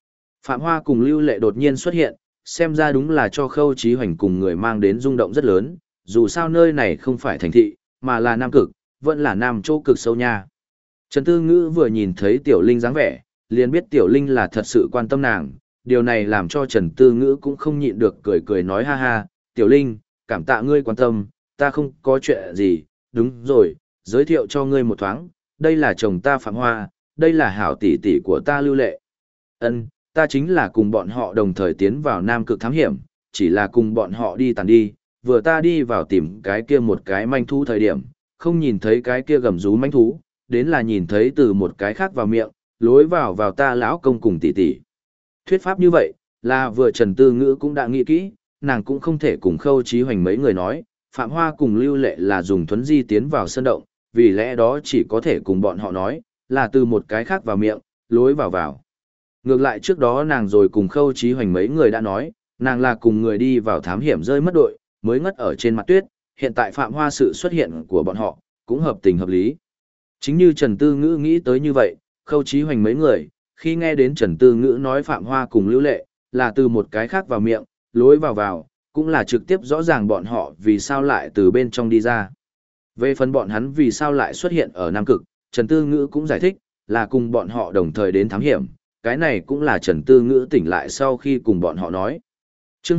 Phạm Hoa cùng Lưu Lệ đột nhiên xuất hiện, xem ra đúng là cho Khâu Chí Hoành cùng người mang đến rung động rất lớn, dù sao nơi này không phải thành thị, mà là Nam Cực, vẫn là Nam chỗ cực sâu nha. Trần Tư Ngữ vừa nhìn thấy Tiểu Linh dáng vẻ, liền biết Tiểu Linh là thật sự quan tâm nàng, điều này làm cho Trần Tư Ngữ cũng không nhịn được cười cười nói ha ha, Tiểu Linh, cảm tạ ngươi quan tâm, ta không có chuyện gì, đúng rồi, giới thiệu cho ngươi một thoáng, đây là chồng ta Phạm Hoa, đây là hảo tỷ tỷ của ta Lưu Lệ. Ân, ta chính là cùng bọn họ đồng thời tiến vào Nam Cực thám hiểm, chỉ là cùng bọn họ đi tàn đi, vừa ta đi vào tìm cái kia một cái manh thú thời điểm, không nhìn thấy cái kia gầm rú manh thú, đến là nhìn thấy từ một cái khác vào miệng, lối vào ta lão công cùng tỷ tỷ. Thuyết pháp như vậy, là vừa Trần Tư Ngữ cũng đã nghĩ kỹ, nàng cũng không thể cùng Khâu Chí Hoành mấy người nói, Phạm Hoa cùng Lưu Lệ là dùng thuấn di tiến vào sơn động, vì lẽ đó chỉ có thể cùng bọn họ nói, là từ một cái khác vào miệng, lối vào. Ngược lại trước đó nàng rồi cùng Khâu Chí Hoành mấy người đã nói, nàng là cùng người đi vào thám hiểm rơi mất đội, mới ngất ở trên mặt tuyết, hiện tại Phạm Hoa sự xuất hiện của bọn họ, cũng hợp tình hợp lý. Chính như Trần Tư Ngữ nghĩ tới như vậy, Khâu Chí Hoành mấy người, khi nghe đến Trần Tư Ngữ nói Phạm Hoa cùng Lưu Lệ, là từ một cái khác vào miệng, lối vào, cũng là trực tiếp rõ ràng bọn họ vì sao lại từ bên trong đi ra. Về phần bọn hắn vì sao lại xuất hiện ở Nam Cực, Trần Tư Ngữ cũng giải thích, là cùng bọn họ đồng thời đến thám hiểm, cái này cũng là Trần Tư Ngữ tỉnh lại sau khi cùng bọn họ nói. Chương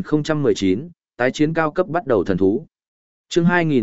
2019, tái chiến cao cấp bắt đầu thần thú. Chương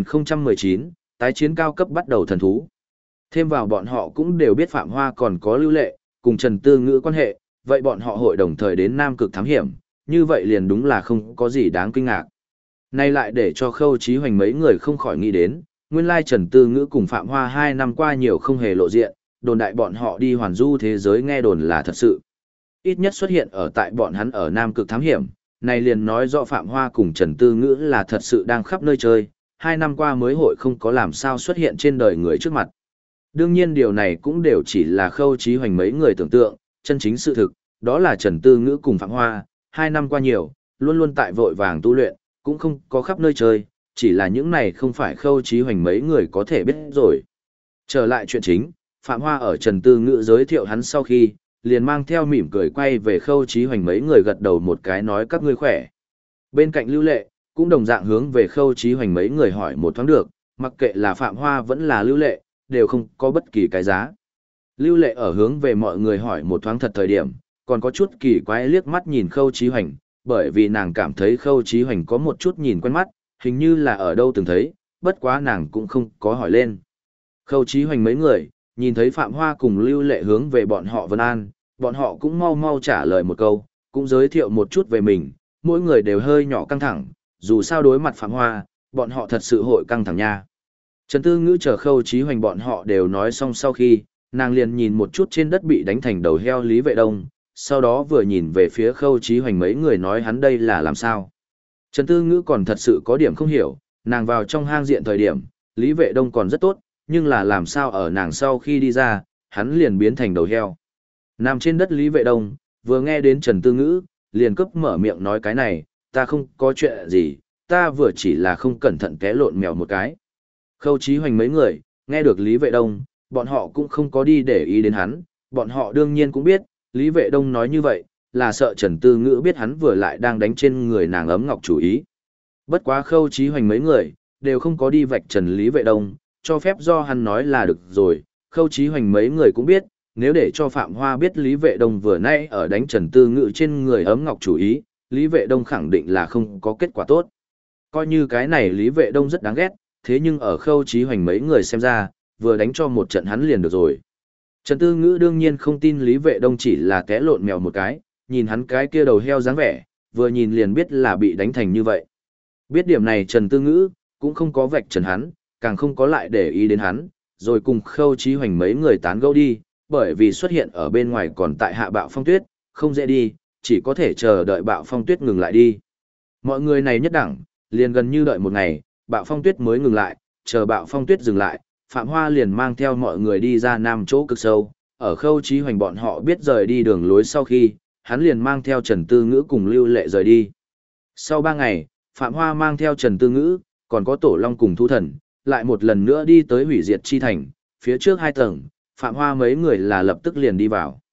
2019, tái chiến cao cấp bắt đầu thần thú. Thêm vào bọn họ cũng đều biết Phạm Hoa còn có Lưu Lệ, cùng Trần Tư Ngữ quan hệ, vậy bọn họ hội đồng thời đến Nam Cực thám hiểm, như vậy liền đúng là không có gì đáng kinh ngạc. Nay lại để cho Khâu Chí Hoành mấy người không khỏi nghĩ đến, nguyên lai Trần Tư Ngữ cùng Phạm Hoa 2 năm qua nhiều không hề lộ diện, đồn đại bọn họ đi hoàn du thế giới nghe đồn là thật sự. Ít nhất xuất hiện ở tại bọn hắn ở Nam Cực thám hiểm, này liền nói rõ Phạm Hoa cùng Trần Tư Ngữ là thật sự đang khắp nơi chơi, 2 năm qua mới hội không có làm sao xuất hiện trên đời người trước mặt. Đương nhiên điều này cũng đều chỉ là Khâu Chí Hoành mấy người tưởng tượng, chân chính sự thực, đó là Trần Tư Ngữ cùng Phạm Hoa, 2 năm qua nhiều, luôn luôn tại vội vàng tu luyện, cũng không có khắp nơi chơi, chỉ là những này không phải Khâu Chí Hoành mấy người có thể biết rồi. Trở lại chuyện chính, Phạm Hoa ở Trần Tư Ngữ giới thiệu hắn sau khi, liền mang theo mỉm cười quay về Khâu Chí Hoành mấy người gật đầu một cái nói các ngươi khỏe. Bên cạnh Lưu Lệ, cũng đồng dạng hướng về Khâu Chí Hoành mấy người hỏi một thoáng được, mặc kệ là Phạm Hoa vẫn là Lưu Lệ, đều không có bất kỳ cái giá. Lưu Lệ ở hướng về mọi người hỏi một thoáng thật thời điểm, còn có chút kỳ quái liếc mắt nhìn Khâu Chí Hoành, bởi vì nàng cảm thấy Khâu Chí Hoành có một chút nhìn quen mắt, hình như là ở đâu từng thấy, bất quá nàng cũng không có hỏi lên. Khâu Chí Hoành mấy người, nhìn thấy Phạm Hoa cùng Lưu Lệ hướng về bọn họ vân an, bọn họ cũng mau mau trả lời một câu, cũng giới thiệu một chút về mình, mỗi người đều hơi nhỏ căng thẳng, dù sao đối mặt Phạm Hoa, bọn họ thật sự hội căng thẳng nha. Trần Tư Ngữ chờ Khâu Chí Hoành bọn họ đều nói xong sau khi, nàng liền nhìn một chút trên đất bị đánh thành đầu heo Lý Vệ Đông, sau đó vừa nhìn về phía Khâu Chí Hoành mấy người nói hắn đây là làm sao. Trần Tư Ngữ còn thật sự có điểm không hiểu, nàng vào trong hang diện thời điểm, Lý Vệ Đông còn rất tốt, nhưng là làm sao ở nàng sau khi đi ra, hắn liền biến thành đầu heo. Nằm trên đất Lý Vệ Đông, vừa nghe đến Trần Tư Ngữ, liền cấp mở miệng nói cái này, ta không có chuyện gì, ta vừa chỉ là không cẩn thận té lộn mèo một cái. Khâu Chí Hoành mấy người, nghe được Lý Vệ Đông, bọn họ cũng không có đi để ý đến hắn, bọn họ đương nhiên cũng biết, Lý Vệ Đông nói như vậy, là sợ Trần Tư Ngữ biết hắn vừa lại đang đánh trên người nàng ấm ngọc chủ ý. Bất quá Khâu Chí Hoành mấy người, đều không có đi vạch trần Lý Vệ Đông, cho phép do hắn nói là được rồi, Khâu Chí Hoành mấy người cũng biết, nếu để cho Phạm Hoa biết Lý Vệ Đông vừa nãy ở đánh Trần Tư Ngữ trên người ấm ngọc chủ ý, Lý Vệ Đông khẳng định là không có kết quả tốt. Coi như cái này Lý Vệ Đông rất đáng ghét, thế nhưng ở Khâu Chí Hoành mấy người xem ra, vừa đánh cho một trận hắn liền được rồi. Trần Tư Ngữ đương nhiên không tin Lý Vệ Đông chỉ là té lộn mèo một cái, nhìn hắn cái kia đầu heo dáng vẻ, vừa nhìn liền biết là bị đánh thành như vậy. Biết điểm này Trần Tư Ngữ cũng không có vạch trần hắn, càng không có lại để ý đến hắn, rồi cùng Khâu Chí Hoành mấy người tán gẫu đi, bởi vì xuất hiện ở bên ngoài còn tại hạ bạo phong tuyết, không dễ đi, chỉ có thể chờ đợi bạo phong tuyết ngừng lại đi. Mọi người này nhất đẳng, liền gần như đợi một ngày, bạo phong tuyết mới ngừng lại, chờ bạo phong tuyết dừng lại, Phạm Hoa liền mang theo mọi người đi ra Nam chỗ cực sâu, ở Khâu Chí Hoành bọn họ biết rời đi đường lối sau khi, hắn liền mang theo Trần Tư Ngữ cùng Lưu Lệ rời đi. Sau 3 ngày, Phạm Hoa mang theo Trần Tư Ngữ, còn có Tổ Long cùng Thu Thần, lại một lần nữa đi tới hủy diệt chi thành, phía trước 2 tầng, Phạm Hoa mấy người là lập tức liền đi vào.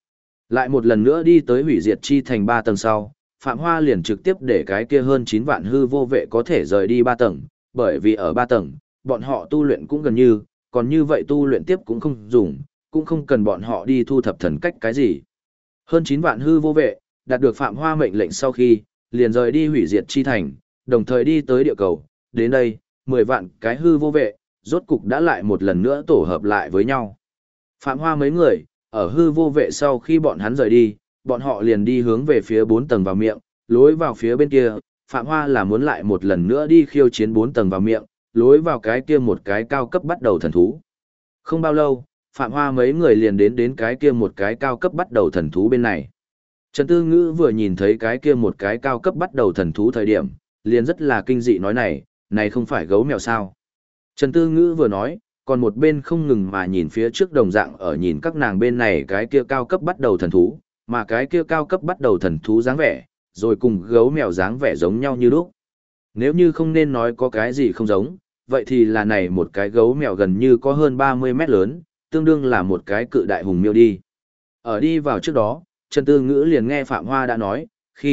Lại một lần nữa đi tới hủy diệt chi thành 3 tầng sau, Phạm Hoa liền trực tiếp để cái kia hơn 9 vạn hư vô vệ có thể rời đi 3 tầng, bởi vì ở 3 tầng, bọn họ tu luyện cũng gần như, còn như vậy tu luyện tiếp cũng không dùng, cũng không cần bọn họ đi thu thập thần cách cái gì. Hơn 9 vạn hư vô vệ, đạt được Phạm Hoa mệnh lệnh sau khi, liền rời đi hủy diệt chi thành, đồng thời đi tới địa cầu, đến đây, 10 vạn cái hư vô vệ, rốt cục đã lại một lần nữa tổ hợp lại với nhau. Phạm Hoa mấy người, ở hư vô vệ sau khi bọn hắn rời đi, bọn họ liền đi hướng về phía 4 tầng vào miệng, lối vào phía bên kia, Phạm Hoa là muốn lại một lần nữa đi khiêu chiến 4 tầng vào miệng, lối vào cái kia một cái cao cấp bắt đầu thần thú. Không bao lâu, Phạm Hoa mấy người liền đến cái kia một cái cao cấp bắt đầu thần thú bên này. Trần Tư Ngữ vừa nhìn thấy cái kia một cái cao cấp bắt đầu thần thú thời điểm, liền rất là kinh dị nói này không phải gấu mèo sao. Trần Tư Ngữ vừa nói, còn một bên không ngừng mà nhìn phía trước đồng dạng ở nhìn các nàng bên này cái kia cao cấp bắt đầu thần thú, mà cái kia cao cấp bắt đầu thần thú dáng vẻ, rồi cùng gấu mèo dáng vẻ giống nhau như lúc. Nếu như không nên nói có cái gì không giống, vậy thì là này một cái gấu mèo gần như có hơn 30 mét lớn, tương đương là một cái cự đại hùng miêu đi. Ở đi vào trước đó, Trần Tư Ngữ liền nghe Phạm Hoa đã nói,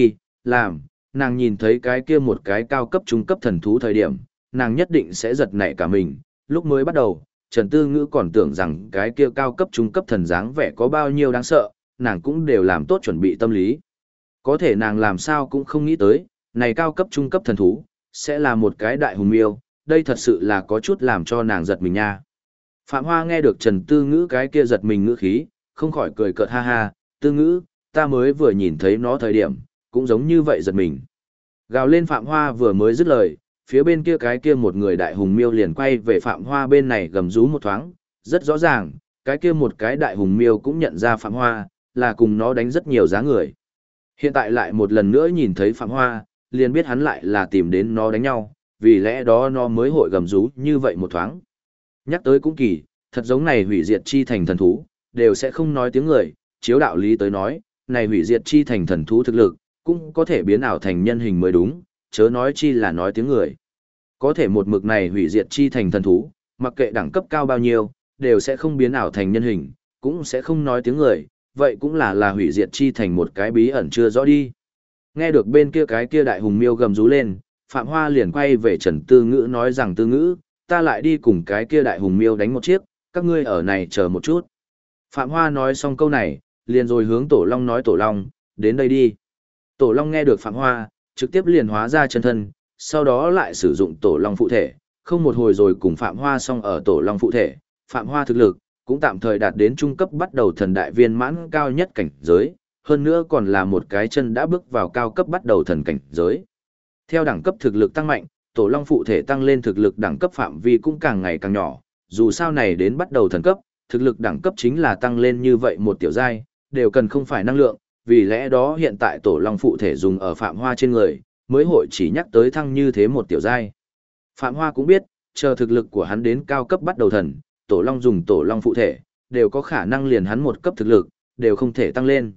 nàng nhìn thấy cái kia một cái cao cấp trung cấp thần thú thời điểm, nàng nhất định sẽ giật nảy cả mình. Lúc mới bắt đầu, Trần Tư Ngữ còn tưởng rằng cái kia cao cấp trung cấp thần dáng vẻ có bao nhiêu đáng sợ, nàng cũng đều làm tốt chuẩn bị tâm lý. Có thể nàng làm sao cũng không nghĩ tới, này cao cấp trung cấp thần thú, sẽ là một cái đại hùng miêu, đây thật sự là có chút làm cho nàng giật mình nha. Phạm Hoa nghe được Trần Tư Ngữ cái kia giật mình ngữ khí, không khỏi cười cợt ha ha, Tư Ngữ, ta mới vừa nhìn thấy nó thời điểm, cũng giống như vậy giật mình. Gào lên Phạm Hoa vừa mới dứt lời, phía bên kia cái kia một người đại hùng miêu liền quay về Phạm Hoa bên này gầm rú một thoáng, rất rõ ràng, cái kia một cái đại hùng miêu cũng nhận ra Phạm Hoa, là cùng nó đánh rất nhiều giá người. Hiện tại lại một lần nữa nhìn thấy Phạm Hoa, liền biết hắn lại là tìm đến nó đánh nhau, vì lẽ đó nó mới hội gầm rú như vậy một thoáng. Nhắc tới cũng kỳ, thật giống này hủy diệt chi thành thần thú, đều sẽ không nói tiếng người, chiếu đạo lý tới nói, này hủy diệt chi thành thần thú thực lực, cũng có thể biến ảo thành nhân hình mới đúng, chớ nói chi là nói tiếng người. Có thể một mực này hủy diệt chi thành thần thú, mặc kệ đẳng cấp cao bao nhiêu, đều sẽ không biến ảo thành nhân hình, cũng sẽ không nói tiếng người, vậy cũng là hủy diệt chi thành một cái bí ẩn chưa rõ đi. Nghe được bên kia cái kia đại hùng miêu gầm rú lên, Phạm Hoa liền quay về Trần Tư Ngữ nói rằng Tư Ngữ, ta lại đi cùng cái kia đại hùng miêu đánh một chiếc, các ngươi ở này chờ một chút. Phạm Hoa nói xong câu này, liền rồi hướng Tổ Long nói Tổ Long, đến đây đi. Tổ Long nghe được Phạm Hoa, trực tiếp liền hóa ra chân thân, sau đó lại sử dụng Tổ Long phụ thể, không một hồi rồi cùng Phạm Hoa xong ở Tổ Long phụ thể, Phạm Hoa thực lực, cũng tạm thời đạt đến trung cấp bắt đầu thần đại viên mãn cao nhất cảnh giới, hơn nữa còn là một cái chân đã bước vào cao cấp bắt đầu thần cảnh giới. Theo đẳng cấp thực lực tăng mạnh, Tổ Long phụ thể tăng lên thực lực đẳng cấp phạm vi cũng càng ngày càng nhỏ, dù sao này đến bắt đầu thần cấp, thực lực đẳng cấp chính là tăng lên như vậy một tiểu giai, đều cần không phải năng lượng, vì lẽ đó hiện tại Tổ Long phụ thể dùng ở Phạm Hoa trên người, mới hội chỉ nhắc tới thăng như thế một tiểu giai. Phạm Hoa cũng biết, chờ thực lực của hắn đến cao cấp bắt đầu thần, Tổ Long dùng Tổ Long phụ thể, đều có khả năng liền hắn một cấp thực lực, đều không thể tăng lên.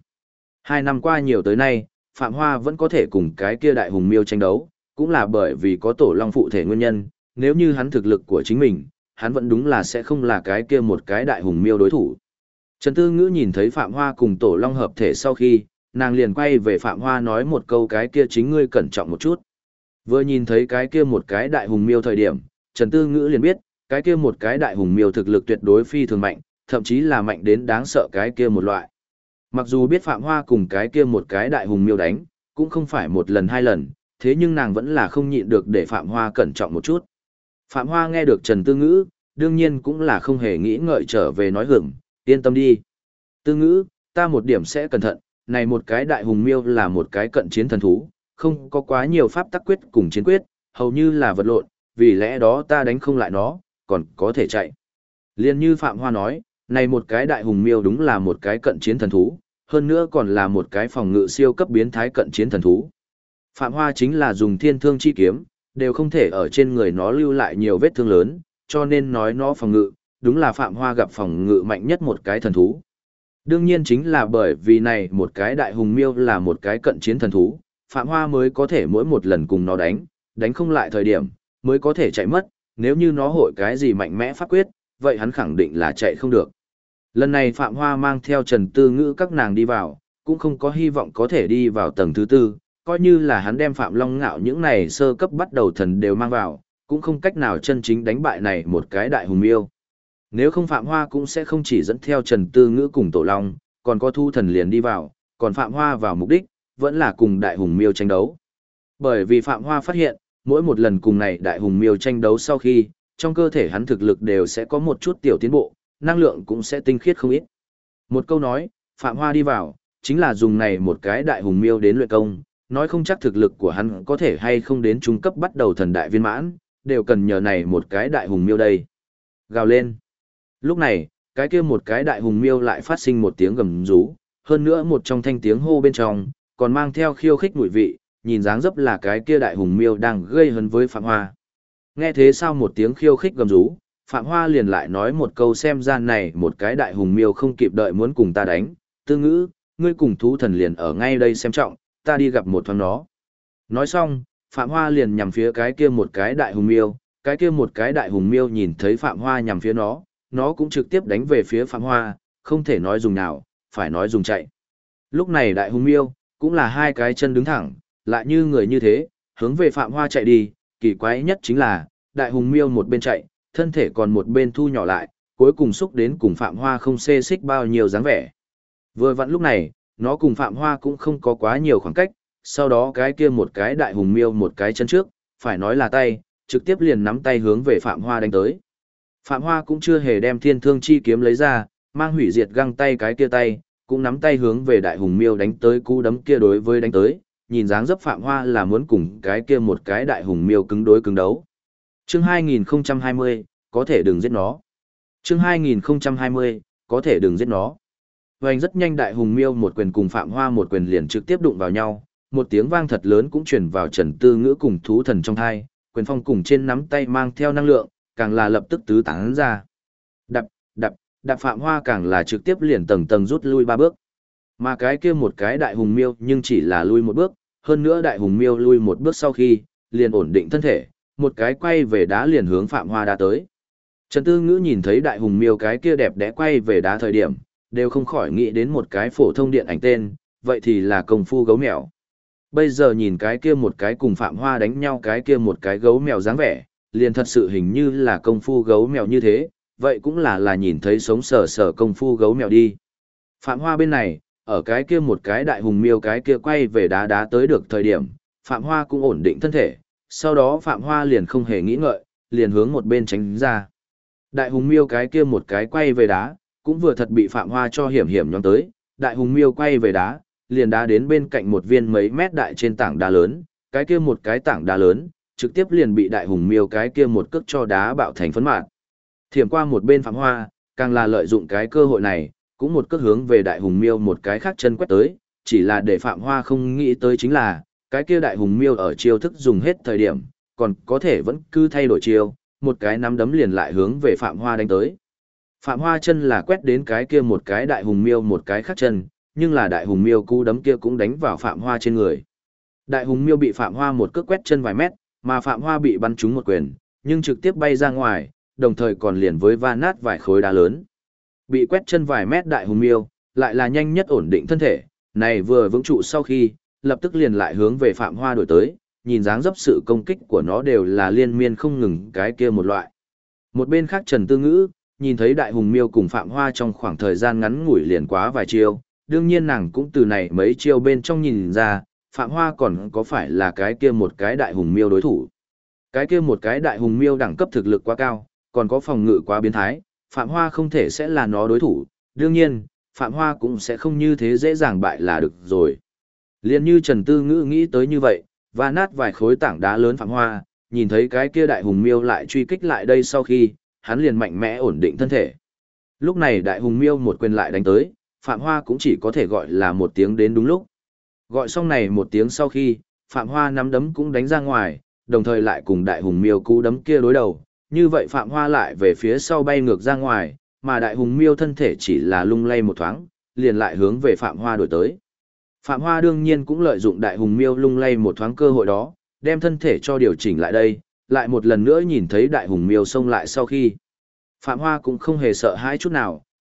2 năm qua nhiều tới nay, Phạm Hoa vẫn có thể cùng cái kia đại hùng miêu tranh đấu, cũng là bởi vì có Tổ Long phụ thể nguyên nhân, nếu như hắn thực lực của chính mình, hắn vẫn đúng là sẽ không là cái kia một cái đại hùng miêu đối thủ. Trần Tư Ngữ nhìn thấy Phạm Hoa cùng Tổ Long hợp thể sau khi, nàng liền quay về Phạm Hoa nói một câu cái kia chính ngươi cẩn trọng một chút. Vừa nhìn thấy cái kia một cái đại hùng miêu thời điểm, Trần Tư Ngữ liền biết, cái kia một cái đại hùng miêu thực lực tuyệt đối phi thường mạnh, thậm chí là mạnh đến đáng sợ cái kia một loại. Mặc dù biết Phạm Hoa cùng cái kia một cái đại hùng miêu đánh, cũng không phải một lần 2 lần, thế nhưng nàng vẫn là không nhịn được để Phạm Hoa cẩn trọng một chút. Phạm Hoa nghe được Trần Tư Ngữ, đương nhiên cũng là không hề nghĩ ngợi trở về nói hưởng, yên tâm đi. Tư Ngữ, ta một điểm sẽ cẩn thận, này một cái đại hùng miêu là một cái cận chiến thần thú, không có quá nhiều pháp tắc quyết cùng chiến quyết, hầu như là vật lộn, vì lẽ đó ta đánh không lại nó, còn có thể chạy. Liên như Phạm Hoa nói, này một cái đại hùng miêu đúng là một cái cận chiến thần thú, hơn nữa còn là một cái phòng ngự siêu cấp biến thái cận chiến thần thú. Phạm Hoa chính là dùng thiên thương chi kiếm, đều không thể ở trên người nó lưu lại nhiều vết thương lớn, cho nên nói nó phòng ngự, đúng là Phạm Hoa gặp phòng ngự mạnh nhất một cái thần thú. Đương nhiên chính là bởi vì này một cái đại hùng miêu là một cái cận chiến thần thú, Phạm Hoa mới có thể mỗi một lần cùng nó đánh không lại thời điểm, mới có thể chạy mất, nếu như nó hội cái gì mạnh mẽ pháp quyết, vậy hắn khẳng định là chạy không được. Lần này Phạm Hoa mang theo Trần Tư Ngữ các nàng đi vào, cũng không có hy vọng có thể đi vào tầng thứ tư, coi như là hắn đem Phạm Long Ngạo những này sơ cấp bắt đầu thần đều mang vào, cũng không cách nào chân chính đánh bại này một cái đại hùng miêu. Nếu không Phạm Hoa cũng sẽ không chỉ dẫn theo Trần Tư Ngữ cùng Tổ Long, còn có Thu Thần liền đi vào, còn Phạm Hoa vào mục đích, vẫn là cùng đại hùng miêu tranh đấu. Bởi vì Phạm Hoa phát hiện, mỗi một lần cùng này đại hùng miêu tranh đấu sau khi, trong cơ thể hắn thực lực đều sẽ có một chút tiểu tiến bộ, năng lượng cũng sẽ tinh khiết không ít. Một câu nói, Phạm Hoa đi vào, chính là dùng này một cái đại hùng miêu đến luyện công, nói không chắc thực lực của hắn có thể hay không đến trung cấp bắt đầu thần đại viên mãn, đều cần nhờ này một cái đại hùng miêu đây. Gào lên. Lúc này, cái kia một cái đại hùng miêu lại phát sinh một tiếng gầm rú, hơn nữa một trong thanh tiếng hô bên trong, còn mang theo khiêu khích mùi vị, nhìn dáng dấp là cái kia đại hùng miêu đang gây hấn với Phạm Hoa. Nghe thế sao một tiếng khiêu khích gầm rú, Phạm Hoa liền lại nói một câu xem ra này một cái đại hùng miêu không kịp đợi muốn cùng ta đánh, Tư Ngữ, ngươi cùng Thú Thần liền ở ngay đây xem trọng, ta đi gặp một thoáng nó. Nói xong, Phạm Hoa liền nhằm phía cái kia một cái đại hùng miêu, cái kia một cái đại hùng miêu nhìn thấy Phạm Hoa nhằm phía nó cũng trực tiếp đánh về phía Phạm Hoa, không thể nói dùng nào, phải nói dùng chạy. Lúc này đại hùng miêu, cũng là hai cái chân đứng thẳng, lại như người như thế, hướng về Phạm Hoa chạy đi, kỳ quái nhất chính là, đại hùng miêu một bên chạy, thân thể còn một bên thu nhỏ lại, cuối cùng xúc đến cùng Phạm Hoa không xê xích bao nhiêu dáng vẻ. Vừa vặn lúc này, nó cùng Phạm Hoa cũng không có quá nhiều khoảng cách, sau đó cái kia một cái đại hùng miêu một cái chân trước, phải nói là tay, trực tiếp liền nắm tay hướng về Phạm Hoa đánh tới. Phạm Hoa cũng chưa hề đem thiên thương chi kiếm lấy ra, mang hủy diệt găng tay cái kia tay, cũng nắm tay hướng về đại hùng miêu đánh tới cú đấm kia đối với đánh tới, nhìn dáng dấp Phạm Hoa là muốn cùng cái kia một cái đại hùng miêu cứng đối cứng đấu. Chương 2020, có thể đừng giết nó. Chương 2020, có thể đừng giết nó. Hoành rất nhanh đại hùng miêu một quyền cùng Phạm Hoa một quyền liền trực tiếp đụng vào nhau, một tiếng vang thật lớn cũng truyền vào Trần Tư Ngữ cùng Thú Thần trong tai, quyền phong cùng trên nắm tay mang theo năng lượng, càng là lập tức tứ tán ra. Đạp Phạm Hoa càng là trực tiếp liền tầng tầng rút lui 3 bước. Mà cái kia một cái đại hùng miêu nhưng chỉ là lui một bước, hơn nữa đại hùng miêu lui một bước sau khi, liền ổn định thân thể, một cái quay về đá liền hướng Phạm Hoa đá tới. Trần Tư Ngữ nhìn thấy đại hùng miêu cái kia đẹp đẽ quay về đá thời điểm, đều không khỏi nghĩ đến một cái phổ thông điện ảnh tên, vậy thì là công phu gấu mèo. Bây giờ nhìn cái kia một cái cùng Phạm Hoa đánh nhau cái kia một cái gấu mèo dáng vẻ, liền thật sự hình như là công phu gấu mèo như thế, vậy cũng là nhìn thấy sống sờ sờ công phu gấu mèo đi. Phạm Hoa bên này, ở cái kia một cái đại hùng miêu cái kia quay về đá tới được thời điểm, Phạm Hoa cũng ổn định thân thể, sau đó Phạm Hoa liền không hề nghĩ ngợi, liền hướng một bên tránh ra. Đại hùng miêu cái kia một cái quay về đá, cũng vừa thật bị Phạm Hoa cho hiểm nhóm tới, đại hùng miêu quay về đá, liền đá đến bên cạnh một viên mấy mét đại trên tảng đá lớn, cái kia một cái tảng đá lớn, trực tiếp liền bị đại hùng miêu cái kia một cước cho đá bạo thành phấn mạt. Thiểm qua một bên Phạm Hoa, càng là lợi dụng cái cơ hội này, cũng một cước hướng về đại hùng miêu một cái khác chân quét tới, chỉ là để Phạm Hoa không nghĩ tới chính là, cái kia đại hùng miêu ở chiêu thức dùng hết thời điểm, còn có thể vẫn cứ thay đổi chiêu, một cái nắm đấm liền lại hướng về Phạm Hoa đánh tới. Phạm Hoa chân là quét đến cái kia một cái đại hùng miêu một cái khác chân, nhưng là đại hùng miêu cú đấm kia cũng đánh vào Phạm Hoa trên người. Đại hùng miêu bị Phạm Hoa một cước quét chân vài mét, mà Phạm Hoa bị bắn trúng một quyền, nhưng trực tiếp bay ra ngoài, đồng thời còn liền với va nát vài khối đá lớn. Bị quét chân vài mét đại hùng miêu, lại là nhanh nhất ổn định thân thể, này vừa vững trụ sau khi, lập tức liền lại hướng về Phạm Hoa đổi tới, nhìn dáng dấp sự công kích của nó đều là liên miên không ngừng cái kia một loại. Một bên khác Trần Tư Ngữ, nhìn thấy đại hùng miêu cùng Phạm Hoa trong khoảng thời gian ngắn ngủi liền quá vài chiêu, đương nhiên nàng cũng từ này mấy chiêu bên trong nhìn ra, Phạm Hoa còn có phải là cái kia một cái đại hùng miêu đối thủ. Cái kia một cái đại hùng miêu đẳng cấp thực lực quá cao, còn có phòng ngự quá biến thái, Phạm Hoa không thể sẽ là nó đối thủ, đương nhiên, Phạm Hoa cũng sẽ không như thế dễ dàng bại là được rồi. Liên như Trần Tư Ngữ nghĩ tới như vậy, và nát vài khối tảng đá lớn Phạm Hoa, nhìn thấy cái kia đại hùng miêu lại truy kích lại đây sau khi, hắn liền mạnh mẽ ổn định thân thể. Lúc này đại hùng miêu một quyền lại đánh tới, Phạm Hoa cũng chỉ có thể gọi là một tiếng đến đúng lúc. Gọi xong này một tiếng sau khi, Phạm Hoa nắm đấm cũng đánh ra ngoài, đồng thời lại cùng đại hùng miêu cú đấm kia đối đầu. Như vậy Phạm Hoa lại về phía sau bay ngược ra ngoài, mà đại hùng miêu thân thể chỉ là lung lay một thoáng, liền lại hướng về Phạm Hoa đổi tới. Phạm Hoa đương nhiên cũng lợi dụng đại hùng miêu lung lay một thoáng cơ hội đó, đem thân thể cho điều chỉnh lại đây, lại một lần nữa nhìn thấy đại hùng miêu xông lại sau khi. Phạm Hoa cũng không hề sợ hãi chút nào,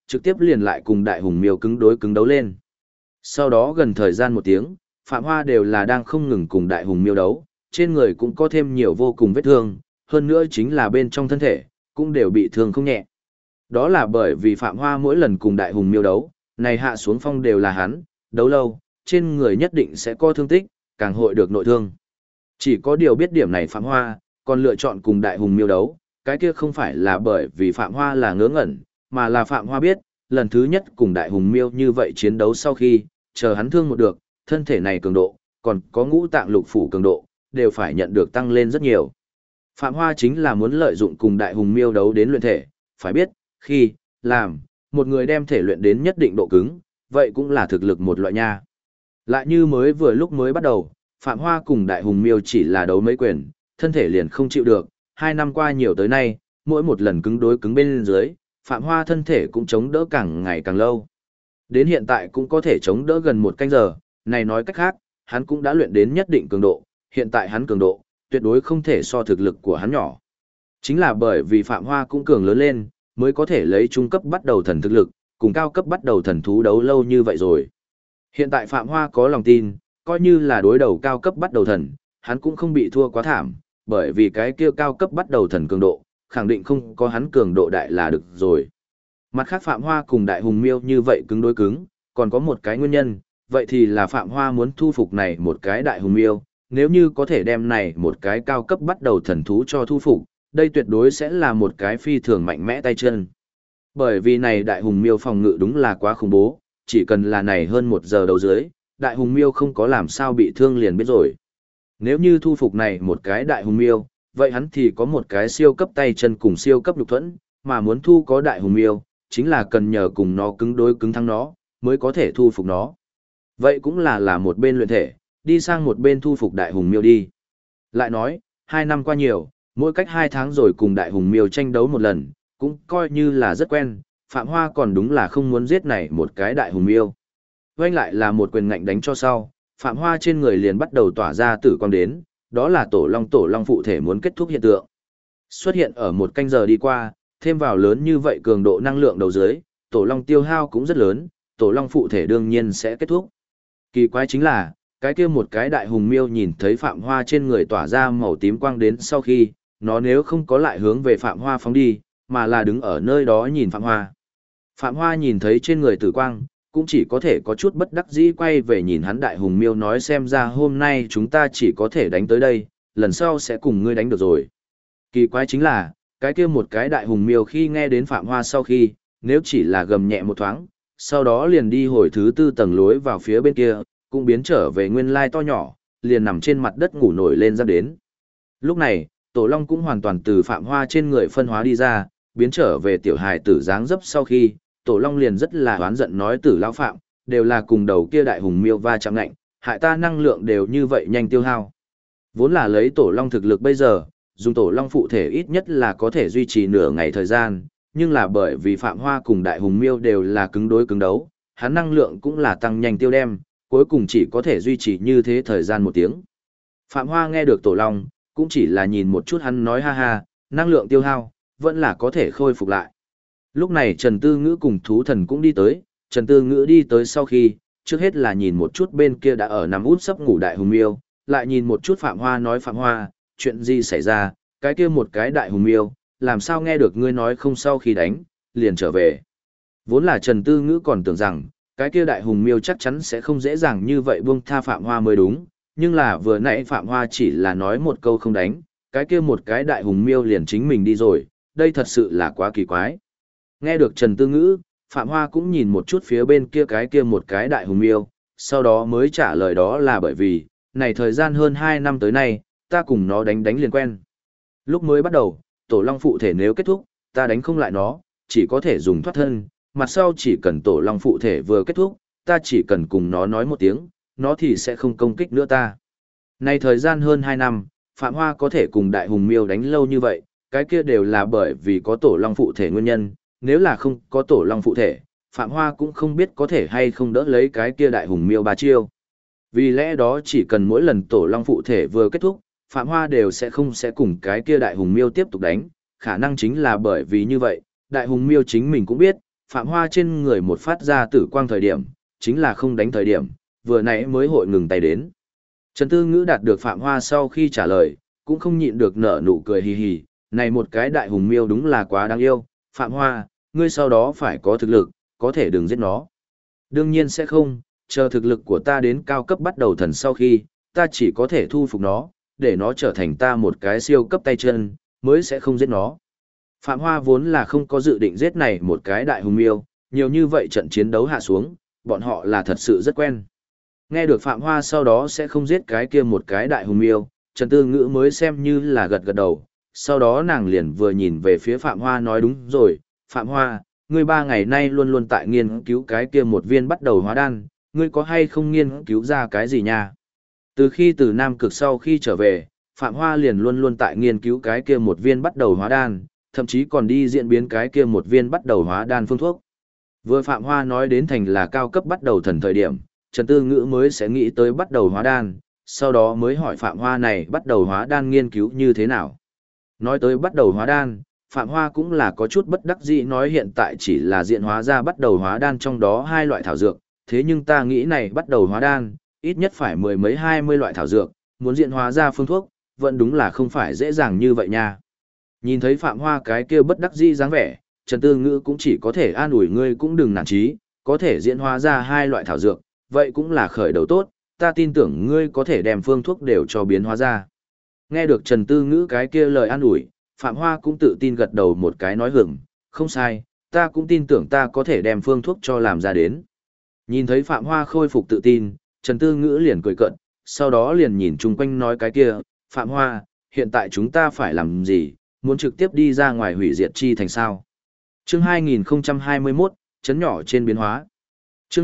trực tiếp liền lại cùng đại hùng miêu cứng đối cứng đấu lên. Sau đó gần thời gian một tiếng, Phạm Hoa đều là đang không ngừng cùng đại hùng miêu đấu, trên người cũng có thêm nhiều vô cùng vết thương, hơn nữa chính là bên trong thân thể, cũng đều bị thương không nhẹ. Đó là bởi vì Phạm Hoa mỗi lần cùng đại hùng miêu đấu, này hạ xuống phong đều là hắn, đấu lâu, trên người nhất định sẽ có thương tích, càng hội được nội thương. Chỉ có điều biết điểm này Phạm Hoa, còn lựa chọn cùng đại hùng miêu đấu, cái kia không phải là bởi vì Phạm Hoa là ngớ ngẩn, mà là Phạm Hoa biết, lần thứ nhất cùng đại hùng miêu như vậy chiến đấu sau khi, chờ hắn thương một được, thân thể này cường độ, còn có ngũ tạng lục phủ cường độ, đều phải nhận được tăng lên rất nhiều. Phạm Hoa chính là muốn lợi dụng cùng đại hùng miêu đấu đến luyện thể, phải biết, khi, làm, một người đem thể luyện đến nhất định độ cứng, vậy cũng là thực lực một loại nha. Lại như vừa lúc mới bắt đầu, Phạm Hoa cùng đại hùng miêu chỉ là đấu mấy quyền, thân thể liền không chịu được, 2 năm qua nhiều tới nay, mỗi một lần cứng đối cứng bên dưới, Phạm Hoa thân thể cũng chống đỡ càng ngày càng lâu. Đến hiện tại cũng có thể chống đỡ gần 1 canh giờ, này nói cách khác, hắn cũng đã luyện đến nhất định cường độ, hiện tại hắn cường độ, tuyệt đối không thể so thực lực của hắn nhỏ. Chính là bởi vì Phạm Hoa cũng cường lớn lên, mới có thể lấy trung cấp bắt đầu thần thực lực, cùng cao cấp bắt đầu thần thú đấu lâu như vậy rồi. Hiện tại Phạm Hoa có lòng tin, coi như là đối đầu cao cấp bắt đầu thần, hắn cũng không bị thua quá thảm, bởi vì cái kia cao cấp bắt đầu thần cường độ, khẳng định không có hắn cường độ đại là được rồi. Mặt khác Phạm Hoa cùng đại hùng miêu như vậy cứng đối cứng, còn có một cái nguyên nhân, vậy thì là Phạm Hoa muốn thu phục này một cái đại hùng miêu, nếu như có thể đem này một cái cao cấp bắt đầu thần thú cho thu phục, đây tuyệt đối sẽ là một cái phi thường mạnh mẽ tay chân. Bởi vì này đại hùng miêu phòng ngự đúng là quá khủng bố, chỉ cần là này hơn 1 giờ đầu dưới, đại hùng miêu không có làm sao bị thương liền biết rồi. Nếu như thu phục này một cái đại hùng miêu, vậy hắn thì có một cái siêu cấp tay chân cùng siêu cấp nhục thuẫn, mà muốn thu có đại hùng miêu, chính là cần nhờ cùng nó cứng đối cứng thắng nó, mới có thể thu phục nó. Vậy cũng là một bên luyện thể, đi sang một bên thu phục đại hùng miêu đi. Lại nói, 2 năm qua nhiều, mỗi cách 2 tháng rồi cùng đại hùng miêu tranh đấu một lần, cũng coi như là rất quen, Phạm Hoa còn đúng là không muốn giết này một cái đại hùng miêu. Vâng lại là một quyền ngạnh đánh cho sau, Phạm Hoa trên người liền bắt đầu tỏa ra tử quang đến, đó là tổ long phụ thể muốn kết thúc hiện tượng. Xuất hiện ở 1 canh giờ đi qua, thêm vào lớn như vậy cường độ năng lượng đầu dưới, tổ long tiêu hao cũng rất lớn, tổ long phụ thể đương nhiên sẽ kết thúc. Kỳ quái chính là, cái kia một cái đại hùng miêu nhìn thấy Phạm Hoa trên người tỏa ra màu tím quang đến sau khi, nó nếu không có lại hướng về Phạm Hoa phóng đi, mà là đứng ở nơi đó nhìn Phạm Hoa. Phạm Hoa nhìn thấy trên người tử quang, cũng chỉ có thể có chút bất đắc dĩ quay về nhìn hắn đại hùng miêu nói xem ra hôm nay chúng ta chỉ có thể đánh tới đây, lần sau sẽ cùng ngươi đánh được rồi. Kỳ quái chính là, cái kia một cái đại hùng miêu khi nghe đến Phạm Hoa sau khi, nếu chỉ là gầm nhẹ một thoáng, sau đó liền đi hồi thứ 4 tầng lối vào phía bên kia, cũng biến trở về nguyên lai to nhỏ, liền nằm trên mặt đất ngủ nổi lên ra đến. Lúc này, tổ long cũng hoàn toàn từ Phạm Hoa trên người phân hóa đi ra, biến trở về tiểu hài tử dáng dấp sau khi, tổ long liền rất là oán giận nói tử lão Phạm, đều là cùng đầu kia đại hùng miêu va chạm lạnh, hại ta năng lượng đều như vậy nhanh tiêu hao. Vốn là lấy tổ long thực lực bây giờ, dùng tổ long phụ thể ít nhất là có thể duy trì nửa ngày thời gian, nhưng là bởi vì Phạm Hoa cùng đại hùng miêu đều là cứng đối cứng đấu, hắn năng lượng cũng là tăng nhanh tiêu đem, cuối cùng chỉ có thể duy trì như thế thời gian 1 tiếng. Phạm Hoa nghe được tổ long, cũng chỉ là nhìn một chút hắn nói ha ha, năng lượng tiêu hao, vẫn là có thể khôi phục lại. Lúc này Trần Tư Ngữ cùng thú thần cũng đi tới, Trần Tư Ngữ đi tới sau khi, trước hết là nhìn một chút bên kia đã ở nằm út sấp ngủ đại hùng miêu, lại nhìn một chút Phạm Hoa nói Phạm Hoa, chuyện gì xảy ra, cái kia một cái đại hùng miêu, làm sao nghe được ngươi nói không sau khi đánh, liền trở về. Vốn là Trần Tư Ngữ còn tưởng rằng, cái kia đại hùng miêu chắc chắn sẽ không dễ dàng như vậy buông tha Phạm Hoa mới đúng, nhưng là vừa nãy Phạm Hoa chỉ là nói một câu không đánh, cái kia một cái đại hùng miêu liền chính mình đi rồi, đây thật sự là quá kỳ quái. Nghe được Trần Tư Ngữ, Phạm Hoa cũng nhìn một chút phía bên kia một cái đại hùng miêu, sau đó mới trả lời đó là bởi vì, này thời gian hơn 2 năm tới nay, ta cùng nó đánh liền quen. Lúc mới bắt đầu, tổ long phụ thể nếu kết thúc, ta đánh không lại nó, chỉ có thể dùng thoát thân, mặt sau chỉ cần tổ long phụ thể vừa kết thúc, ta chỉ cần cùng nó nói một tiếng, nó thì sẽ không công kích nữa ta. Này thời gian hơn 2 năm, Phạm Hoa có thể cùng đại hùng miêu đánh lâu như vậy, cái kia đều là bởi vì có tổ long phụ thể nguyên nhân, nếu là không có tổ long phụ thể, Phạm Hoa cũng không biết có thể hay không đỡ lấy cái kia đại hùng miêu 3 chiêu. Vì lẽ đó chỉ cần mỗi lần tổ long phụ thể vừa kết thúc, Phạm Hoa đều sẽ không cùng cái kia đại hùng miêu tiếp tục đánh, khả năng chính là bởi vì như vậy, đại hùng miêu chính mình cũng biết, Phạm Hoa trên người một phát ra tử quang thời điểm, chính là không đánh thời điểm, vừa nãy mới hội ngừng tay đến. Trần Tư Ngữ đạt được Phạm Hoa sau khi trả lời, cũng không nhịn được nở nụ cười hì hì, này một cái đại hùng miêu đúng là quá đáng yêu, Phạm Hoa, ngươi sau đó phải có thực lực, có thể đừng giết nó. Đương nhiên sẽ không, chờ thực lực của ta đến cao cấp bắt đầu thần sau khi, ta chỉ có thể thu phục nó, để nó trở thành ta một cái siêu cấp tay chân, mới sẽ không giết nó. Phạm Hoa vốn là không có dự định giết này một cái đại hùng miêu, nhiều như vậy trận chiến đấu hạ xuống, bọn họ là thật sự rất quen. Nghe được Phạm Hoa sau đó sẽ không giết cái kia một cái đại hùng miêu, Trần Tư Ngữ mới xem như là gật gật đầu, sau đó nàng liền vừa nhìn về phía Phạm Hoa nói đúng rồi, Phạm Hoa, ngươi 3 ngày nay luôn luôn tại nghiên cứu cái kia một viên bắt đầu hóa đan, ngươi có hay không nghiên cứu ra cái gì nha? Từ khi từ Nam Cực sau khi trở về, Phạm Hoa liền luôn luôn tại nghiên cứu cái kia một viên bắt đầu hóa đan, thậm chí còn đi diễn biến cái kia một viên bắt đầu hóa đan phương thuốc. Vừa Phạm Hoa nói đến thành là cao cấp bắt đầu thần thời điểm, Trần Tư Ngữ mới sẽ nghĩ tới bắt đầu hóa đan, sau đó mới hỏi Phạm Hoa này bắt đầu hóa đan nghiên cứu như thế nào. Nói tới bắt đầu hóa đan, Phạm Hoa cũng là có chút bất đắc dĩ nói hiện tại chỉ là diện hóa ra bắt đầu hóa đan trong đó 2 loại thảo dược, thế nhưng ta nghĩ này bắt đầu hóa đan, ít nhất phải 10 mấy 20 loại thảo dược, muốn diện hóa ra phương thuốc, vẫn đúng là không phải dễ dàng như vậy nha. Nhìn thấy Phạm Hoa cái kia bất đắc dĩ dáng vẻ, Trần Tư Ngữ cũng chỉ có thể an ủi ngươi cũng đừng nản chí, có thể diễn hóa ra 2 loại thảo dược, vậy cũng là khởi đầu tốt, ta tin tưởng ngươi có thể đem phương thuốc đều cho biến hóa ra. Nghe được Trần Tư Ngữ cái kia lời an ủi, Phạm Hoa cũng tự tin gật đầu một cái nói hưởng, không sai, ta cũng tin tưởng ta có thể đem phương thuốc cho làm ra đến. Nhìn thấy Phạm Hoa khôi phục tự tin, Trần Tư Ngữ liền cười cợt, sau đó liền nhìn chung quanh nói cái kia, Phạm Hoa, hiện tại chúng ta phải làm gì, muốn trực tiếp đi ra ngoài hủy diệt chi thành sao. Chương 2021, chấn nhỏ trên biến hóa. Chương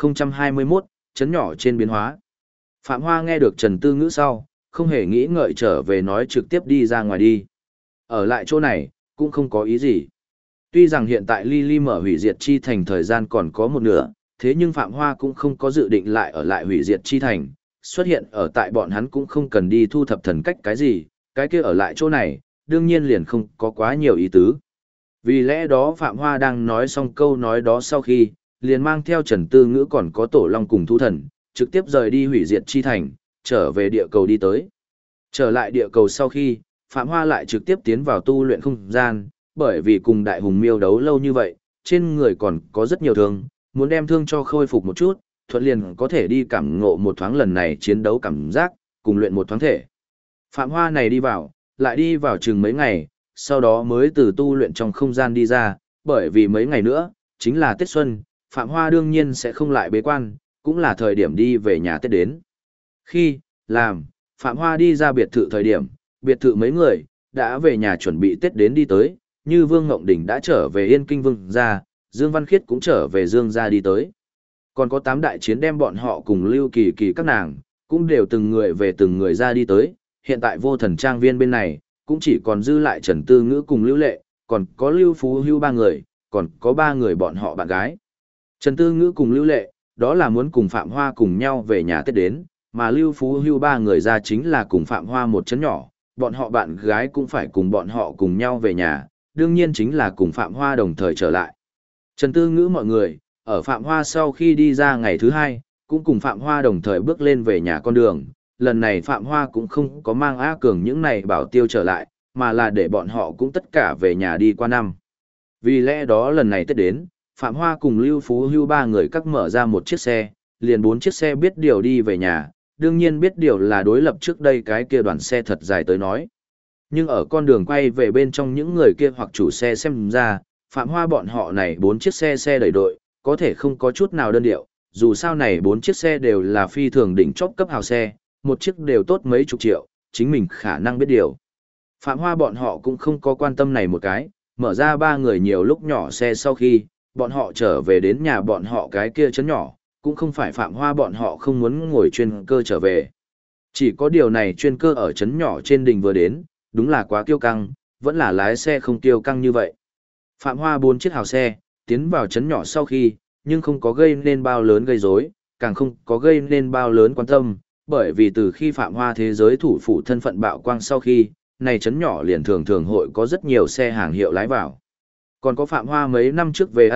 2021, chấn nhỏ trên biến hóa. Phạm Hoa nghe được Trần Tư Ngữ sau, không hề nghĩ ngợi trở về nói trực tiếp đi ra ngoài đi. Ở lại chỗ này, cũng không có ý gì. Tuy rằng hiện tại Lily mở hủy diệt chi thành thời gian còn có một nửa, thế nhưng Phạm Hoa cũng không có dự định lại ở lại hủy diệt chi thành, xuất hiện ở tại bọn hắn cũng không cần đi thu thập thần cách cái gì, cái kia ở lại chỗ này, đương nhiên liền không có quá nhiều ý tứ. Vì lẽ đó Phạm Hoa đang nói xong câu nói đó sau khi, liền mang theo Trần Tư Ngữ còn có Tổ Long cùng Thu Thần, trực tiếp rời đi hủy diệt chi thành, trở về địa cầu đi tới. Trở lại địa cầu sau khi, Phạm Hoa lại trực tiếp tiến vào tu luyện không gian, bởi vì cùng đại hùng miêu đấu lâu như vậy, trên người còn có rất nhiều thương, muốn đem thương cho khôi phục một chút, thuận liền có thể đi cảm ngộ một thoáng lần này chiến đấu cảm giác, cùng luyện một thoáng thể. Phạm Hoa này đi vào, lại đi vào chừng mấy ngày, sau đó mới từ tu luyện trong không gian đi ra, bởi vì mấy ngày nữa, chính là Tết Xuân, Phạm Hoa đương nhiên sẽ không lại bế quan, cũng là thời điểm đi về nhà Tết đến. Khi, làm, Phạm Hoa đi ra biệt thự thời điểm, biệt thự mấy người, đã về nhà chuẩn bị Tết đến đi tới, như Vương Ngộng Đỉnh đã trở về Yên Kinh Vương gia, Dương Văn Khiết cũng trở về Dương gia đi tới. Còn có 8 đại chiến đem bọn họ cùng Lưu Kỳ Kỳ các nàng, cũng đều từng người về từng người ra đi tới, hiện tại Vô Thần Trang Viên bên này, cũng chỉ còn dư lại Trần Tư Ngữ cùng Lưu Lệ, còn có Lưu Phú Hưu 3 người, còn có 3 người bọn họ bạn gái. Trần Tư Ngữ cùng Lưu Lệ, đó là muốn cùng Phạm Hoa cùng nhau về nhà Tết đến, mà Lưu Phú Hưu 3 người ra chính là cùng Phạm Hoa một chấn nhỏ, bọn họ bạn gái cũng phải cùng bọn họ cùng nhau về nhà, đương nhiên chính là cùng Phạm Hoa đồng thời trở lại. Trần Tư Ngữ mọi người, ở Phạm Hoa sau khi đi ra ngày thứ 2, cũng cùng Phạm Hoa đồng thời bước lên về nhà con đường, lần này Phạm Hoa cũng không có mang A Cường những này bảo tiêu trở lại, mà là để bọn họ cũng tất cả về nhà đi qua năm. Vì lẽ đó lần này Tết đến, Phạm Hoa cùng Lưu Phú Hưu 3 người cắt mở ra một chiếc xe, liền 4 chiếc xe biết điều đi về nhà, đương nhiên biết điều là đối lập trước đây cái kia đoàn xe thật dài tới nói. Nhưng ở con đường quay về bên trong những người kia hoặc chủ xe xem ra, Phạm Hoa bọn họ này 4 chiếc xe đầy đội, có thể không có chút nào đơn điệu, dù sao này 4 chiếc xe đều là phi thường đỉnh chóp cấp hào xe, một chiếc đều tốt mấy chục triệu, chính mình khả năng biết điều. Phạm Hoa bọn họ cũng không có quan tâm này một cái, mở ra 3 người nhiều lúc nhỏ xe sau khi, bọn họ trở về đến nhà bọn họ cái kia chấn nhỏ, cũng không phải Phạm Hoa bọn họ không muốn ngồi chuyên cơ trở về. Chỉ có điều này chuyên cơ ở chấn nhỏ trên đỉnh vừa đến, đúng là quá kiêu căng, vẫn là lái xe không kiêu căng như vậy. Phạm Hoa 4 chiếc hào xe, tiến vào chấn nhỏ sau khi, nhưng không có gây nên bao lớn gây rối, càng không có gây nên bao lớn quan tâm, bởi vì từ khi Phạm Hoa thế giới thủ phủ thân phận bạo quang sau khi, này chấn nhỏ liền thường hội có rất nhiều xe hàng hiệu lái vào. Còn có Phạm Hoa mấy năm trước về ăn Tết,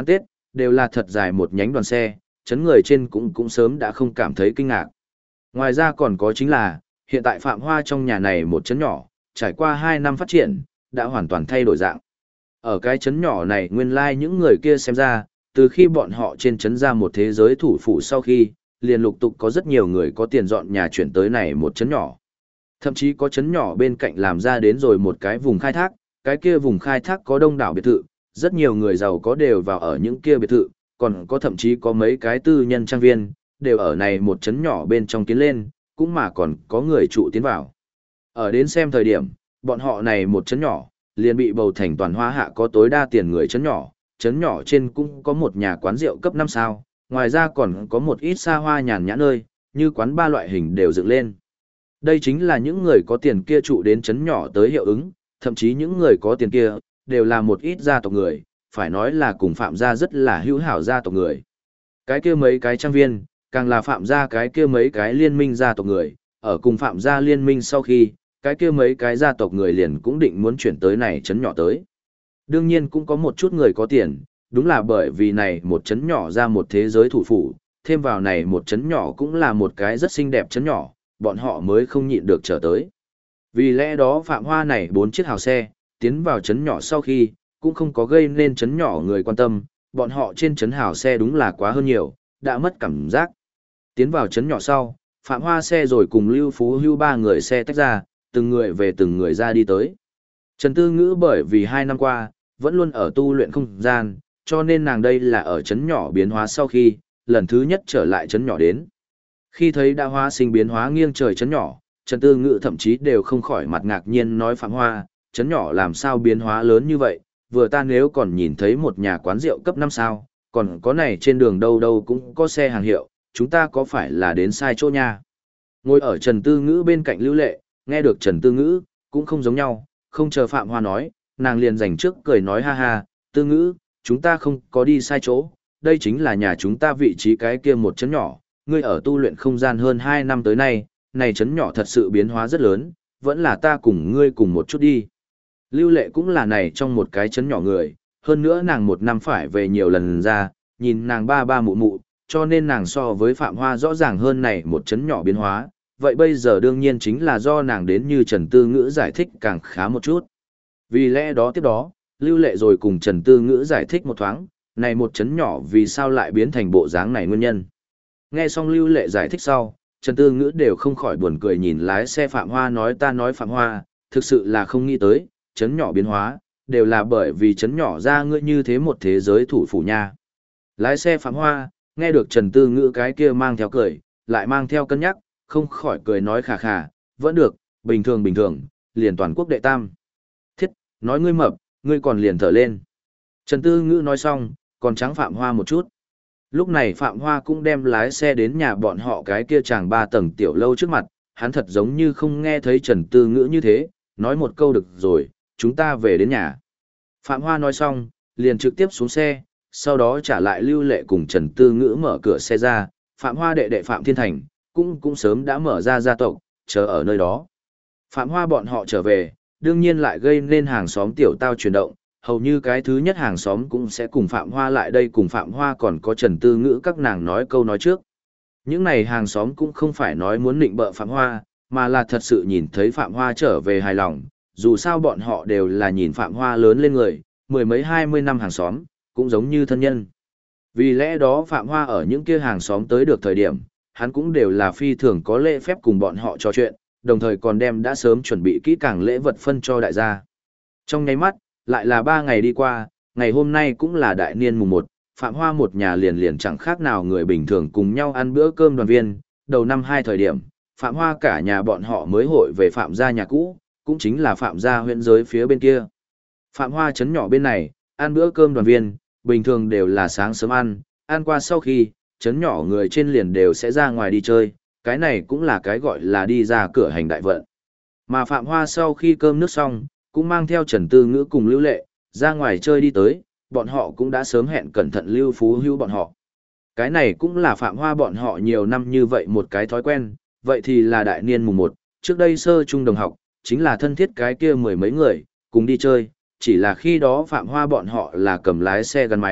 đều là thật dài một nhánh đoàn xe, chấn người trên cũng sớm đã không cảm thấy kinh ngạc. Ngoài ra còn có chính là, hiện tại Phạm Hoa trong nhà này một chấn nhỏ, trải qua 2 năm phát triển, đã hoàn toàn thay đổi dạng. Ở cái chấn nhỏ này nguyên lai những người kia xem ra, từ khi bọn họ trên chấn ra một thế giới thủ phủ sau khi, liền lục tục có rất nhiều người có tiền dọn nhà chuyển tới này một chấn nhỏ. Thậm chí có chấn nhỏ bên cạnh làm ra đến rồi một cái vùng khai thác, cái kia vùng khai thác có đông đảo biệt thự, rất nhiều người giàu có đều vào ở những kia biệt thự, còn có thậm chí có mấy cái tư nhân trang viên, đều ở này một chấn nhỏ bên trong tiến lên, cũng mà còn có người trụ tiến vào. Ở đến xem thời điểm, bọn họ này một chấn nhỏ, liền bị bầu thành toàn Hoa Hạ có tối đa tiền người chấn nhỏ trên cũng có một nhà quán rượu cấp 5 sao, ngoài ra còn có một ít xa hoa nhàn nhã nơi, như quán ba loại hình đều dựng lên. Đây chính là những người có tiền kia trụ đến chấn nhỏ tới hiệu ứng, thậm chí những người có tiền kia, đều là một ít gia tộc người, phải nói là cùng Phạm gia rất là hữu hảo gia tộc người. Cái kia mấy cái trang viên, càng là Phạm gia cái kia mấy cái liên minh gia tộc người, ở cùng Phạm gia liên minh sau khi, cái kia mấy cái gia tộc người liền cũng định muốn chuyển tới này chấn nhỏ tới. Đương nhiên cũng có một chút người có tiền, đúng là bởi vì này một chấn nhỏ ra một thế giới thủ phủ, thêm vào này một chấn nhỏ cũng là một cái rất xinh đẹp chấn nhỏ, bọn họ mới không nhịn được trở tới. Vì lẽ đó Phạm Hoa này 4 chiếc hào xe, tiến vào chấn nhỏ sau khi, cũng không có gây nên chấn nhỏ người quan tâm, bọn họ trên chấn hào xe đúng là quá hơn nhiều, đã mất cảm giác. Tiến vào chấn nhỏ sau, Phạm Hoa xe rồi cùng Lưu Phú Hưu 3 người xe tách ra, từng người về từng người ra đi tới. Trần Tư Ngữ bởi vì 2 năm qua, vẫn luôn ở tu luyện không gian, cho nên nàng đây là ở chấn nhỏ biến hóa sau khi, lần thứ nhất trở lại chấn nhỏ đến. Khi thấy đã hóa sinh biến hóa nghiêng trời chấn nhỏ, Trần Tư Ngữ thậm chí đều không khỏi mặt ngạc nhiên nói Phạm Hoa, chấn nhỏ làm sao biến hóa lớn như vậy, vừa ta nếu còn nhìn thấy một nhà quán rượu cấp 5 sao, còn có này trên đường đâu đâu cũng có xe hàng hiệu, chúng ta có phải là đến sai chỗ nha. Ngồi ở Trần Tư Ngữ bên cạnh Lưu Lệ, nghe được Trần Tư Ngữ, cũng không giống nhau, không chờ Phạm Hoa nói, nàng liền dành trước cười nói ha ha, Tư Ngữ, chúng ta không có đi sai chỗ, đây chính là nhà chúng ta vị trí cái kia một chấn nhỏ, ngươi ở tu luyện không gian hơn 2 năm tới nay, này chấn nhỏ thật sự biến hóa rất lớn, vẫn là ta cùng ngươi cùng một chút đi. Lưu Lệ cũng là này trong một cái chấn nhỏ người, hơn nữa nàng một năm phải về nhiều lần ra, nhìn nàng ba ba mụ mụ, cho nên nàng so với Phạm Hoa rõ ràng hơn này một chấn nhỏ biến hóa, vậy bây giờ đương nhiên chính là do nàng đến như Trần Tư Ngữ giải thích càng khá một chút. Vì lẽ đó tiếp đó, Lưu Lệ rồi cùng Trần Tư Ngữ giải thích một thoáng, này một chấn nhỏ vì sao lại biến thành bộ dáng này nguyên nhân. Nghe xong Lưu Lệ giải thích sau, Trần Tư Ngữ đều không khỏi buồn cười nhìn lái xe Phạm Hoa nói ta nói Phạm Hoa, thực sự là không nghĩ tới, chấn nhỏ biến hóa, đều là bởi vì chấn nhỏ ra ngươi như thế một thế giới thủ phủ nha. Lái xe Phạm Hoa, nghe được Trần Tư Ngữ cái kia mang theo cười, lại mang theo cân nhắc, không khỏi cười nói khà khà, vẫn được, bình thường, liền toàn quốc đệ tam. Thiết, nói ngươi mập, ngươi còn liền thở lên. Trần Tư Ngữ nói xong, còn trắng Phạm Hoa một chút. Lúc này Phạm Hoa cũng đem lái xe đến nhà bọn họ cái kia chàng 3 tầng tiểu lâu trước mặt, hắn thật giống như không nghe thấy Trần Tư Ngữ như thế, nói một câu được rồi, chúng ta về đến nhà. Phạm Hoa nói xong, liền trực tiếp xuống xe, sau đó trả lại Lưu Lệ cùng Trần Tư Ngữ mở cửa xe ra, Phạm Hoa đệ đệ Phạm Thiên Thành, cũng sớm đã mở ra gia tộc, chờ ở nơi đó. Phạm Hoa bọn họ trở về, đương nhiên lại gây nên hàng xóm tiểu tao chuyển động, hầu như cái thứ nhất hàng xóm cũng sẽ cùng Phạm Hoa lại đây cùng Phạm Hoa còn có Trần Tư Ngữ các nàng nói câu nói trước. Những này hàng xóm cũng không phải nói muốn nịnh bợ Phạm Hoa, mà là thật sự nhìn thấy Phạm Hoa trở về hài lòng, dù sao bọn họ đều là nhìn Phạm Hoa lớn lên người, 10 mấy 20 năm hàng xóm, cũng giống như thân nhân. Vì lẽ đó Phạm Hoa ở những kia hàng xóm tới được thời điểm, hắn cũng đều là phi thường có lễ phép cùng bọn họ trò chuyện, đồng thời còn đem đã sớm chuẩn bị kỹ càng lễ vật phân cho đại gia. Trong nháy mắt, lại là 3 ngày đi qua, ngày hôm nay cũng là đại niên mùng 1, Phạm Hoa một nhà liền chẳng khác nào người bình thường cùng nhau ăn bữa cơm đoàn viên, đầu năm 2 thời điểm, Phạm Hoa cả nhà bọn họ mới hội về Phạm gia nhà cũ, cũng chính là Phạm gia huyện giới phía bên kia. Phạm Hoa trấn nhỏ bên này, ăn bữa cơm đoàn viên, bình thường đều là sáng sớm ăn qua sau khi, trấn nhỏ người trên liền đều sẽ ra ngoài đi chơi, cái này cũng là cái gọi là đi ra cửa hành đại vận. Mà Phạm Hoa sau khi cơm nước xong, cũng mang theo Trần Tư Ngữ cùng Lưu Lệ, ra ngoài chơi đi tới, bọn họ cũng đã sớm hẹn cẩn thận Lưu Phú Hữu bọn họ. Cái này cũng là Phạm Hoa bọn họ nhiều năm như vậy một cái thói quen, vậy thì là đại niên mùng 1, trước đây sơ trung đồng học, chính là thân thiết cái kia 10 mấy người, cùng đi chơi, chỉ là khi đó Phạm Hoa bọn họ là cầm lái xe gắn máy,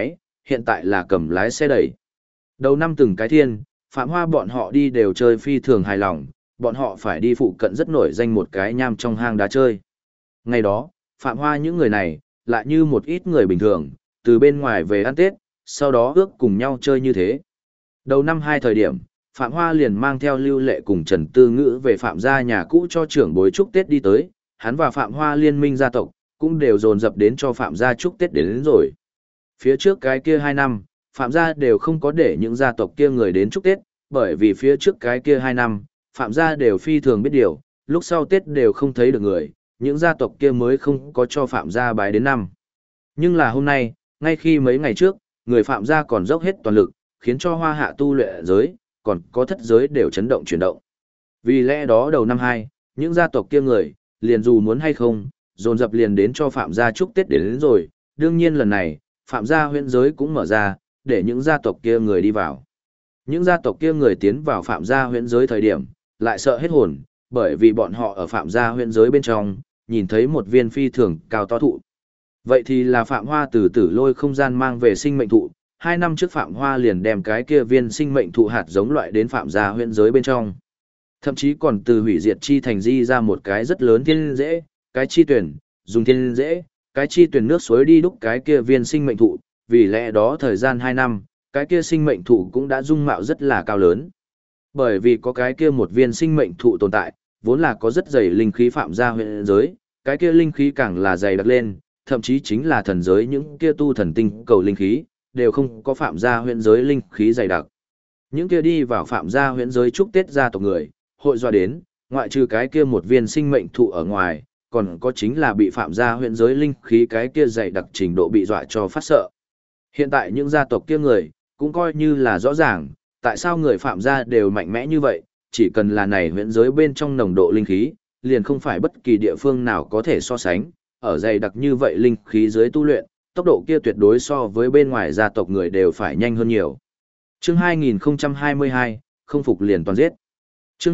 hiện tại là cầm lái xe đẩy. Đầu năm từng cái thiên, Phạm Hoa bọn họ đi đều chơi phi thường hài lòng, bọn họ phải đi phụ cận rất nổi danh một cái nham trong hang đá chơi. Ngày đó, Phạm Hoa những người này, lại như một ít người bình thường, từ bên ngoài về ăn Tết, sau đó ước cùng nhau chơi như thế. Đầu năm 2 thời điểm, Phạm Hoa liền mang theo Lưu Lệ cùng Trần Tư Ngữ về Phạm gia nhà cũ cho trưởng bối chúc Tết đi tới, hắn và Phạm Hoa liên minh gia tộc, cũng đều dồn dập đến cho Phạm gia chúc Tết đến rồi. Phía trước cái kia 2 năm, Phạm gia đều không có để những gia tộc kia người đến chúc Tết, bởi vì phía trước cái kia 2 năm, Phạm gia đều phi thường biết điều, lúc sau Tết đều không thấy được người, những gia tộc kia mới không có cho Phạm gia bái đến năm. Nhưng là hôm nay, ngay khi mấy ngày trước, người Phạm gia còn dốc hết toàn lực, khiến cho Hoa Hạ tu luyện giới, còn có thất giới đều chấn động chuyển động. Vì lẽ đó đầu năm 2, những gia tộc kia người, liền dù muốn hay không, dồn dập liền đến cho Phạm gia chúc Tết đến rồi, đương nhiên lần này, Phạm gia huyện giới cũng mở ra, để những gia tộc kia người đi vào. Những gia tộc kia người tiến vào Phạm gia huyện giới thời điểm, lại sợ hết hồn, bởi vì bọn họ ở Phạm gia huyện giới bên trong, nhìn thấy một viên phi thường cao to thụ. Vậy thì là Phạm Hoa từ Tử Lôi không gian mang về sinh mệnh thụ, 2 năm trước Phạm Hoa liền đem cái kia viên sinh mệnh thụ hạt giống loại đến Phạm gia huyện giới bên trong. Thậm chí còn từ hủy diệt chi thành di ra một cái rất lớn thiên dễ, cái chi tuyển, dùng thiên dễ, cái chi tuyển nước suối đi đúc cái kia viên sinh mệnh thụ, vì lẽ đó thời gian 2 năm, cái kia sinh mệnh thụ cũng đã dung mạo rất là cao lớn. Bởi vì có cái kia một viên sinh mệnh thụ tồn tại, vốn là có rất dày linh khí Phạm gia huyện giới, cái kia linh khí càng là dày đặc lên, thậm chí chính là thần giới những kia tu thần tinh cầu linh khí, đều không có Phạm gia huyện giới linh khí dày đặc. Những kia đi vào Phạm gia huyện giới chúc Tết gia tộc người, hội dọa đến, ngoại trừ cái kia một viên sinh mệnh thụ ở ngoài, còn có chính là bị Phạm gia huyện giới linh khí cái kia dày đặc trình độ bị dọa cho phát sợ. Hiện tại những gia tộc kia người, cũng coi như là rõ ràng, tại sao người Phạm gia đều mạnh mẽ như vậy, chỉ cần là này huyện giới bên trong nồng độ linh khí, liền không phải bất kỳ địa phương nào có thể so sánh, ở dày đặc như vậy linh khí dưới tu luyện, tốc độ kia tuyệt đối so với bên ngoài gia tộc người đều phải nhanh hơn nhiều. Chương 2022, không phục liền toàn giết. Chương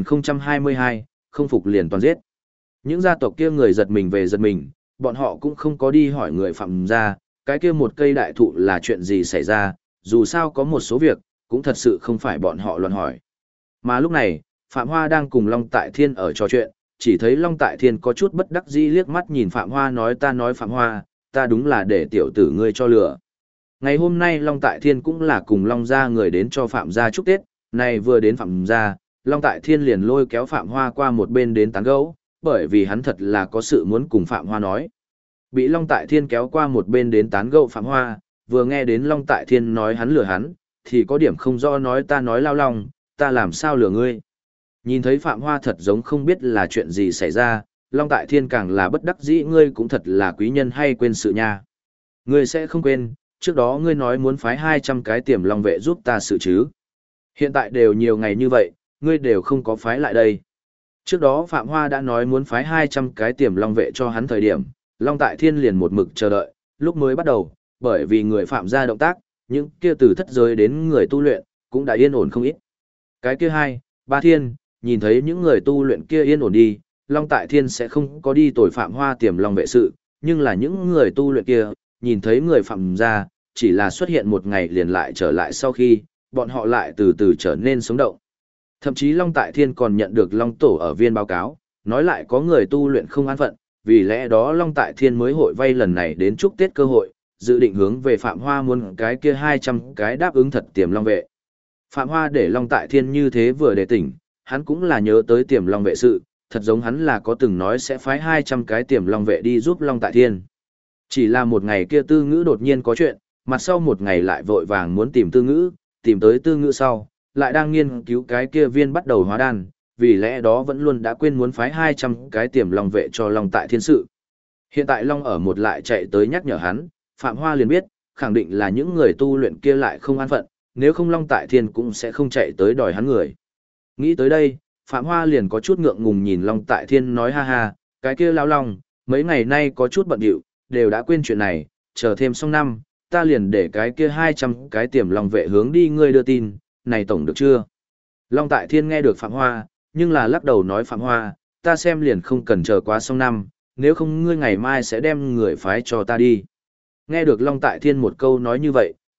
2022, không phục liền toàn giết. Những gia tộc kia người giật mình về giật mình, bọn họ cũng không có đi hỏi người Phạm gia, cái kia một cây đại thụ là chuyện gì xảy ra, dù sao có một số việc, cũng thật sự không phải bọn họ luận hỏi. Mà lúc này, Phạm Hoa đang cùng Long Tại Thiên ở trò chuyện, chỉ thấy Long Tại Thiên có chút bất đắc dĩ liếc mắt nhìn Phạm Hoa nói Phạm Hoa, ta đúng là để tiểu tử ngươi cho lừa. Ngày hôm nay Long Tại Thiên cũng là cùng Long gia người đến cho Phạm gia chúc Tết, này vừa đến Phạm gia, Long Tại Thiên liền lôi kéo Phạm Hoa qua một bên đến tán gẫu, bởi vì hắn thật là có sự muốn cùng Phạm Hoa nói. Bị Long Tại Thiên kéo qua một bên đến tán gẫu Phạm Hoa, vừa nghe đến Long Tại Thiên nói hắn lừa hắn, thì có điểm không rõ nói ta nói lao lòng, ta làm sao lừa ngươi. Nhìn thấy Phạm Hoa thật giống không biết là chuyện gì xảy ra, Long Tại Thiên càng là bất đắc dĩ, ngươi cũng thật là quý nhân hay quên sự nha. Ngươi sẽ không quên, trước đó ngươi nói muốn phái 200 cái tiềm long vệ giúp ta sự chứ. Hiện tại đều nhiều ngày như vậy, ngươi đều không có phái lại đây. Trước đó Phạm Hoa đã nói muốn phái 200 cái tiềm long vệ cho hắn thời điểm, Long Tại Thiên liền một mực chờ đợi, lúc mới bắt đầu, bởi vì người Phạm ra động tác, những kia từ thất giới đến người tu luyện, cũng đã yên ổn không ít. Cái kia 2, 3 thiên, nhìn thấy những người tu luyện kia yên ổn đi, Long Tại Thiên sẽ không có đi tội Phạm Hoa tiềm long vệ sự, nhưng là những người tu luyện kia, nhìn thấy người Phạm ra, chỉ là xuất hiện một ngày liền lại trở lại sau khi, bọn họ lại từ từ trở nên sống động. Thậm chí Long Tại Thiên còn nhận được Long Tổ ở viên báo cáo, nói lại có người tu luyện không an phận, vì lẽ đó Long Tại Thiên mới hội vay lần này đến chúc Tết cơ hội, dự định hướng về Phạm Hoa muốn cái kia 200 cái đáp ứng thật tiềm long vệ. Phạm Hoa để Long Tại Thiên như thế vừa để tỉnh, hắn cũng là nhớ tới tiềm long vệ sự, thật giống hắn là có từng nói sẽ phái 200 cái tiềm long vệ đi giúp Long Tại Thiên. Chỉ là một ngày kia Tư Ngữ đột nhiên có chuyện, mặt sau một ngày lại vội vàng muốn tìm Tư Ngữ, tìm tới Tư Ngữ sau, lại đang nghiên cứu cái kia viên bắt đầu hóa đan, vì lẽ đó vẫn luôn đã quên muốn phái 200 cái tiềm long vệ cho Long Tại Thiên sự. Hiện tại Long ở một lại chạy tới nhắc nhở hắn, Phạm Hoa liền biết, khẳng định là những người tu luyện kia lại không an phận, nếu không Long Tại Thiên cũng sẽ không chạy tới đòi hắn người. Nghĩ tới đây, Phạm Hoa liền có chút ngượng ngùng nhìn Long Tại Thiên nói ha ha, cái kia lão Long, mấy ngày nay có chút bận rộn, đều đã quên chuyện này, chờ thêm xong năm, ta liền để cái kia 200 cái tiềm long vệ hướng đi ngươi đưa tin, này tổng được chưa? Long Tại Thiên nghe được Phạm Hoa, nhưng là lắc đầu nói Phạm Hoa, ta xem liền không cần chờ quá xong năm, nếu không ngươi ngày mai sẽ đem người phái cho ta đi. Nghe được Long Tại Thiên một câu nói như vậy,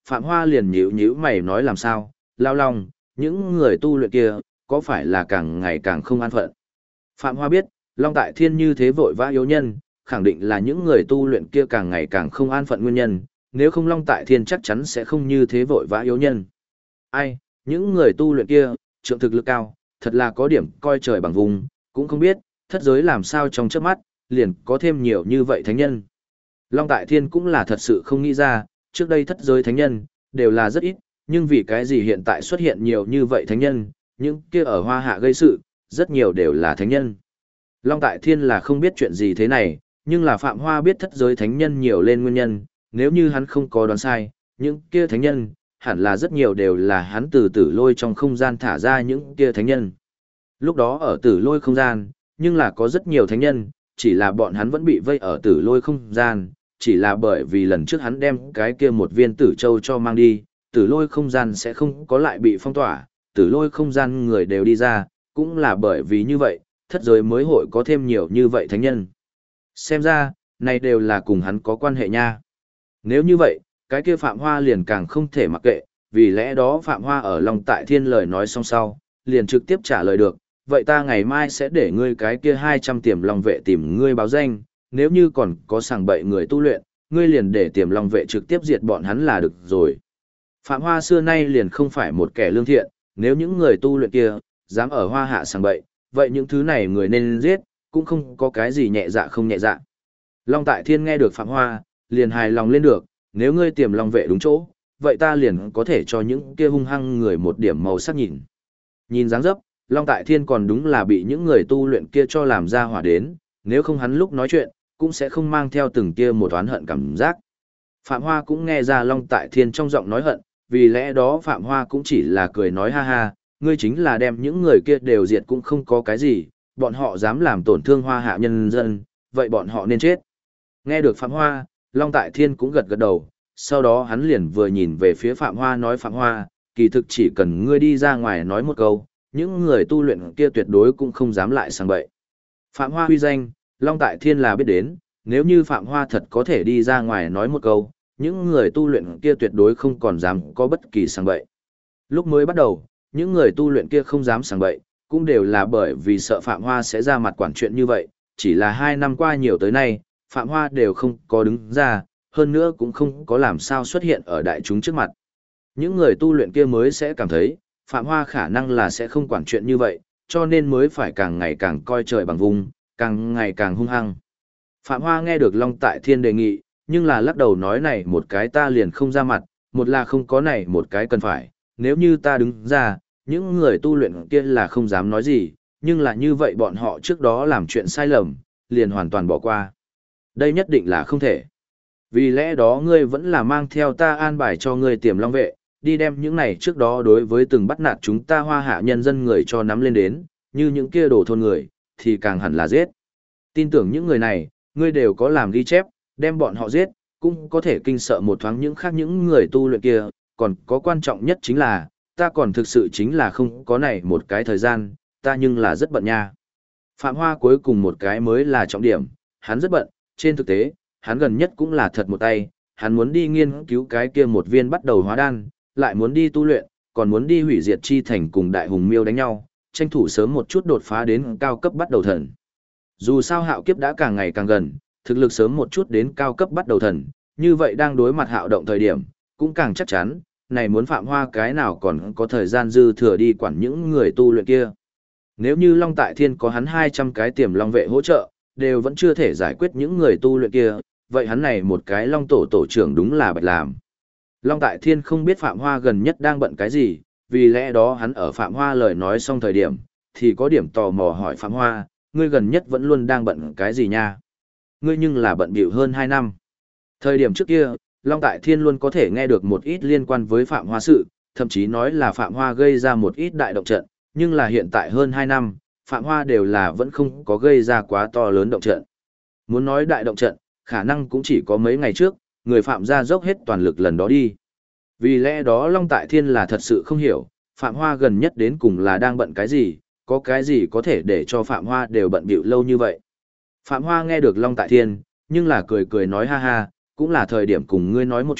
Phạm Hoa liền nhíu nhíu mày nói làm sao, Lao Long, những người tu luyện kia, có phải là càng ngày càng không an phận. Phạm Hoa biết, Long Tại Thiên như thế vội vã yếu nhân, khẳng định là những người tu luyện kia càng ngày càng không an phận nguyên nhân, nếu không Long Tại Thiên chắc chắn sẽ không như thế vội vã yếu nhân. Ai, những người tu luyện kia, trượng thực lực cao, thật là có điểm coi trời bằng vùng, cũng không biết, thất giới làm sao trong chớp mắt, liền có thêm nhiều như vậy thánh nhân. Long Tại Thiên cũng là thật sự không nghĩ ra, trước đây thất giới thánh nhân, đều là rất ít, nhưng vì cái gì hiện tại xuất hiện nhiều như vậy thánh nhân, những kia ở Hoa Hạ gây sự, rất nhiều đều là thánh nhân. Long Tại Thiên là không biết chuyện gì thế này, nhưng là Phạm Hoa biết thất giới thánh nhân nhiều lên nguyên nhân, nếu như hắn không có đoán sai, những kia thánh nhân, hẳn là rất nhiều đều là hắn từ tử lôi trong không gian thả ra những kia thánh nhân. Lúc đó ở tử lôi không gian, nhưng là có rất nhiều thánh nhân, chỉ là bọn hắn vẫn bị vây ở tử lôi không gian, chỉ là bởi vì lần trước hắn đem cái kia một viên tử châu cho mang đi, tử lôi không gian sẽ không có lại bị phong tỏa, tử lôi không gian người đều đi ra, cũng là bởi vì như vậy, thất giới mới hội có thêm nhiều như vậy thánh nhân. Xem ra, này đều là cùng hắn có quan hệ nha. Nếu như vậy, cái kia Phạm Hoa liền càng không thể mặc kệ, vì lẽ đó Phạm Hoa ở Long Tại Thiên lời nói xong sau, liền trực tiếp trả lời được, vậy ta ngày mai sẽ để ngươi cái kia 200 tiềm long vệ tìm ngươi báo danh, nếu như còn có sàng bậy người tu luyện, ngươi liền để tiềm long vệ trực tiếp diệt bọn hắn là được rồi. Phạm Hoa xưa nay liền không phải một kẻ lương thiện, nếu những người tu luyện kia, dám ở Hoa Hạ sàng bậy, vậy những thứ này người nên giết, cũng không có cái gì nhẹ dạ không nhẹ dạ. Long Tại Thiên nghe được Phạm Hoa, liền hài lòng lên được, nếu ngươi tiềm long vệ đúng chỗ, vậy ta liền có thể cho những kia hung hăng người một điểm màu sắc nhìn. Nhìn dáng dấp, Long Tại Thiên còn đúng là bị những người tu luyện kia cho làm ra hỏa đến, nếu không hắn lúc nói chuyện, cũng sẽ không mang theo từng kia một oán hận cảm giác. Phạm Hoa cũng nghe ra Long Tại Thiên trong giọng nói hận, vì lẽ đó Phạm Hoa cũng chỉ là cười nói ha ha, ngươi chính là đem những người kia đều diệt cũng không có cái gì, bọn họ dám làm tổn thương Hoa Hạ nhân dân, vậy bọn họ nên chết. Nghe được Phạm Hoa, Long Tại Thiên cũng gật gật đầu, sau đó hắn liền vừa nhìn về phía Phạm Hoa nói Phạm Hoa, kỳ thực chỉ cần ngươi đi ra ngoài nói một câu, những người tu luyện kia tuyệt đối cũng không dám lại sang bậy. Phạm Hoa huy danh, Long Tại Thiên là biết đến, nếu như Phạm Hoa thật có thể đi ra ngoài nói một câu, những người tu luyện kia tuyệt đối không còn dám có bất kỳ sang bậy. Lúc mới bắt đầu, những người tu luyện kia không dám sang bậy, cũng đều là bởi vì sợ Phạm Hoa sẽ ra mặt quản chuyện như vậy, chỉ là 2 năm qua nhiều tới nay, Phạm Hoa đều không có đứng ra, hơn nữa cũng không có làm sao xuất hiện ở đại chúng trước mặt. Những người tu luyện kia mới sẽ cảm thấy, Phạm Hoa khả năng là sẽ không quản chuyện như vậy, cho nên mới phải càng ngày càng coi trời bằng vùng, càng ngày càng hung hăng. Phạm Hoa nghe được Long Tại Thiên đề nghị, nhưng là lắc đầu nói này một cái ta liền không ra mặt, một là không có này một cái cần phải, nếu như ta đứng ra, những người tu luyện kia là không dám nói gì, nhưng là như vậy bọn họ trước đó làm chuyện sai lầm, liền hoàn toàn bỏ qua. Đây nhất định là không thể. Vì lẽ đó ngươi vẫn là mang theo ta an bài cho ngươi tiềm long vệ, đi đem những này trước đó đối với từng bắt nạt chúng ta Hoa Hạ nhân dân người cho nắm lên đến, như những kia đổ thôn người, thì càng hẳn là giết. Tin tưởng những người này, ngươi đều có làm ghi chép, đem bọn họ giết, cũng có thể kinh sợ một thoáng những khác những người tu luyện kia, còn có quan trọng nhất chính là, ta còn thực sự chính là không có này một cái thời gian, ta nhưng là rất bận nha. Phạm Hoa cuối cùng một cái mới là trọng điểm, hắn rất bận, trên thực tế, hắn gần nhất cũng là thật một tay, hắn muốn đi nghiên cứu cái kia một viên bắt đầu hóa đan, lại muốn đi tu luyện, còn muốn đi hủy diệt chi thành cùng đại hùng miêu đánh nhau, tranh thủ sớm một chút đột phá đến cao cấp bắt đầu thần. Dù sao hạo kiếp đã càng ngày càng gần, thực lực sớm một chút đến cao cấp bắt đầu thần, như vậy đang đối mặt hạo động thời điểm, cũng càng chắc chắn, này muốn Phạm Hoa cái nào còn có thời gian dư thừa đi quản những người tu luyện kia. Nếu như Long Tại Thiên có hắn 200 cái tiềm long vệ hỗ trợ, đều vẫn chưa thể giải quyết những người tu luyện kia, vậy hắn này một cái Long tổ trưởng đúng là bạch làm. Long Tại Thiên không biết Phạm Hoa gần nhất đang bận cái gì, vì lẽ đó hắn ở Phạm Hoa lời nói xong thời điểm, thì có điểm tò mò hỏi Phạm Hoa, ngươi gần nhất vẫn luôn đang bận cái gì nha? Ngươi nhưng là bận bịu hơn 2 năm. Thời điểm trước kia, Long Tại Thiên luôn có thể nghe được một ít liên quan với Phạm Hoa sự, thậm chí nói là Phạm Hoa gây ra một ít đại động trận, nhưng là hiện tại hơn 2 năm, Phạm Hoa đều là vẫn không có gây ra quá to lớn động trận. Muốn nói đại động trận, khả năng cũng chỉ có mấy ngày trước, người Phạm ra dốc hết toàn lực lần đó đi. Vì lẽ đó Long Tại Thiên là thật sự không hiểu, Phạm Hoa gần nhất đến cùng là đang bận cái gì, có cái gì có thể để cho Phạm Hoa đều bận bịu lâu như vậy. Phạm Hoa nghe được Long Tại Thiên, nhưng là cười cười nói ha ha, cũng là thời điểm cùng ngươi nói một chuyện,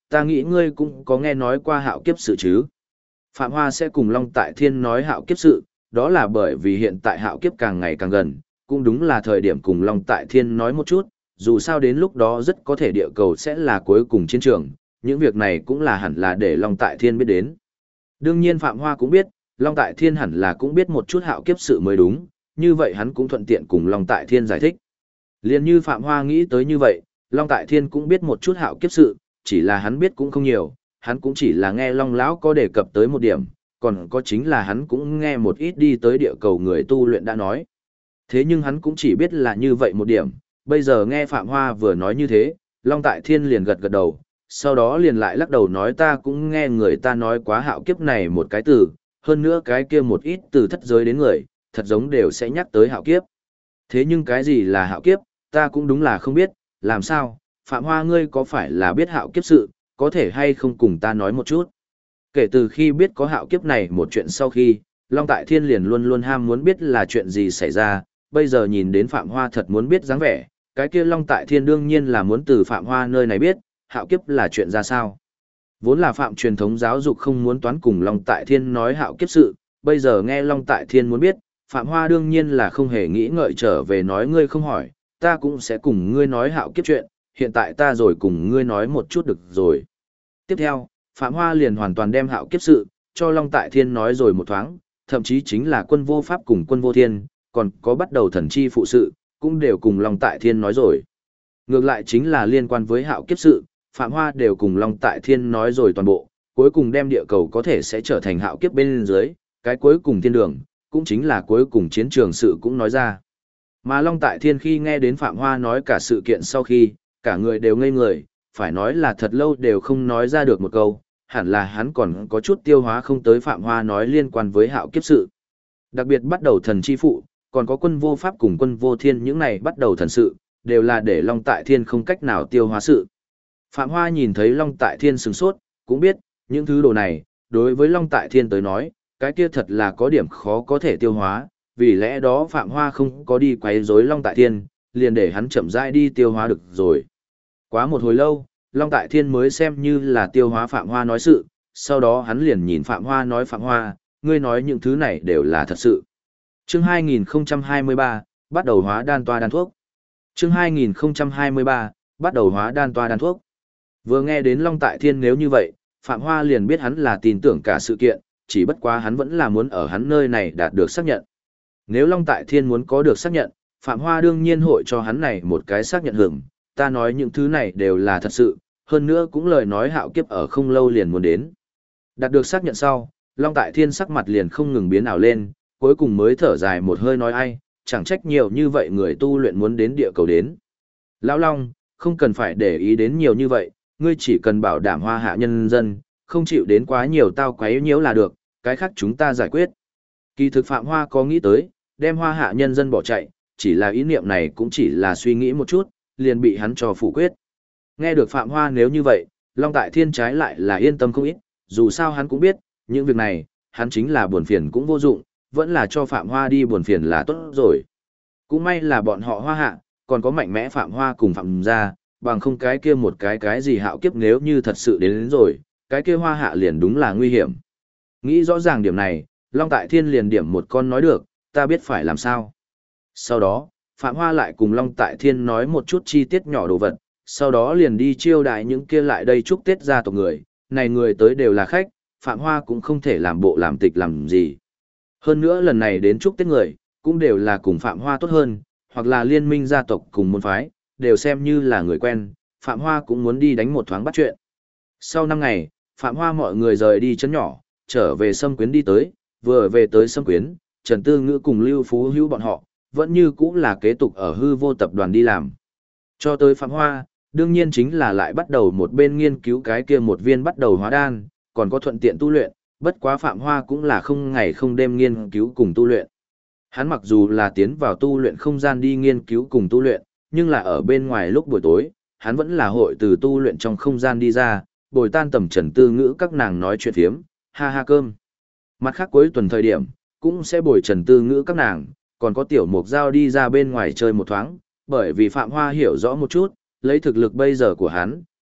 ta nghĩ ngươi cũng có nghe nói qua hạo kiếp sự chứ. Phạm Hoa sẽ cùng Long Tại Thiên nói hạo kiếp sự, đó là bởi vì hiện tại hạo kiếp càng ngày càng gần, cũng đúng là thời điểm cùng Long Tại Thiên nói một chút, dù sao đến lúc đó rất có thể địa cầu sẽ là cuối cùng chiến trường, những việc này cũng là hẳn là để Long Tại Thiên biết đến. Đương nhiên Phạm Hoa cũng biết, Long Tại Thiên hẳn là cũng biết một chút hạo kiếp sự mới đúng, như vậy hắn cũng thuận tiện cùng Long Tại Thiên giải thích. Liên như Phạm Hoa nghĩ tới như vậy, Long Tại Thiên cũng biết một chút hạo kiếp sự, chỉ là hắn biết cũng không nhiều, hắn cũng chỉ là nghe Long Lão có đề cập tới một điểm, còn có chính là hắn cũng nghe một ít đi tới địa cầu người tu luyện đã nói. Thế nhưng hắn cũng chỉ biết là như vậy một điểm, bây giờ nghe Phạm Hoa vừa nói như thế, Long Tại Thiên liền gật gật đầu, sau đó liền lại lắc đầu nói ta cũng nghe người ta nói quá hạo kiếp này một cái từ, hơn nữa cái kia một ít từ thất giới đến người, thật giống đều sẽ nhắc tới hạo kiếp. Thế nhưng cái gì là hạo kiếp, ta cũng đúng là không biết, làm sao, Phạm Hoa ngươi có phải là biết hạo kiếp sự, có thể hay không cùng ta nói một chút. Kể từ khi biết có hạo kiếp này một chuyện sau khi, Long Tại Thiên liền luôn luôn ham muốn biết là chuyện gì xảy ra, bây giờ nhìn đến Phạm Hoa thật muốn biết dáng vẻ, cái kia Long Tại Thiên đương nhiên là muốn từ Phạm Hoa nơi này biết, hạo kiếp là chuyện ra sao. Vốn là Phạm truyền thống giáo dục không muốn toán cùng Long Tại Thiên nói hạo kiếp sự, bây giờ nghe Long Tại Thiên muốn biết, Phạm Hoa đương nhiên là không hề nghĩ ngợi trở về nói ngươi không hỏi, ta cũng sẽ cùng ngươi nói hạo kiếp chuyện, hiện tại ta rồi cùng ngươi nói một chút được rồi. Tiếp theo, Phạm Hoa liền hoàn toàn đem hạo kiếp sự, cho Long Tại Thiên nói rồi một thoáng, thậm chí chính là quân vô pháp cùng quân vô thiên, còn có bắt đầu thần chi phụ sự, cũng đều cùng Long Tại Thiên nói rồi. Ngược lại chính là liên quan với hạo kiếp sự, Phạm Hoa đều cùng Long Tại Thiên nói rồi toàn bộ, cuối cùng đem địa cầu có thể sẽ trở thành hạo kiếp bên dưới, cái cuối cùng thiên đường, cũng chính là cuối cùng chiến trường sự cũng nói ra. Mà Long Tại Thiên khi nghe đến Phạm Hoa nói cả sự kiện sau khi, cả người đều ngây người, phải nói là thật lâu đều không nói ra được một câu, hẳn là hắn còn có chút tiêu hóa không tới Phạm Hoa nói liên quan với hạo kiếp sự. Đặc biệt bắt đầu thần chi phụ, còn có quân vô pháp cùng quân vô thiên những này bắt đầu thần sự, đều là để Long Tại Thiên không cách nào tiêu hóa sự. Phạm Hoa nhìn thấy Long Tại Thiên sửng sốt, cũng biết, những thứ đồ này, đối với Long Tại Thiên tới nói, cái kia thật là có điểm khó có thể tiêu hóa, vì lẽ đó Phạm Hoa không có đi quấy rối Long Tại Thiên, liền để hắn chậm rãi đi tiêu hóa được rồi. Quá một hồi lâu, Long Tại Thiên mới xem như là tiêu hóa Phạm Hoa nói sự, sau đó hắn liền nhìn Phạm Hoa nói Phạm Hoa, ngươi nói những thứ này đều là thật sự. Chương 2023, bắt đầu hóa đan toa đan thuốc. Chương 2023, bắt đầu hóa đan toa đan thuốc. Vừa nghe đến Long Tại Thiên nếu như vậy, Phạm Hoa liền biết hắn là tin tưởng cả sự kiện, chỉ bất quá hắn vẫn là muốn ở hắn nơi này đạt được xác nhận. Nếu Long Tại Thiên muốn có được xác nhận, Phạm Hoa đương nhiên hội cho hắn này một cái xác nhận hưởng, ta nói những thứ này đều là thật sự, hơn nữa cũng lời nói hạo kiếp ở không lâu liền muốn đến. Đạt được xác nhận sau, Long Tại Thiên sắc mặt liền không ngừng biến ảo lên, cuối cùng mới thở dài một hơi nói ai, chẳng trách nhiều như vậy người tu luyện muốn đến địa cầu đến. Lão Long, không cần phải để ý đến nhiều như vậy, ngươi chỉ cần bảo đảm Hoa Hạ nhân dân, không chịu đến quá nhiều tao quấy nhiễu là được, cái khác chúng ta giải quyết. Kỳ thực Phạm Hoa có nghĩ tới, đem Hoa Hạ nhân dân bỏ chạy, chỉ là ý niệm này cũng chỉ là suy nghĩ một chút, liền bị hắn cho phủ quyết. Nghe được Phạm Hoa nếu như vậy, Long Tại Thiên trái lại là yên tâm không ít, dù sao hắn cũng biết, những việc này, hắn chính là buồn phiền cũng vô dụng, vẫn là cho Phạm Hoa đi buồn phiền là tốt rồi. Cũng may là bọn họ Hoa Hạ, còn có mạnh mẽ Phạm Hoa cùng Phạm gia, bằng không cái kia một cái gì hạo kiếp nếu như thật sự đến rồi, cái kia Hoa Hạ liền đúng là nguy hiểm. Nghĩ rõ ràng điểm này, Long Tại Thiên liền điểm một con nói được, ta biết phải làm sao. Sau đó, Phạm Hoa lại cùng Long Tại Thiên nói một chút chi tiết nhỏ đồ vật, sau đó liền đi chiêu đãi những kia lại đây chúc Tết gia tộc người, này người tới đều là khách, Phạm Hoa cũng không thể làm bộ làm tịch làm gì. Hơn nữa lần này đến chúc Tết người, cũng đều là cùng Phạm Hoa tốt hơn, hoặc là liên minh gia tộc cùng môn phái, đều xem như là người quen, Phạm Hoa cũng muốn đi đánh một thoáng bắt chuyện. Sau 5 ngày, Phạm Hoa mọi người rời đi chấn nhỏ, trở về Sâm Quyến đi tới, vừa về tới Sâm Quyến, Trần Tư Ngữ cùng Lưu Phú Hữu bọn họ, vẫn như cũ là kế tục ở hư vô tập đoàn đi làm. Cho tới Phạm Hoa, đương nhiên chính là lại bắt đầu một bên nghiên cứu cái kia một viên bắt đầu hóa đan, còn có thuận tiện tu luyện, bất quá Phạm Hoa cũng là không ngày không đêm nghiên cứu cùng tu luyện. Hắn mặc dù là tiến vào tu luyện không gian đi nghiên cứu cùng tu luyện, nhưng là ở bên ngoài lúc buổi tối, hắn vẫn là hội từ tu luyện trong không gian đi ra, bồi tan tầm Trần Tư Ngữ các nàng nói chuyện phiếm, ha ha cơm. Mặt khác cuối tuần thời điểm, cũng sẽ bồi Trần Tư Ngữ các nàng, còn có Tiểu Mục Giao đi ra bên ngoài chơi một thoáng, bởi vì Phạm Hoa hiểu rõ một chút, lấy thực lực bây giờ của hắn,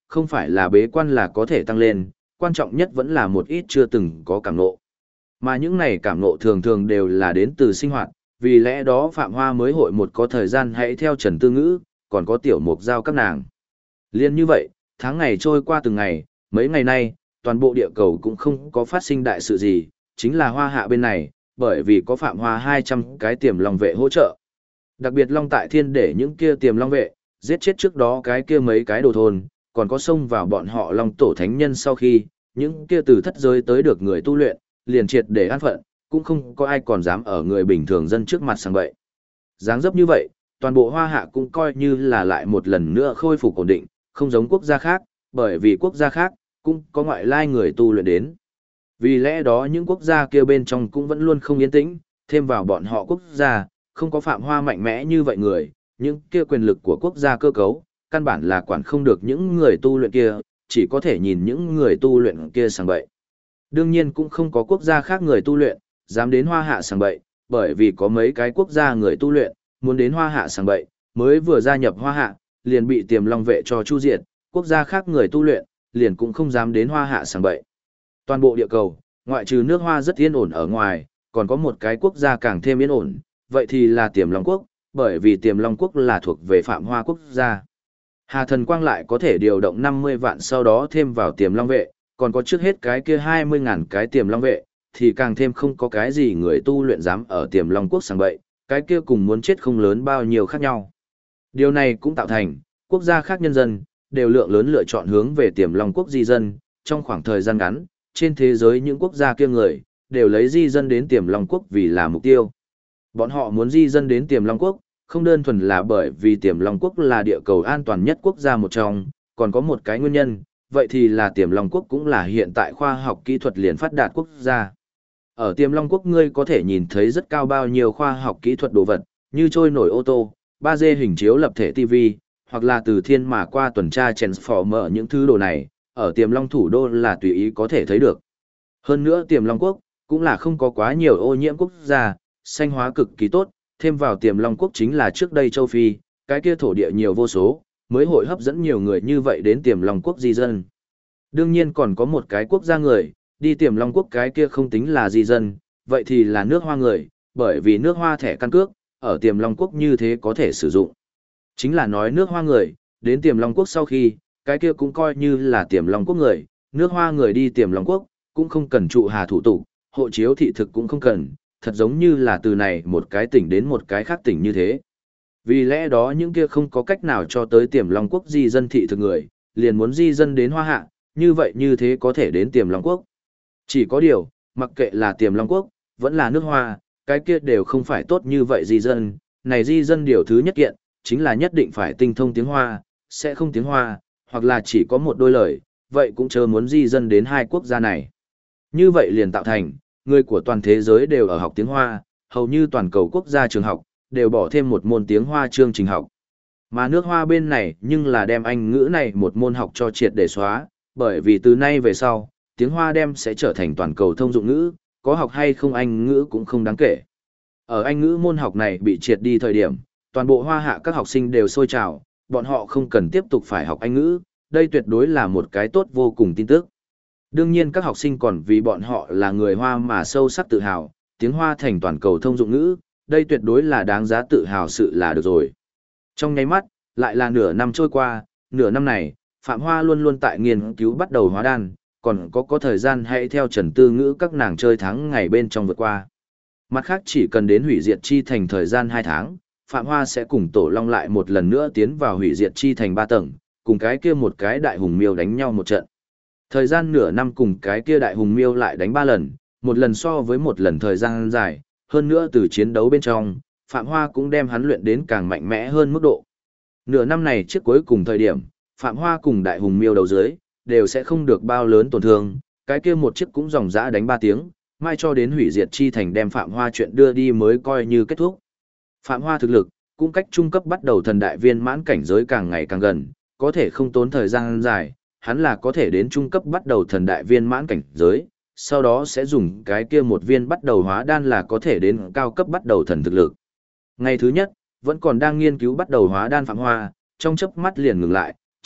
không phải là bế quan là có thể tăng lên, quan trọng nhất vẫn là một ít chưa từng có cảm ngộ. Mà những này cảm ngộ thường thường đều là đến từ sinh hoạt, vì lẽ đó Phạm Hoa mới hội một có thời gian hãy theo Trần Tư Ngữ, còn có tiểu mục giao các nàng. Liên như vậy, tháng ngày trôi qua từng ngày, mấy ngày nay, toàn bộ địa cầu cũng không có phát sinh đại sự gì, chính là Hoa Hạ bên này, bởi vì có Phạm Hoa 200 cái tiềm long vệ hỗ trợ. Đặc biệt Long Tại Thiên để những kia tiềm long vệ, giết chết trước đó cái kia mấy cái đồ thôn, còn có xông vào bọn họ Long Tổ Thánh Nhân sau khi, những kia từ thất giới tới được người tu luyện, liền triệt để an phận, cũng không có ai còn dám ở người bình thường dân trước mặt sang bậy. Dáng dấp như vậy, toàn bộ Hoa Hạ cũng coi như là lại một lần nữa khôi phục ổn định, không giống quốc gia khác, bởi vì quốc gia khác cũng có ngoại lai người tu luyện đến. Vì lẽ đó những quốc gia kia bên trong cũng vẫn luôn không yên tĩnh, thêm vào bọn họ quốc gia, không có Phạm Hoa mạnh mẽ như vậy người, những kia quyền lực của quốc gia cơ cấu, căn bản là quản không được những người tu luyện kia, chỉ có thể nhìn những người tu luyện kia sang bậy. Đương nhiên cũng không có quốc gia khác người tu luyện, dám đến Hoa Hạ sang bậy, bởi vì có mấy cái quốc gia người tu luyện, muốn đến Hoa Hạ sang bậy, mới vừa gia nhập Hoa Hạ, liền bị tiềm long vệ cho chu diệt, quốc gia khác người tu luyện, liền cũng không dám đến Hoa Hạ sang bậy. Toàn bộ địa cầu, ngoại trừ nước Hoa rất yên ổn ở ngoài, còn có một cái quốc gia càng thêm yên ổn, vậy thì là Tiềm Long Quốc, bởi vì Tiềm Long Quốc là thuộc về Phạm Hoa quốc gia. Hà Thần Quang lại có thể điều động 50 vạn sau đó thêm vào Tiềm Long vệ, còn có trước hết cái kia 20.000 cái Tiềm Long vệ, thì càng thêm không có cái gì người tu luyện dám ở Tiềm Long Quốc sang bậy, cái kia cùng muốn chết không lớn bao nhiêu khác nhau. Điều này cũng tạo thành, quốc gia khác nhân dân, đều lượng lớn lựa chọn hướng về Tiềm Long Quốc di dân, trong khoảng thời gian ngắn, trên thế giới những quốc gia kia người, đều lấy di dân đến Tiềm Long Quốc vì là mục tiêu. Bọn họ muốn di dân đến Tiềm Long Quốc, không đơn thuần là bởi vì Tiềm Long Quốc là địa cầu an toàn nhất quốc gia một trong, còn có một cái nguyên nhân, vậy thì là Tiềm Long Quốc cũng là hiện tại khoa học kỹ thuật liền phát đạt quốc gia. Ở Tiềm Long Quốc ngươi có thể nhìn thấy rất cao bao nhiêu khoa học kỹ thuật đồ vật, như trôi nổi ô tô, 3D hình chiếu lập thể TV, hoặc là từ thiên mà qua tuần tra Transformer những thứ đồ này, ở Tiềm Long thủ đô là tùy ý có thể thấy được. Hơn nữa Tiềm Long Quốc cũng là không có quá nhiều ô nhiễm quốc gia, xanh hóa cực kỳ tốt, thêm vào Tiềm Long Quốc chính là trước đây châu Phi, cái kia thổ địa nhiều vô số, mới hội hấp dẫn nhiều người như vậy đến Tiềm Long Quốc di dân. Đương nhiên còn có một cái quốc gia người, đi Tiềm Long Quốc cái kia không tính là di dân, vậy thì là nước Hoa người, bởi vì nước Hoa thẻ căn cước, ở Tiềm Long Quốc như thế có thể sử dụng. Chính là nói nước Hoa người, đến Tiềm Long Quốc sau khi, cái kia cũng coi như là Tiềm Long Quốc người, nước Hoa người đi Tiềm Long Quốc, cũng không cần trụ hà thủ tục, hộ chiếu thị thực cũng không cần, thật giống như là từ này một cái tỉnh đến một cái khác tỉnh như thế. Vì lẽ đó những kia không có cách nào cho tới Tiềm Long Quốc di dân thị thực người, liền muốn di dân đến Hoa Hạ, như vậy như thế có thể đến Tiềm Long Quốc. Chỉ có điều, mặc kệ là Tiềm Long Quốc, vẫn là nước Hoa, cái kia đều không phải tốt như vậy di dân, này di dân điều thứ nhất kiện, chính là nhất định phải tinh thông tiếng Hoa, sẽ không tiếng Hoa, hoặc là chỉ có một đôi lời, vậy cũng chớ muốn di dân đến hai quốc gia này. Như vậy liền tạo thành, người của toàn thế giới đều ở học tiếng Hoa, hầu như toàn cầu quốc gia trường học, đều bỏ thêm một môn tiếng Hoa chương trình học. Mà nước Hoa bên này nhưng là đem Anh ngữ này một môn học cho triệt để xóa, bởi vì từ nay về sau, tiếng Hoa đem sẽ trở thành toàn cầu thông dụng ngữ, có học hay không Anh ngữ cũng không đáng kể. Ở Anh ngữ môn học này bị triệt đi thời điểm, toàn bộ Hoa Hạ các học sinh đều sôi trào, bọn họ không cần tiếp tục phải học Anh ngữ, đây tuyệt đối là một cái tốt vô cùng tin tức. Đương nhiên các học sinh còn vì bọn họ là người Hoa mà sâu sắc tự hào, tiếng Hoa thành toàn cầu thông dụng ngữ, đây tuyệt đối là đáng giá tự hào sự là được rồi. Trong nháy mắt, lại là nửa năm trôi qua, nửa năm này, Phạm Hoa luôn luôn tại nghiên cứu bắt đầu hóa đan, còn có thời gian hãy theo Trần Tư Ngữ các nàng chơi tháng ngày bên trong vượt qua. Mặt khác chỉ cần đến hủy diệt chi thành thời gian 2 tháng, Phạm Hoa sẽ cùng Tổ Long lại một lần nữa tiến vào hủy diệt chi thành 3 tầng, cùng cái kia một cái đại hùng miêu đánh nhau một trận. Thời gian nửa năm cùng cái kia đại hùng miêu lại đánh 3 lần, một lần so với một lần thời gian dài, hơn nữa từ chiến đấu bên trong, Phạm Hoa cũng đem hắn luyện đến càng mạnh mẽ hơn mức độ. Nửa năm này trước cuối cùng thời điểm, Phạm Hoa cùng đại hùng miêu đầu dưới, đều sẽ không được bao lớn tổn thương, cái kia một chiếc cũng dòng dã đánh 3 tiếng, mai cho đến hủy diệt chi thành đem Phạm Hoa chuyện đưa đi mới coi như kết thúc. Phạm Hoa thực lực, cũng cách trung cấp bắt đầu thần đại viên mãn cảnh giới càng ngày càng gần, có thể không tốn thời gian dài, hắn là có thể đến trung cấp bắt đầu thần đại viên mãn cảnh giới, sau đó sẽ dùng cái kia một viên bắt đầu hóa đan là có thể đến cao cấp bắt đầu thần thực lực. Ngày thứ nhất, vẫn còn đang nghiên cứu bắt đầu hóa đan Phạm Hoa, trong chớp mắt liền ngừng lại,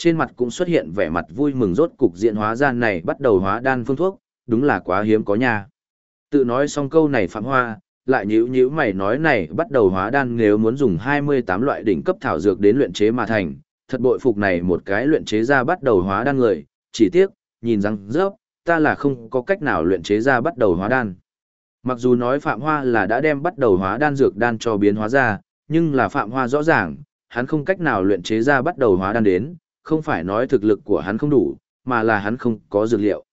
trên mặt cũng xuất hiện vẻ mặt vui mừng rốt cục diễn hóa ra này bắt đầu hóa đan phương thuốc, đúng là quá hiếm có nha. Tự nói xong câu này Phạm Hoa, lại nhíu mày nói này bắt đầu hóa đan nếu muốn dùng 28 loại đỉnh cấp thảo dược đến luyện chế mà thành, thật bội phục này một cái luyện chế ra bắt đầu hóa đan người, chỉ tiếc, nhìn răng rớp, ta là không có cách nào luyện chế ra bắt đầu hóa đan. Mặc dù nói Phạm Hoa là đã đem bắt đầu hóa đan dược đan cho biến hóa ra, nhưng là Phạm Hoa rõ ràng, hắn không cách nào luyện chế ra bắt đầu hóa đan đến, không phải nói thực lực của hắn không đủ, mà là hắn không có dược liệu.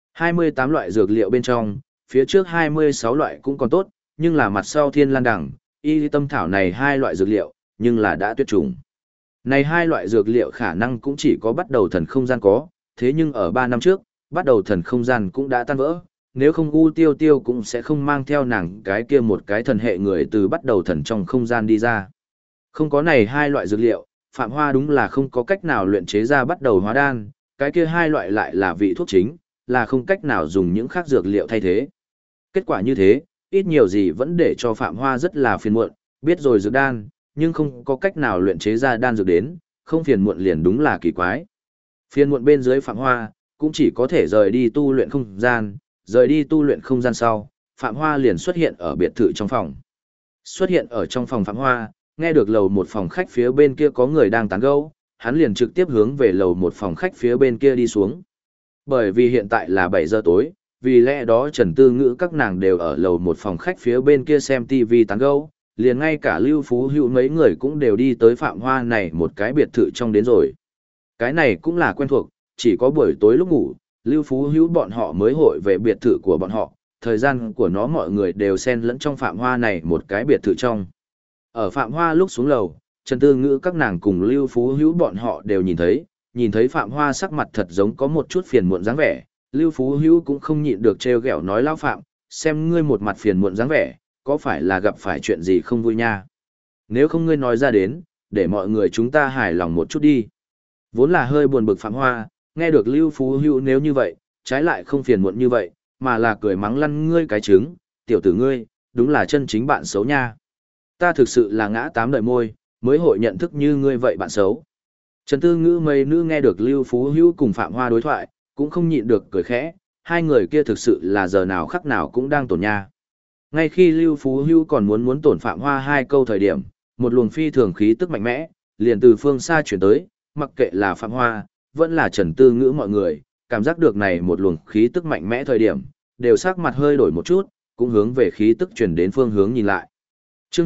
28 loại dược liệu bên trong, phía trước 26 loại cũng còn tốt, nhưng là mặt sau thiên lan đẳng, y tâm thảo này hai loại dược liệu, nhưng là đã tuyệt chủng. Này hai loại dược liệu khả năng cũng chỉ có bắt đầu thần không gian có, thế nhưng ở 3 năm trước, bắt đầu thần không gian cũng đã tan vỡ, nếu không U Tiêu Tiêu cũng sẽ không mang theo nàng cái kia một cái thần hệ người từ bắt đầu thần trong không gian đi ra. Không có này hai loại dược liệu, Phạm Hoa đúng là không có cách nào luyện chế ra bắt đầu hóa đan, cái kia hai loại lại là vị thuốc chính, là không cách nào dùng những khác dược liệu thay thế. Kết quả như thế, ít nhiều gì vẫn để cho Phạm Hoa rất là phiền muộn, biết rồi dược đan, nhưng không có cách nào luyện chế ra đan dược đến, không phiền muộn liền đúng là kỳ quái. Phiền muộn bên dưới Phạm Hoa, cũng chỉ có thể rời đi tu luyện không gian, rời đi tu luyện không gian sau, Phạm Hoa liền xuất hiện ở biệt thự trong phòng. Xuất hiện ở trong phòng Phạm Hoa, nghe được lầu một phòng khách phía bên kia có người đang tán gẫu, hắn liền trực tiếp hướng về lầu một phòng khách phía bên kia đi xuống. Bởi vì hiện tại là 7 giờ tối, vì lẽ đó Trần Tư Ngữ các nàng đều ở lầu một phòng khách phía bên kia xem TV tán gẫu, liền ngay cả Lưu Phú Hữu mấy người cũng đều đi tới Phạm Hoa này một cái biệt thự trong đến rồi. Cái này cũng là quen thuộc, chỉ có buổi tối lúc ngủ, Lưu Phú Hữu bọn họ mới hội về biệt thự của bọn họ, thời gian của nó mọi người đều xen lẫn trong Phạm Hoa này một cái biệt thự trong. Ở Phạm Hoa lúc xuống lầu, Trần Tư Ngữ các nàng cùng Lưu Phú Hữu bọn họ đều nhìn thấy Phạm Hoa sắc mặt thật giống có một chút phiền muộn dáng vẻ, Lưu Phú Hữu cũng không nhịn được trêu ghẹo nói lão Phạm, xem ngươi một mặt phiền muộn dáng vẻ, có phải là gặp phải chuyện gì không vui nha? Nếu không ngươi nói ra đến, để mọi người chúng ta hài lòng một chút đi. Vốn là hơi buồn bực Phạm Hoa, nghe được Lưu Phú Hữu nếu như vậy, trái lại không phiền muộn như vậy, mà là cười mắng lăn ngươi cái trứng, tiểu tử ngươi, đúng là chân chính bạn xấu nha. Ta thực sự là ngã tám đời môi, mới hội nhận thức như ngươi vậy bạn xấu. Trần Tư Ngữ mấy nữ nghe được Lưu Phú Hữu cùng Phạm Hoa đối thoại, cũng không nhịn được cười khẽ, hai người kia thực sự là giờ nào khắc nào cũng đang tổn nha. Ngay khi Lưu Phú Hữu còn muốn tổn Phạm Hoa hai câu thời điểm, một luồng phi thường khí tức mạnh mẽ, liền từ phương xa chuyển tới, mặc kệ là Phạm Hoa, vẫn là Trần Tư Ngữ mọi người, cảm giác được này một luồng khí tức mạnh mẽ thời điểm, đều sắc mặt hơi đổi một chút, cũng hướng về khí tức chuyển đến phương hướng nhìn lại. Chương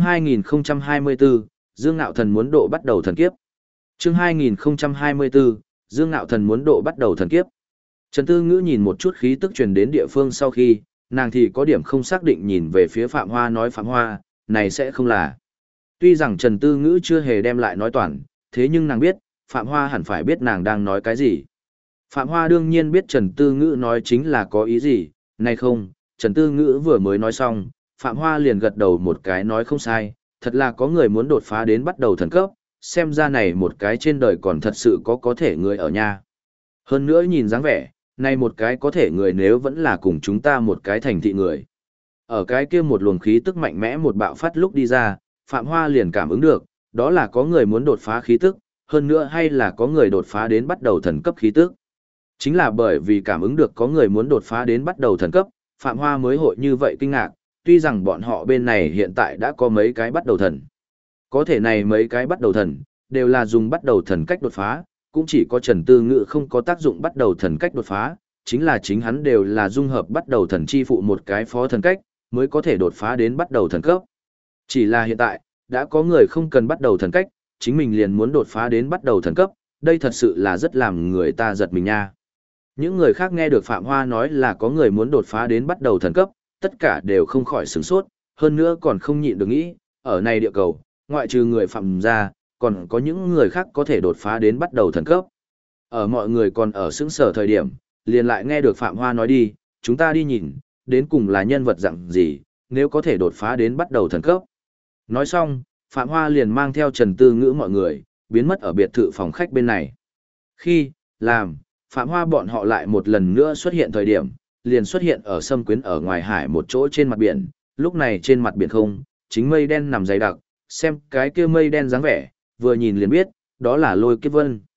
2024, Dương Nạo Thần muốn độ bắt đầu thần kiếp. Chương 2024, Dương Nạo Thần muốn độ bắt đầu thần kiếp. Trần Tư Ngữ nhìn một chút khí tức truyền đến địa phương sau khi, nàng thì có điểm không xác định nhìn về phía Phạm Hoa nói Phạm Hoa, này sẽ không là. Tuy rằng Trần Tư Ngữ chưa hề đem lại nói toàn, thế nhưng nàng biết, Phạm Hoa hẳn phải biết nàng đang nói cái gì. Phạm Hoa đương nhiên biết Trần Tư Ngữ nói chính là có ý gì, này không, Trần Tư Ngữ vừa mới nói xong, Phạm Hoa liền gật đầu một cái nói không sai, thật là có người muốn đột phá đến bắt đầu thần cấp, xem ra này một cái trên đời còn thật sự có thể người ở nhà. Hơn nữa nhìn dáng vẻ, này một cái có thể người nếu vẫn là cùng chúng ta một cái thành thị người. Ở cái kia một luồng khí tức mạnh mẽ một bạo phát lúc đi ra, Phạm Hoa liền cảm ứng được, đó là có người muốn đột phá khí tức, hơn nữa hay là có người đột phá đến bắt đầu thần cấp khí tức. Chính là bởi vì cảm ứng được có người muốn đột phá đến bắt đầu thần cấp, Phạm Hoa mới hội như vậy kinh ngạc, tuy rằng bọn họ bên này hiện tại đã có mấy cái bắt đầu thần. Có thể này mấy cái bắt đầu thần, đều là dùng bắt đầu thần cách đột phá, cũng chỉ có Trần Tư Ngữ không có tác dụng bắt đầu thần cách đột phá, chính là chính hắn đều là dung hợp bắt đầu thần chi phụ một cái phó thần cách, mới có thể đột phá đến bắt đầu thần cấp. Chỉ là hiện tại, đã có người không cần bắt đầu thần cách, chính mình liền muốn đột phá đến bắt đầu thần cấp, đây thật sự là rất làm người ta giật mình nha. Những người khác nghe được Phạm Hoa nói là có người muốn đột phá đến bắt đầu thần cấp, tất cả đều không khỏi sửng sốt, hơn nữa còn không nhịn được nghĩ, ở này địa cầu, ngoại trừ người Phạm ra, còn có những người khác có thể đột phá đến bắt đầu thần cấp. Ở mọi người còn ở sững sở thời điểm, liền lại nghe được Phạm Hoa nói đi, chúng ta đi nhìn, đến cùng là nhân vật dạng gì, nếu có thể đột phá đến bắt đầu thần cấp. Nói xong, Phạm Hoa liền mang theo Trần Tư Ngữ mọi người, biến mất ở biệt thự phòng khách bên này. Khi, làm, Phạm Hoa bọn họ lại một lần nữa xuất hiện thời điểm, liền xuất hiện ở Sâm Quyến ở ngoài hải một chỗ trên mặt biển, lúc này trên mặt biển không, chính mây đen nằm dày đặc, xem cái kia mây đen dáng vẻ, vừa nhìn liền biết, đó là Lôi Kiếp Vân.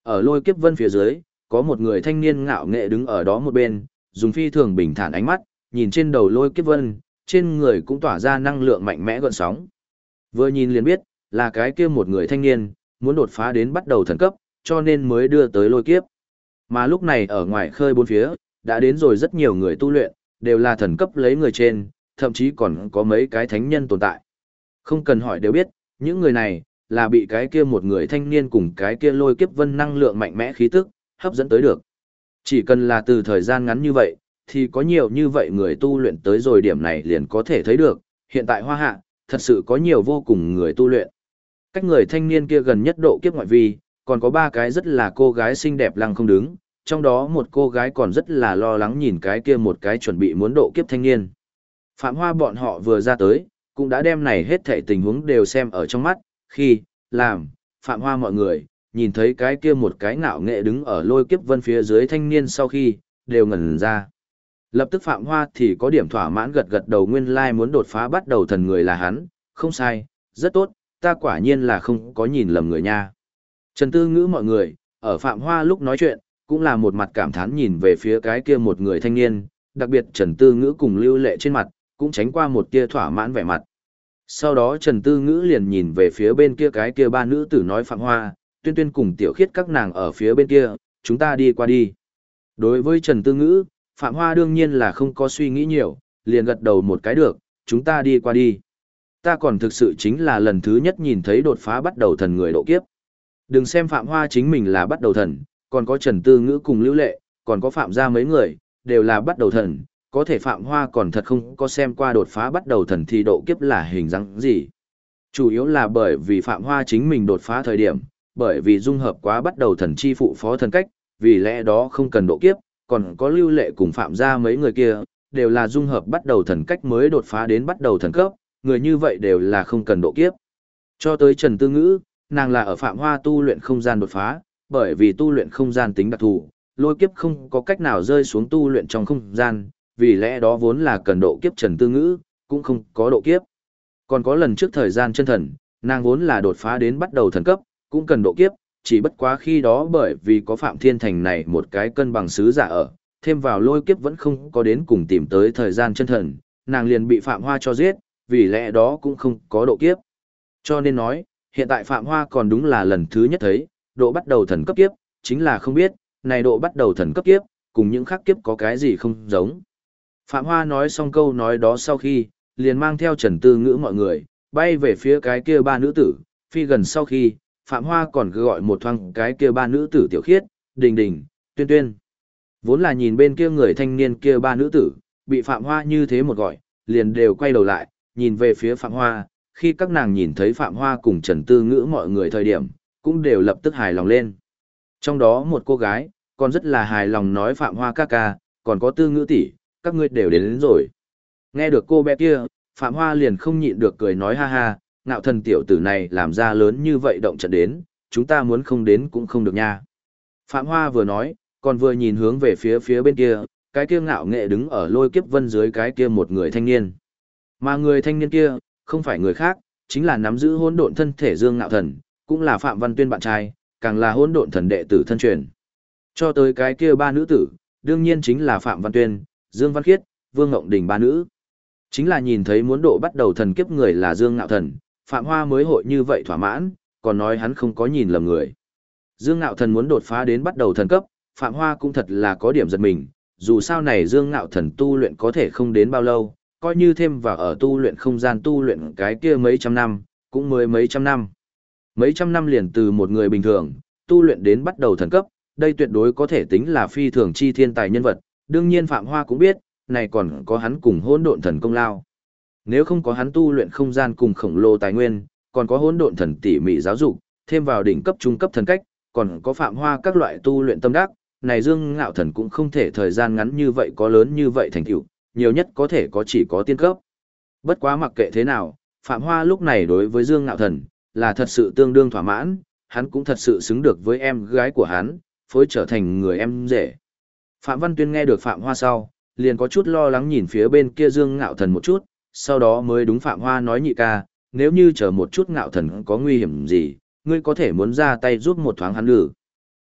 Ở lôi kiếp vân phía dưới, có một người thanh niên ngạo nghệ đứng ở đó một bên, dùng phi thường bình thản ánh mắt, nhìn trên đầu lôi kiếp vân, trên người cũng tỏa ra năng lượng mạnh mẽ gợn sóng. Vừa nhìn liền biết, là cái kia một người thanh niên, muốn đột phá đến bắt đầu thần cấp, cho nên mới đưa tới lôi kiếp. Mà lúc này ở ngoài khơi bốn phía, đã đến rồi rất nhiều người tu luyện, đều là thần cấp lấy người trên, thậm chí còn có mấy cái thánh nhân tồn tại. Không cần hỏi đều biết, những người này, là bị cái kia một người thanh niên cùng cái kia lôi kiếp vân năng lượng mạnh mẽ khí tức, hấp dẫn tới được. Chỉ cần là từ thời gian ngắn như vậy, thì có nhiều như vậy người tu luyện tới rồi điểm này liền có thể thấy được, hiện tại Hoa Hạ, thật sự có nhiều vô cùng người tu luyện. Cách người thanh niên kia gần nhất độ kiếp ngoại vi, còn có ba cái rất là cô gái xinh đẹp lăng không đứng, trong đó một cô gái còn rất là lo lắng nhìn cái kia một cái chuẩn bị muốn độ kiếp thanh niên. Phạm Hoa bọn họ vừa ra tới, cũng đã đem này hết thảy tình huống đều xem ở trong mắt, khi, làm, Phạm Hoa mọi người, nhìn thấy cái kia một cái ngạo nghệ đứng ở lôi kiếp vân phía dưới thanh niên sau khi, đều ngẩn ra. Lập tức Phạm Hoa thì có điểm thỏa mãn gật gật đầu nguyên lai muốn đột phá bắt đầu thần người là hắn, không sai, rất tốt, ta quả nhiên là không có nhìn lầm người nha. Trần Tư Ngữ mọi người, ở Phạm Hoa lúc nói chuyện, cũng là một mặt cảm thán nhìn về phía cái kia một người thanh niên, đặc biệt Trần Tư Ngữ cùng Lưu Lệ trên mặt, cũng tránh qua một tia thỏa mãn vẻ mặt. Sau đó Trần Tư Ngữ liền nhìn về phía bên kia cái kia ba nữ tử nói Phạm Hoa, Tuyên Tuyên cùng Tiểu Khiết các nàng ở phía bên kia, chúng ta đi qua đi. Đối với Trần Tư Ngữ, Phạm Hoa đương nhiên là không có suy nghĩ nhiều, liền gật đầu một cái được, chúng ta đi qua đi. Ta còn thực sự chính là lần thứ nhất nhìn thấy đột phá bắt đầu thần người độ kiếp. Đừng xem Phạm Hoa chính mình là bắt đầu thần, còn có Trần Tư Ngữ cùng Lưu Lệ, còn có Phạm gia mấy người, đều là bắt đầu thần, có thể Phạm Hoa còn thật không có xem qua đột phá bắt đầu thần thì độ kiếp là hình dáng gì. Chủ yếu là bởi vì Phạm Hoa chính mình đột phá thời điểm, bởi vì dung hợp quá bắt đầu thần chi phụ phó thần cách, vì lẽ đó không cần độ kiếp, còn có Lưu Lệ cùng Phạm gia mấy người kia, đều là dung hợp bắt đầu thần cách mới đột phá đến bắt đầu thần cấp, người như vậy đều là không cần độ kiếp. Cho tới Trần Tư Ngữ, nàng là ở Phạm Hoa tu luyện không gian đột phá, bởi vì tu luyện không gian tính đặc thù, lôi kiếp không có cách nào rơi xuống tu luyện trong không gian, vì lẽ đó vốn là cần độ kiếp Trần Tư Ngữ, cũng không có độ kiếp. Còn có lần trước thời gian chân thần, nàng vốn là đột phá đến bắt đầu thần cấp, cũng cần độ kiếp, chỉ bất quá khi đó bởi vì có Phạm Thiên Thành này một cái cân bằng sứ giả ở, thêm vào lôi kiếp vẫn không có đến cùng tìm tới thời gian chân thần, nàng liền bị Phạm Hoa cho giết, vì lẽ đó cũng không có độ kiếp. Cho nên nói, hiện tại Phạm Hoa còn đúng là lần thứ nhất thấy, độ bắt đầu thần cấp kiếp, chính là không biết, này độ bắt đầu thần cấp kiếp, cùng những khác kiếp có cái gì không giống. Phạm Hoa nói xong câu nói đó sau khi, liền mang theo Trần Tư Ngữ mọi người, bay về phía cái kia ba nữ tử, phi gần sau khi, Phạm Hoa còn gọi một thoáng cái kia ba nữ tử Tiểu Khiết, Đình Đình, Tuyên Tuyên. Vốn là nhìn bên kia người thanh niên kia ba nữ tử, bị Phạm Hoa như thế một gọi, liền đều quay đầu lại, nhìn về phía Phạm Hoa, khi các nàng nhìn thấy Phạm Hoa cùng Trần Tư Ngữ mọi người thời điểm, cũng đều lập tức hài lòng lên. Trong đó một cô gái, còn rất là hài lòng nói Phạm Hoa ca ca, còn có Tư Ngữ tỷ, các ngươi đều đến rồi. Nghe được cô bé kia, Phạm Hoa liền không nhịn được cười nói ha ha, ngạo thần tiểu tử này làm ra lớn như vậy động trận đến, chúng ta muốn không đến cũng không được nha. Phạm Hoa vừa nói, còn vừa nhìn hướng về phía bên kia, cái kia ngạo nghệ đứng ở lôi kiếp vân dưới cái kia một người thanh niên. Mà người thanh niên kia, không phải người khác, chính là nắm giữ hỗn độn thân thể Dương Ngạo Thần, cũng là Phạm Văn Tuyên bạn trai, càng là hỗn độn thần đệ tử thân truyền. Cho tới cái kia ba nữ tử, đương nhiên chính là Phạm Văn Tuyên, Dương Văn Khiết, Vương Ngộng Đình ba nữ. Chính là nhìn thấy muốn độ bắt đầu thần kiếp người là Dương Ngạo Thần, Phạm Hoa mới hội như vậy thỏa mãn, còn nói hắn không có nhìn lầm người. Dương Ngạo Thần muốn đột phá đến bắt đầu thần cấp, Phạm Hoa cũng thật là có điểm giật mình, dù sao này Dương Ngạo Thần tu luyện có thể không đến bao lâu, coi như thêm vào ở tu luyện không gian tu luyện cái kia mấy trăm năm, cũng mới mấy trăm năm. Mấy trăm năm liền từ một người bình thường, tu luyện đến bắt đầu thần cấp, đây tuyệt đối có thể tính là phi thường chi thiên tài nhân vật, đương nhiên Phạm Hoa cũng biết, này còn có hắn cùng hỗn độn thần công lao. Nếu không có hắn tu luyện không gian cùng khổng lồ tài nguyên, còn có hỗn độn thần tỉ mỉ giáo dục, thêm vào đỉnh cấp trung cấp thần cách, còn có Phạm Hoa các loại tu luyện tâm đắc, này Dương Ngạo Thần cũng không thể thời gian ngắn như vậy có lớn như vậy thành tựu, nhiều nhất có thể có chỉ có tiên cấp. Bất quá mặc kệ thế nào, Phạm Hoa lúc này đối với Dương Ngạo Thần là thật sự tương đương thỏa mãn, hắn cũng thật sự xứng được với em gái của hắn, phối trở thành người em rể. Phạm Văn Tuyên nghe được Phạm Hoa sau, liền có chút lo lắng nhìn phía bên kia Dương Ngạo Thần một chút, sau đó mới đúng Phạm Hoa nói nhị ca, nếu như chờ một chút Ngạo Thần có nguy hiểm gì, ngươi có thể muốn ra tay giúp một thoáng hắn lử.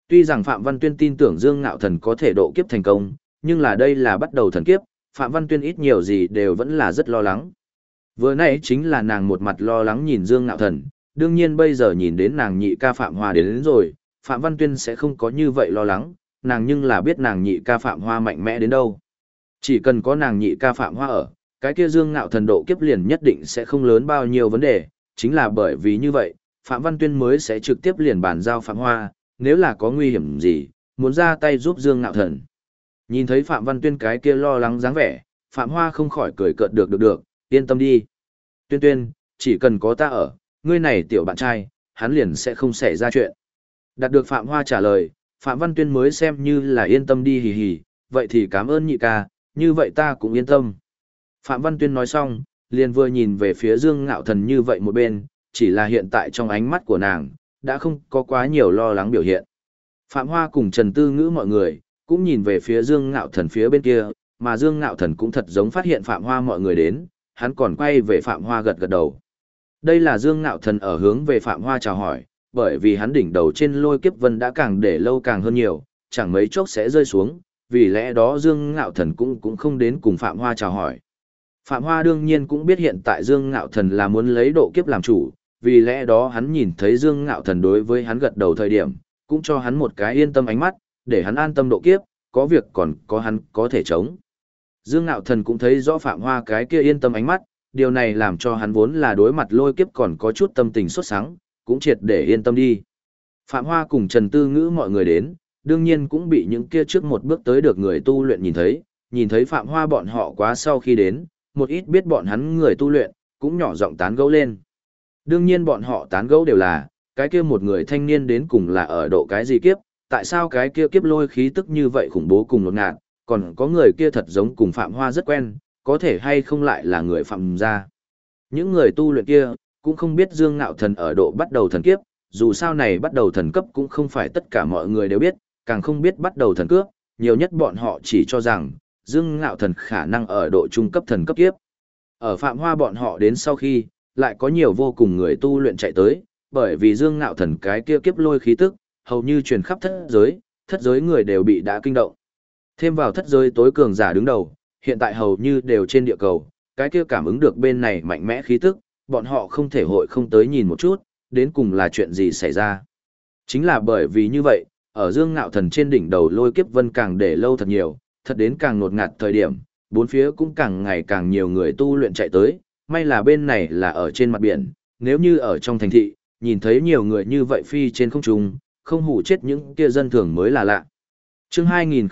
Tuy rằng Phạm Văn Tuyên tin tưởng Dương Ngạo Thần có thể độ kiếp thành công, nhưng là đây là bắt đầu thần kiếp, Phạm Văn Tuyên ít nhiều gì đều vẫn là rất lo lắng. Vừa nãy chính là nàng một mặt lo lắng nhìn Dương Ngạo Thần, đương nhiên bây giờ nhìn đến nàng nhị ca Phạm Hoa đến rồi, Phạm Văn Tuyên sẽ không có như vậy lo lắng, nàng nhưng là biết nàng nhị ca Phạm Hoa mạnh mẽ đến đâu. Chỉ cần có nàng nhị ca Phạm Hoa ở, cái kia Dương Ngạo Thần độ kiếp liền nhất định sẽ không lớn bao nhiêu vấn đề, chính là bởi vì như vậy, Phạm Văn Tuyên mới sẽ trực tiếp liền bàn giao Phạm Hoa, nếu là có nguy hiểm gì, muốn ra tay giúp Dương Ngạo Thần. Nhìn thấy Phạm Văn Tuyên cái kia lo lắng dáng vẻ, Phạm Hoa không khỏi cười cợt được, yên tâm đi. Tuyên Tuyên, chỉ cần có ta ở, ngươi này tiểu bạn trai, hắn liền sẽ không xảy ra chuyện. Đạt được Phạm Hoa trả lời, Phạm Văn Tuyên mới xem như là yên tâm đi hì hì, vậy thì cảm ơn nhị ca, như vậy ta cũng yên tâm. Phạm Văn Tuyên nói xong, liền vừa nhìn về phía Dương Ngạo Thần như vậy một bên, chỉ là hiện tại trong ánh mắt của nàng, đã không có quá nhiều lo lắng biểu hiện. Phạm Hoa cùng Trần Tư Ngữ mọi người, cũng nhìn về phía Dương Ngạo Thần phía bên kia, mà Dương Ngạo Thần cũng thật giống phát hiện Phạm Hoa mọi người đến, hắn còn quay về Phạm Hoa gật gật đầu. Đây là Dương Ngạo Thần ở hướng về Phạm Hoa chào hỏi, bởi vì hắn đỉnh đầu trên lôi kiếp vân đã càng để lâu càng hơn nhiều, chẳng mấy chốc sẽ rơi xuống, vì lẽ đó Dương Ngạo Thần cũng không đến cùng Phạm Hoa chào hỏi. Phạm Hoa đương nhiên cũng biết hiện tại Dương Ngạo Thần là muốn lấy độ kiếp làm chủ, vì lẽ đó hắn nhìn thấy Dương Ngạo Thần đối với hắn gật đầu thời điểm, cũng cho hắn một cái yên tâm ánh mắt, để hắn an tâm độ kiếp, có việc còn có hắn có thể chống. Dương Ngạo Thần cũng thấy rõ Phạm Hoa cái kia yên tâm ánh mắt, điều này làm cho hắn vốn là đối mặt lôi kiếp còn có chút tâm tình sốt sắng, cũng triệt để yên tâm đi. Phạm Hoa cùng Trần Tư Ngữ mọi người đến, đương nhiên cũng bị những kia trước một bước tới được người tu luyện nhìn thấy Phạm Hoa bọn họ quá sau khi đến, một ít biết bọn hắn người tu luyện, cũng nhỏ giọng tán gẫu lên. Đương nhiên bọn họ tán gẫu đều là, cái kia một người thanh niên đến cùng là ở độ cái gì kiếp, tại sao cái kia kiếp lôi khí tức như vậy khủng bố cùng ngột ngạt, còn có người kia thật giống cùng Phạm Hoa rất quen, có thể hay không lại là người Phạm gia. Những người tu luyện kia, cũng không biết Dương Ngạo Thần ở độ bắt đầu thần kiếp, dù sao này bắt đầu thần cấp cũng không phải tất cả mọi người đều biết, càng không biết bắt đầu thần cướp, nhiều nhất bọn họ chỉ cho rằng, Dương Ngạo Thần khả năng ở độ trung cấp thần cấp kiếp. Ở Phạm Hoa bọn họ đến sau khi, lại có nhiều vô cùng người tu luyện chạy tới, bởi vì Dương Ngạo Thần cái kia kiếp lôi khí tức, hầu như truyền khắp thất giới người đều bị đã kinh động. Thêm vào thất giới tối cường giả đứng đầu, hiện tại hầu như đều trên địa cầu, cái kia cảm ứng được bên này mạnh mẽ khí tức, bọn họ không thể hội không tới nhìn một chút, đến cùng là chuyện gì xảy ra. Chính là bởi vì như vậy, ở Dương Ngạo Thần trên đỉnh đầu lôi kiếp vân càng để lâu thật nhiều, thật đến càng ngột ngạt thời điểm, bốn phía cũng càng ngày càng nhiều người tu luyện chạy tới, may là bên này là ở trên mặt biển, nếu như ở trong thành thị, nhìn thấy nhiều người như vậy phi trên không trung, không hù chết những kia dân thường mới là lạ. Chương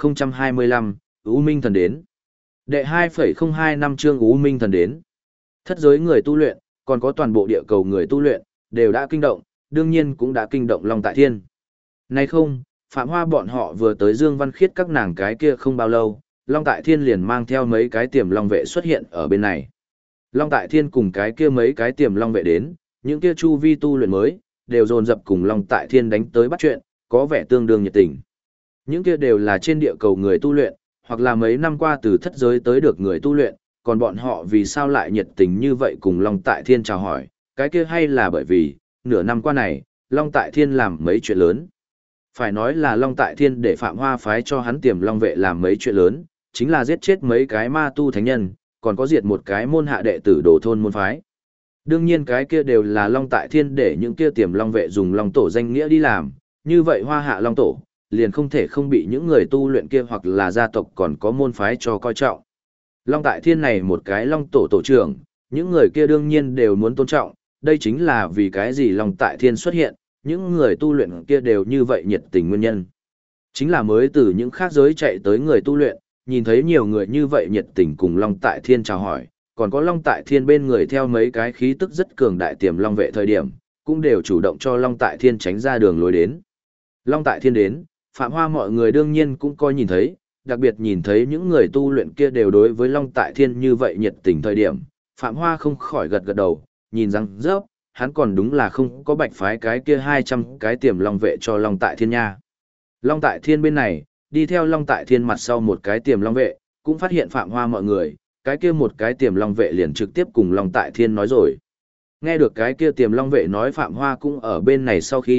2025, U Minh Thần đến. Đệ 2,02 năm chương U Minh Thần đến. Thất giới người tu luyện, còn có toàn bộ địa cầu người tu luyện, đều đã kinh động, đương nhiên cũng đã kinh động Long Tại Thiên. Nay không, Phạm Hoa bọn họ vừa tới Dương Văn Khiết các nàng cái kia không bao lâu, Long Tại Thiên liền mang theo mấy cái tiềm long vệ xuất hiện ở bên này. Long Tại Thiên cùng cái kia mấy cái tiềm long vệ đến, những kia chu vi tu luyện mới, đều dồn dập cùng Long Tại Thiên đánh tới bắt chuyện, có vẻ tương đương nhiệt tình. Những kia đều là trên địa cầu người tu luyện, hoặc là mấy năm qua từ thất giới tới được người tu luyện, còn bọn họ vì sao lại nhiệt tình như vậy cùng Long Tại Thiên chào hỏi, cái kia hay là bởi vì, nửa năm qua này, Long Tại Thiên làm mấy chuyện lớn. Phải nói là Long Tại Thiên để Phạm Hoa phái cho hắn tiềm long vệ làm mấy chuyện lớn, chính là giết chết mấy cái ma tu thánh nhân, còn có diệt một cái môn hạ đệ tử đồ thôn môn phái. Đương nhiên cái kia đều là Long Tại Thiên để những kia tiềm long vệ dùng long tổ danh nghĩa đi làm, như vậy Hoa Hạ Long Tổ, liền không thể không bị những người tu luyện kia hoặc là gia tộc còn có môn phái cho coi trọng. Long Tại Thiên này một cái Long Tổ tổ trưởng, những người kia đương nhiên đều muốn tôn trọng, đây chính là vì cái gì Long Tại Thiên xuất hiện, những người tu luyện kia đều như vậy nhiệt tình nguyên nhân. Chính là mới từ những khác giới chạy tới người tu luyện, nhìn thấy nhiều người như vậy nhiệt tình cùng Long Tại Thiên chào hỏi, còn có Long Tại Thiên bên người theo mấy cái khí tức rất cường đại tiềm long vệ thời điểm, cũng đều chủ động cho Long Tại Thiên tránh ra đường lối đến. Long Tại Thiên đến, Phạm Hoa mọi người đương nhiên cũng coi nhìn thấy, đặc biệt nhìn thấy những người tu luyện kia đều đối với Long Tại Thiên như vậy nhiệt tình thời điểm, Phạm Hoa không khỏi gật gật đầu, nhìn rằng rớp, hắn còn đúng là không có bạch phái cái kia 200 cái tiềm long vệ cho Long Tại Thiên nha. Long Tại Thiên bên này, đi theo Long Tại Thiên mặt sau một cái tiềm long vệ, cũng phát hiện Phạm Hoa mọi người, cái kia một cái tiềm long vệ liền trực tiếp cùng Long Tại Thiên nói rồi. Nghe được cái kia tiềm long vệ nói Phạm Hoa cũng ở bên này sau khi,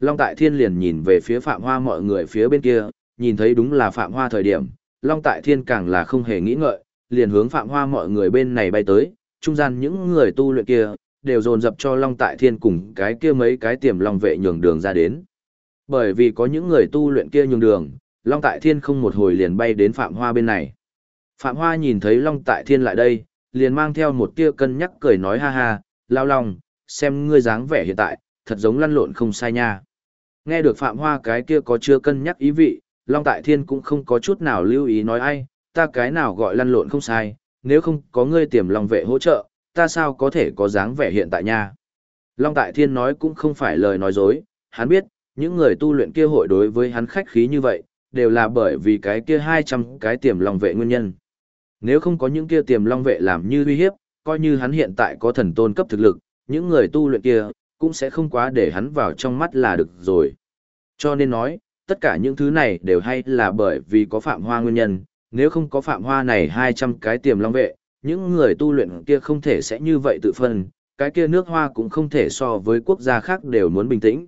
Long Tại Thiên liền nhìn về phía Phạm Hoa mọi người phía bên kia, nhìn thấy đúng là Phạm Hoa thời điểm, Long Tại Thiên càng là không hề nghĩ ngợi, liền hướng Phạm Hoa mọi người bên này bay tới, trung gian những người tu luyện kia, đều dồn dập cho Long Tại Thiên cùng cái kia mấy cái tiềm long vệ nhường đường ra đến. Bởi vì có những người tu luyện kia nhường đường, Long Tại Thiên không một hồi liền bay đến Phạm Hoa bên này. Phạm Hoa nhìn thấy Long Tại Thiên lại đây, liền mang theo một tia cân nhắc cười nói ha ha, Lao Long, xem ngươi dáng vẻ hiện tại, thật giống lăn lộn không sai nha. Nghe được Phạm Hoa cái kia có chưa cân nhắc ý vị, Long Tại Thiên cũng không có chút nào lưu ý nói ai, ta cái nào gọi lăn lộn không sai, nếu không có ngươi tiềm long vệ hỗ trợ, ta sao có thể có dáng vẻ hiện tại nha. Long Tại Thiên nói cũng không phải lời nói dối, hắn biết, những người tu luyện kia hội đối với hắn khách khí như vậy, đều là bởi vì cái kia 200 cái tiềm long vệ nguyên nhân. Nếu không có những kia tiềm long vệ làm như uy hiếp, coi như hắn hiện tại có thần tôn cấp thực lực, những người tu luyện kia cũng sẽ không quá để hắn vào trong mắt là được rồi. Cho nên nói, tất cả những thứ này đều hay là bởi vì có Phạm Hoa nguyên nhân, nếu không có Phạm Hoa này 200 cái tiềm long vệ, những người tu luyện kia không thể sẽ như vậy tự phân, cái kia nước Hoa cũng không thể so với quốc gia khác đều muốn bình tĩnh.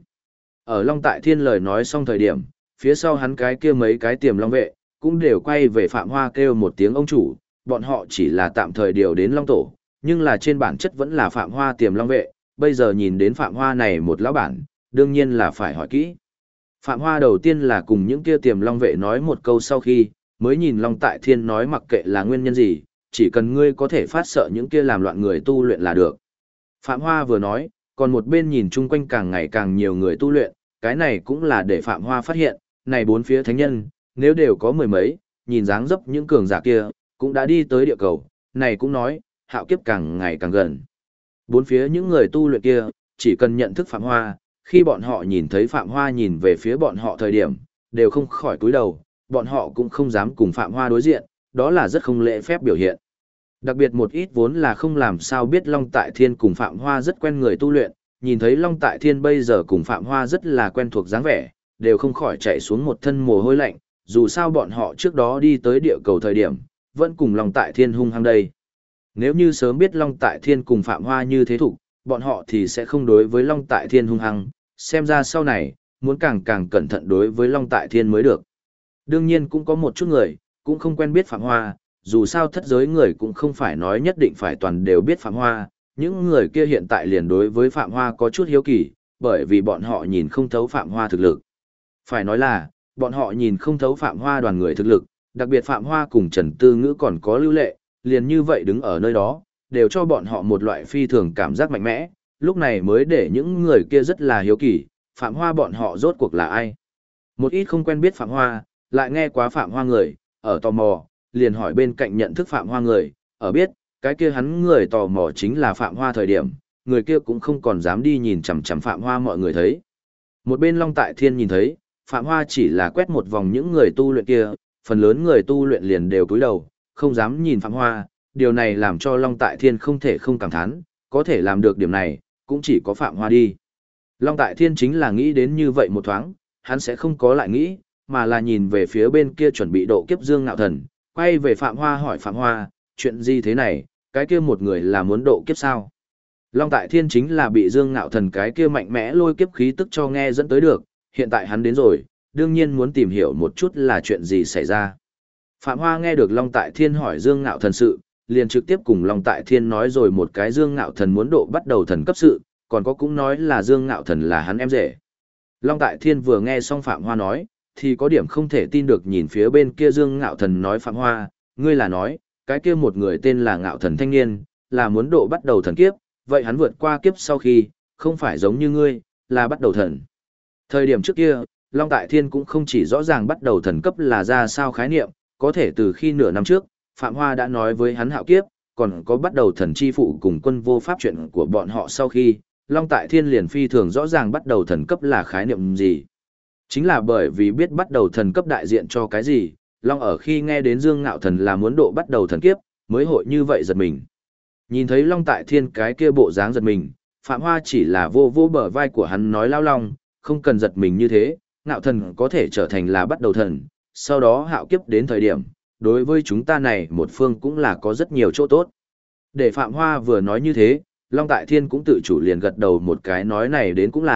Ở Long Tại Thiên lời nói xong thời điểm, phía sau hắn cái kia mấy cái tiềm long vệ, cũng đều quay về Phạm Hoa kêu một tiếng ông chủ, bọn họ chỉ là tạm thời điều đến Long Tổ, nhưng là trên bản chất vẫn là Phạm Hoa tiềm long vệ, bây giờ nhìn đến Phạm Hoa này một lão bản, đương nhiên là phải hỏi kỹ. Phạm Hoa đầu tiên là cùng những kia tiềm long vệ nói một câu sau khi, mới nhìn Long Tại Thiên nói mặc kệ là nguyên nhân gì, chỉ cần ngươi có thể phát sợ những kia làm loạn người tu luyện là được. Phạm Hoa vừa nói, còn một bên nhìn chung quanh càng ngày càng nhiều người tu luyện, cái này cũng là để Phạm Hoa phát hiện, này bốn phía thánh nhân, nếu đều có mười mấy, nhìn dáng dấp những cường giả kia, cũng đã đi tới địa cầu, này cũng nói, hạo kiếp càng ngày càng gần. Bốn phía những người tu luyện kia, chỉ cần nhận thức Phạm Hoa, khi bọn họ nhìn thấy Phạm Hoa nhìn về phía bọn họ thời điểm, đều không khỏi cúi đầu, bọn họ cũng không dám cùng Phạm Hoa đối diện, đó là rất không lễ phép biểu hiện. Đặc biệt một ít vốn là không làm sao biết Long Tại Thiên cùng Phạm Hoa rất quen người tu luyện, nhìn thấy Long Tại Thiên bây giờ cùng Phạm Hoa rất là quen thuộc dáng vẻ, đều không khỏi chạy xuống một thân mồ hôi lạnh, dù sao bọn họ trước đó đi tới địa cầu thời điểm, vẫn cùng Long Tại Thiên hung hăng đây. Nếu như sớm biết Long Tại Thiên cùng Phạm Hoa như thế thủ, bọn họ thì sẽ không đối với Long Tại Thiên hung hăng, xem ra sau này, muốn càng càng cẩn thận đối với Long Tại Thiên mới được. Đương nhiên cũng có một chút người, cũng không quen biết Phạm Hoa, dù sao thất giới người cũng không phải nói nhất định phải toàn đều biết Phạm Hoa, những người kia hiện tại liền đối với Phạm Hoa có chút hiếu kỳ, bởi vì bọn họ nhìn không thấu Phạm Hoa thực lực. Phải nói là, bọn họ nhìn không thấu Phạm Hoa đoàn người thực lực, đặc biệt Phạm Hoa cùng Trần Tư Ngữ còn có Lưu Lệ, liền như vậy đứng ở nơi đó, đều cho bọn họ một loại phi thường cảm giác mạnh mẽ, lúc này mới để những người kia rất là hiếu kỳ, Phạm Hoa bọn họ rốt cuộc là ai. Một ít không quen biết Phạm Hoa, lại nghe quá Phạm Hoa người, ở tò mò, liền hỏi bên cạnh nhận thức Phạm Hoa người, ở biết, cái kia hắn người tò mò chính là Phạm Hoa thời điểm, người kia cũng không còn dám đi nhìn chằm chằm Phạm Hoa mọi người thấy. Một bên Long Tại Thiên nhìn thấy, Phạm Hoa chỉ là quét một vòng những người tu luyện kia, phần lớn người tu luyện liền đều cúi đầu, không dám nhìn Phạm Hoa, điều này làm cho Long Tại Thiên không thể không cảm thán, có thể làm được điểm này, cũng chỉ có Phạm Hoa đi. Long Tại Thiên chính là nghĩ đến như vậy một thoáng, hắn sẽ không có lại nghĩ, mà là nhìn về phía bên kia chuẩn bị độ kiếp Dương Ngạo Thần, quay về Phạm Hoa hỏi Phạm Hoa, chuyện gì thế này, cái kia một người là muốn độ kiếp sao? Long Tại Thiên chính là bị Dương Ngạo Thần cái kia mạnh mẽ lôi kiếp khí tức cho nghe dẫn tới được, hiện tại hắn đến rồi, đương nhiên muốn tìm hiểu một chút là chuyện gì xảy ra. Phạm Hoa nghe được Long Tại Thiên hỏi Dương Ngạo Thần sự, liền trực tiếp cùng Long Tại Thiên nói rồi một cái Dương Ngạo Thần muốn độ bắt đầu thần cấp sự, còn có cũng nói là Dương Ngạo Thần là hắn em rể. Long Tại Thiên vừa nghe xong Phạm Hoa nói, thì có điểm không thể tin được nhìn phía bên kia Dương Ngạo Thần nói Phạm Hoa, ngươi là nói, cái kia một người tên là Ngạo Thần thanh niên, là muốn độ bắt đầu thần kiếp, vậy hắn vượt qua kiếp sau khi, không phải giống như ngươi, là bắt đầu thần. Thời điểm trước kia, Long Tại Thiên cũng không chỉ rõ ràng bắt đầu thần cấp là ra sao khái niệm, có thể từ khi nửa năm trước, Phạm Hoa đã nói với hắn hạo kiếp, còn có bắt đầu thần chi phụ cùng quân vô pháp chuyện của bọn họ sau khi, Long Tại Thiên liền phi thường rõ ràng bắt đầu thần cấp là khái niệm gì. Chính là bởi vì biết bắt đầu thần cấp đại diện cho cái gì, Long ở khi nghe đến Dương Ngạo Thần là muốn độ bắt đầu thần kiếp, mới hội như vậy giật mình. Nhìn thấy Long Tại Thiên cái kia bộ dáng giật mình, Phạm Hoa chỉ là vô vô bờ vai của hắn nói lao Long, không cần giật mình như thế, Ngạo Thần có thể trở thành là bắt đầu thần, sau đó hạo kiếp đến thời điểm, đối với chúng ta này một phương cũng là có rất nhiều chỗ tốt. Để Phạm Hoa vừa nói như thế, Long Tại Thiên cũng tự chủ liền gật đầu một cái nói này đến cũng là,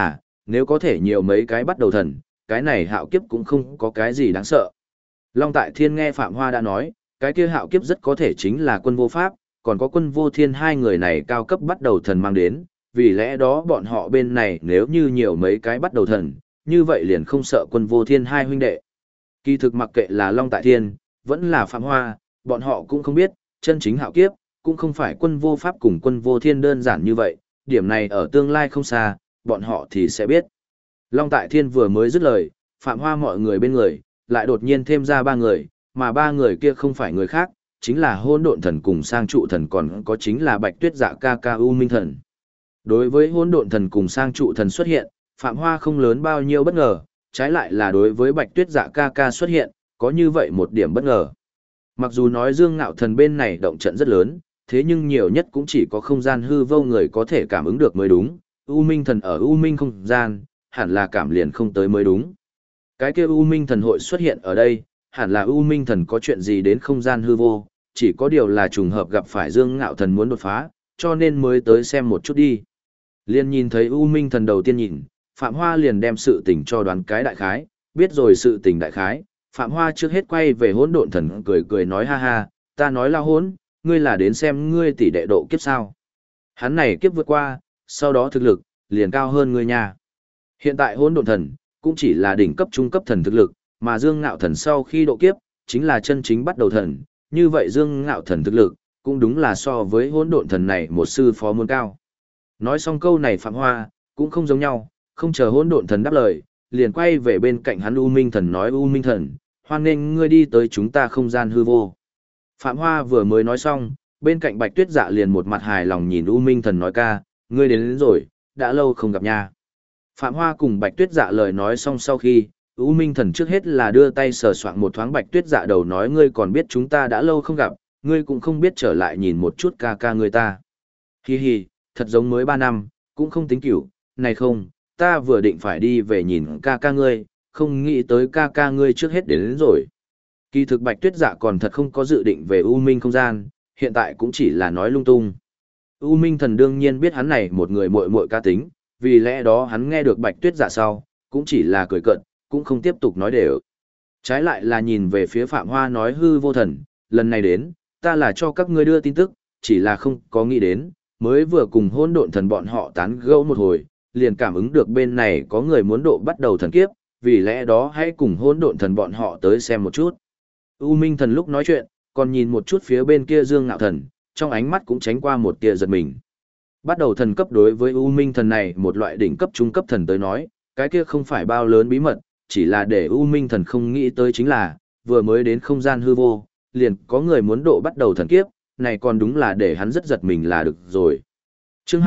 Nếu có thể nhiều mấy cái bắt đầu thần, cái này hạo kiếp cũng không có cái gì đáng sợ. Long Tại Thiên nghe Phạm Hoa đã nói, cái kia hạo kiếp rất có thể chính là Quân Vô Pháp, còn có Quân Vô Thiên hai người này cao cấp bắt đầu thần mang đến, vì lẽ đó bọn họ bên này nếu như nhiều mấy cái bắt đầu thần, như vậy liền không sợ Quân Vô Thiên hai huynh đệ. Kỳ thực mặc kệ là Long Tại Thiên, vẫn là Phạm Hoa, bọn họ cũng không biết, chân chính hạo kiếp, cũng không phải Quân Vô Pháp cùng Quân Vô Thiên đơn giản như vậy, điểm này ở tương lai không xa, bọn họ thì sẽ biết. Long Tại Thiên vừa mới dứt lời, Phạm Hoa mọi người bên người, lại đột nhiên thêm ra ba người, mà ba người kia không phải người khác, chính là Hỗn Độn Thần cùng Sang Trụ Thần, còn có chính là Bạch Tuyết Dạ ca ca U Minh Thần. Đối với Hỗn Độn Thần cùng Sang Trụ Thần xuất hiện, Phạm Hoa không lớn bao nhiêu bất ngờ, trái lại là đối với Bạch Tuyết Dạ ca ca xuất hiện, có như vậy một điểm bất ngờ. Mặc dù nói Dương Ngạo Thần bên này động trận rất lớn, thế nhưng nhiều nhất cũng chỉ có không gian hư vô người có thể cảm ứng được mới đúng, U Minh Thần ở U Minh không gian, hẳn là cảm liền không tới mới đúng. Cái kia U Minh Thần hội xuất hiện ở đây, hẳn là U Minh Thần có chuyện gì đến không gian hư vô, chỉ có điều là trùng hợp gặp phải Dương Ngạo Thần muốn đột phá, cho nên mới tới xem một chút đi. Liên nhìn thấy U Minh Thần đầu tiên nhìn, Phạm Hoa liền đem sự tình cho đoán cái đại khái, biết rồi sự tình đại khái, Phạm Hoa trước hết quay về Hỗn Độn Thần cười cười nói ha ha, ta nói là hỗn, ngươi là đến xem ngươi tỷ đệ độ kiếp sao. Hắn này kiếp vượt qua, sau đó thực lực, liền cao hơn ngươi nha. Hiện tại Hỗn Độn Thần, cũng chỉ là đỉnh cấp trung cấp thần thực lực, mà Dương Ngạo Thần sau khi độ kiếp, chính là chân chính bắt đầu thần, như vậy Dương Ngạo Thần thực lực, cũng đúng là so với Hỗn Độn Thần này một sư phó muốn cao. Nói xong câu này Phạm Hoa, cũng không giống nhau, không chờ Hỗn Độn Thần đáp lời, liền quay về bên cạnh hắn U Minh Thần nói U Minh Thần, hoan nghênh ngươi đi tới chúng ta không gian hư vô. Phạm Hoa vừa mới nói xong, bên cạnh Bạch Tuyết Dạ liền một mặt hài lòng nhìn U Minh Thần nói ca, ngươi đến rồi, đã lâu không gặp nha. Phạm Hoa cùng Bạch Tuyết Dạ lời nói xong sau khi, U Minh Thần trước hết là đưa tay sờ soạng một thoáng Bạch Tuyết Dạ đầu nói ngươi còn biết chúng ta đã lâu không gặp, ngươi cũng không biết trở lại nhìn một chút ca ca ngươi ta. Hi hi, thật giống mới 3 năm, cũng không tính cửu, này không, ta vừa định phải đi về nhìn ca ca ngươi, không nghĩ tới ca ca ngươi trước hết đến rồi. Kỳ thực Bạch Tuyết Dạ còn thật không có dự định về U Minh không gian, hiện tại cũng chỉ là nói lung tung. U Minh Thần đương nhiên biết hắn này một người muội muội ca tính, vì lẽ đó hắn nghe được Bạch Tuyết Dạ sau, cũng chỉ là cười cợt, cũng không tiếp tục nói đều. Trái lại là nhìn về phía Phạm Hoa nói hư vô thần, lần này đến, ta là cho các ngươi đưa tin tức, chỉ là không có nghĩ đến, mới vừa cùng Hỗn Độn Thần bọn họ tán gẫu một hồi, liền cảm ứng được bên này có người muốn độ bắt đầu thần kiếp, vì lẽ đó hãy cùng Hỗn Độn Thần bọn họ tới xem một chút. U Minh Thần lúc nói chuyện, còn nhìn một chút phía bên kia Dương Ngạo Thần, trong ánh mắt cũng tránh qua một tia giật mình. Bắt đầu thần cấp đối với U Minh Thần này một loại đỉnh cấp trung cấp thần tới nói, cái kia không phải bao lớn bí mật, chỉ là để U Minh Thần không nghĩ tới chính là, vừa mới đến không gian hư vô, liền có người muốn độ bắt đầu thần kiếp, này còn đúng là để hắn rất giật mình là được rồi. Chương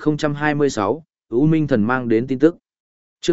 2026, U Minh Thần mang đến tin tức. Chương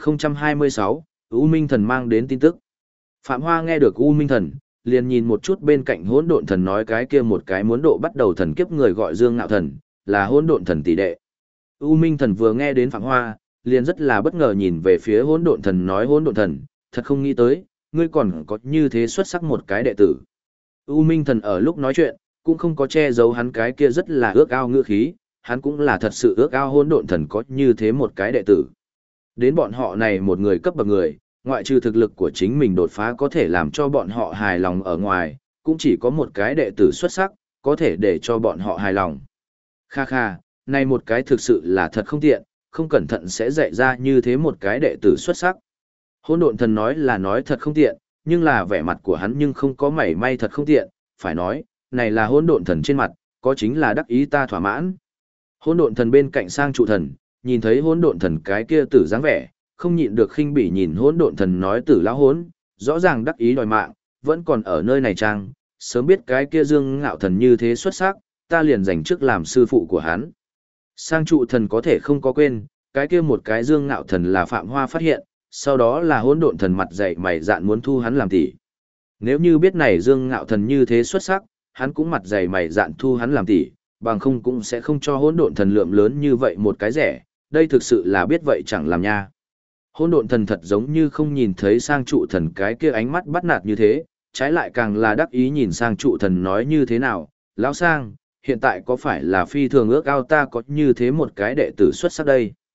2026, U Minh Thần mang đến tin tức. Phạm Hoa nghe được U Minh Thần, liền nhìn một chút bên cạnh Hỗn Độn Thần nói cái kia một cái muốn độ bắt đầu thần kiếp người gọi Dương Ngạo Thần, là Hỗn Độn Thần tỷ đệ. U Minh Thần vừa nghe đến Phạm Hoa, liền rất là bất ngờ nhìn về phía Hỗn Độn Thần nói Hỗn Độn Thần, thật không nghĩ tới, ngươi còn có như thế xuất sắc một cái đệ tử. U Minh Thần ở lúc nói chuyện, cũng không có che giấu hắn cái kia rất là ước ao ngữ khí, hắn cũng là thật sự ước ao Hỗn Độn Thần có như thế một cái đệ tử. Đến bọn họ này một người cấp bậc người, ngoại trừ thực lực của chính mình đột phá có thể làm cho bọn họ hài lòng ở ngoài, cũng chỉ có một cái đệ tử xuất sắc, có thể để cho bọn họ hài lòng. Kha kha, này một cái thực sự là thật không tiện, không cẩn thận sẽ dạy ra như thế một cái đệ tử xuất sắc. Hỗn Độn Thần nói là nói thật không tiện, nhưng là vẻ mặt của hắn nhưng không có mảy may thật không tiện, phải nói, này là Hỗn Độn Thần trên mặt, có chính là đắc ý ta thỏa mãn. Hỗn Độn Thần bên cạnh Sang Trụ Thần, nhìn thấy Hỗn Độn Thần cái kia tử dáng vẻ, không nhịn được khinh bỉ nhìn Hỗn Độn Thần nói tử lão hỗn, rõ ràng đắc ý đòi mạng, vẫn còn ở nơi này chăng, sớm biết cái kia Dương Ngạo Thần như thế xuất sắc, ta liền dành trước làm sư phụ của hắn. Sang Trụ Thần có thể không có quên, cái kia một cái Dương Ngạo Thần là Phạm Hoa phát hiện, sau đó là Hỗn Độn Thần mặt dày mày dạn muốn thu hắn làm tỷ. Nếu như biết này Dương Ngạo Thần như thế xuất sắc, hắn cũng mặt dày mày dạn thu hắn làm tỷ, bằng không cũng sẽ không cho Hỗn Độn Thần lượng lớn như vậy một cái rẻ, đây thực sự là biết vậy chẳng làm nha. Hỗn Độn Thần thật giống như không nhìn thấy Sang Trụ Thần cái kia ánh mắt bắt nạt như thế, trái lại càng là đắc ý nhìn Sang Trụ Thần nói như thế nào, lão Sang, hiện tại có phải là phi thường ước ao ta có như thế một cái đệ tử xuất sắc đây?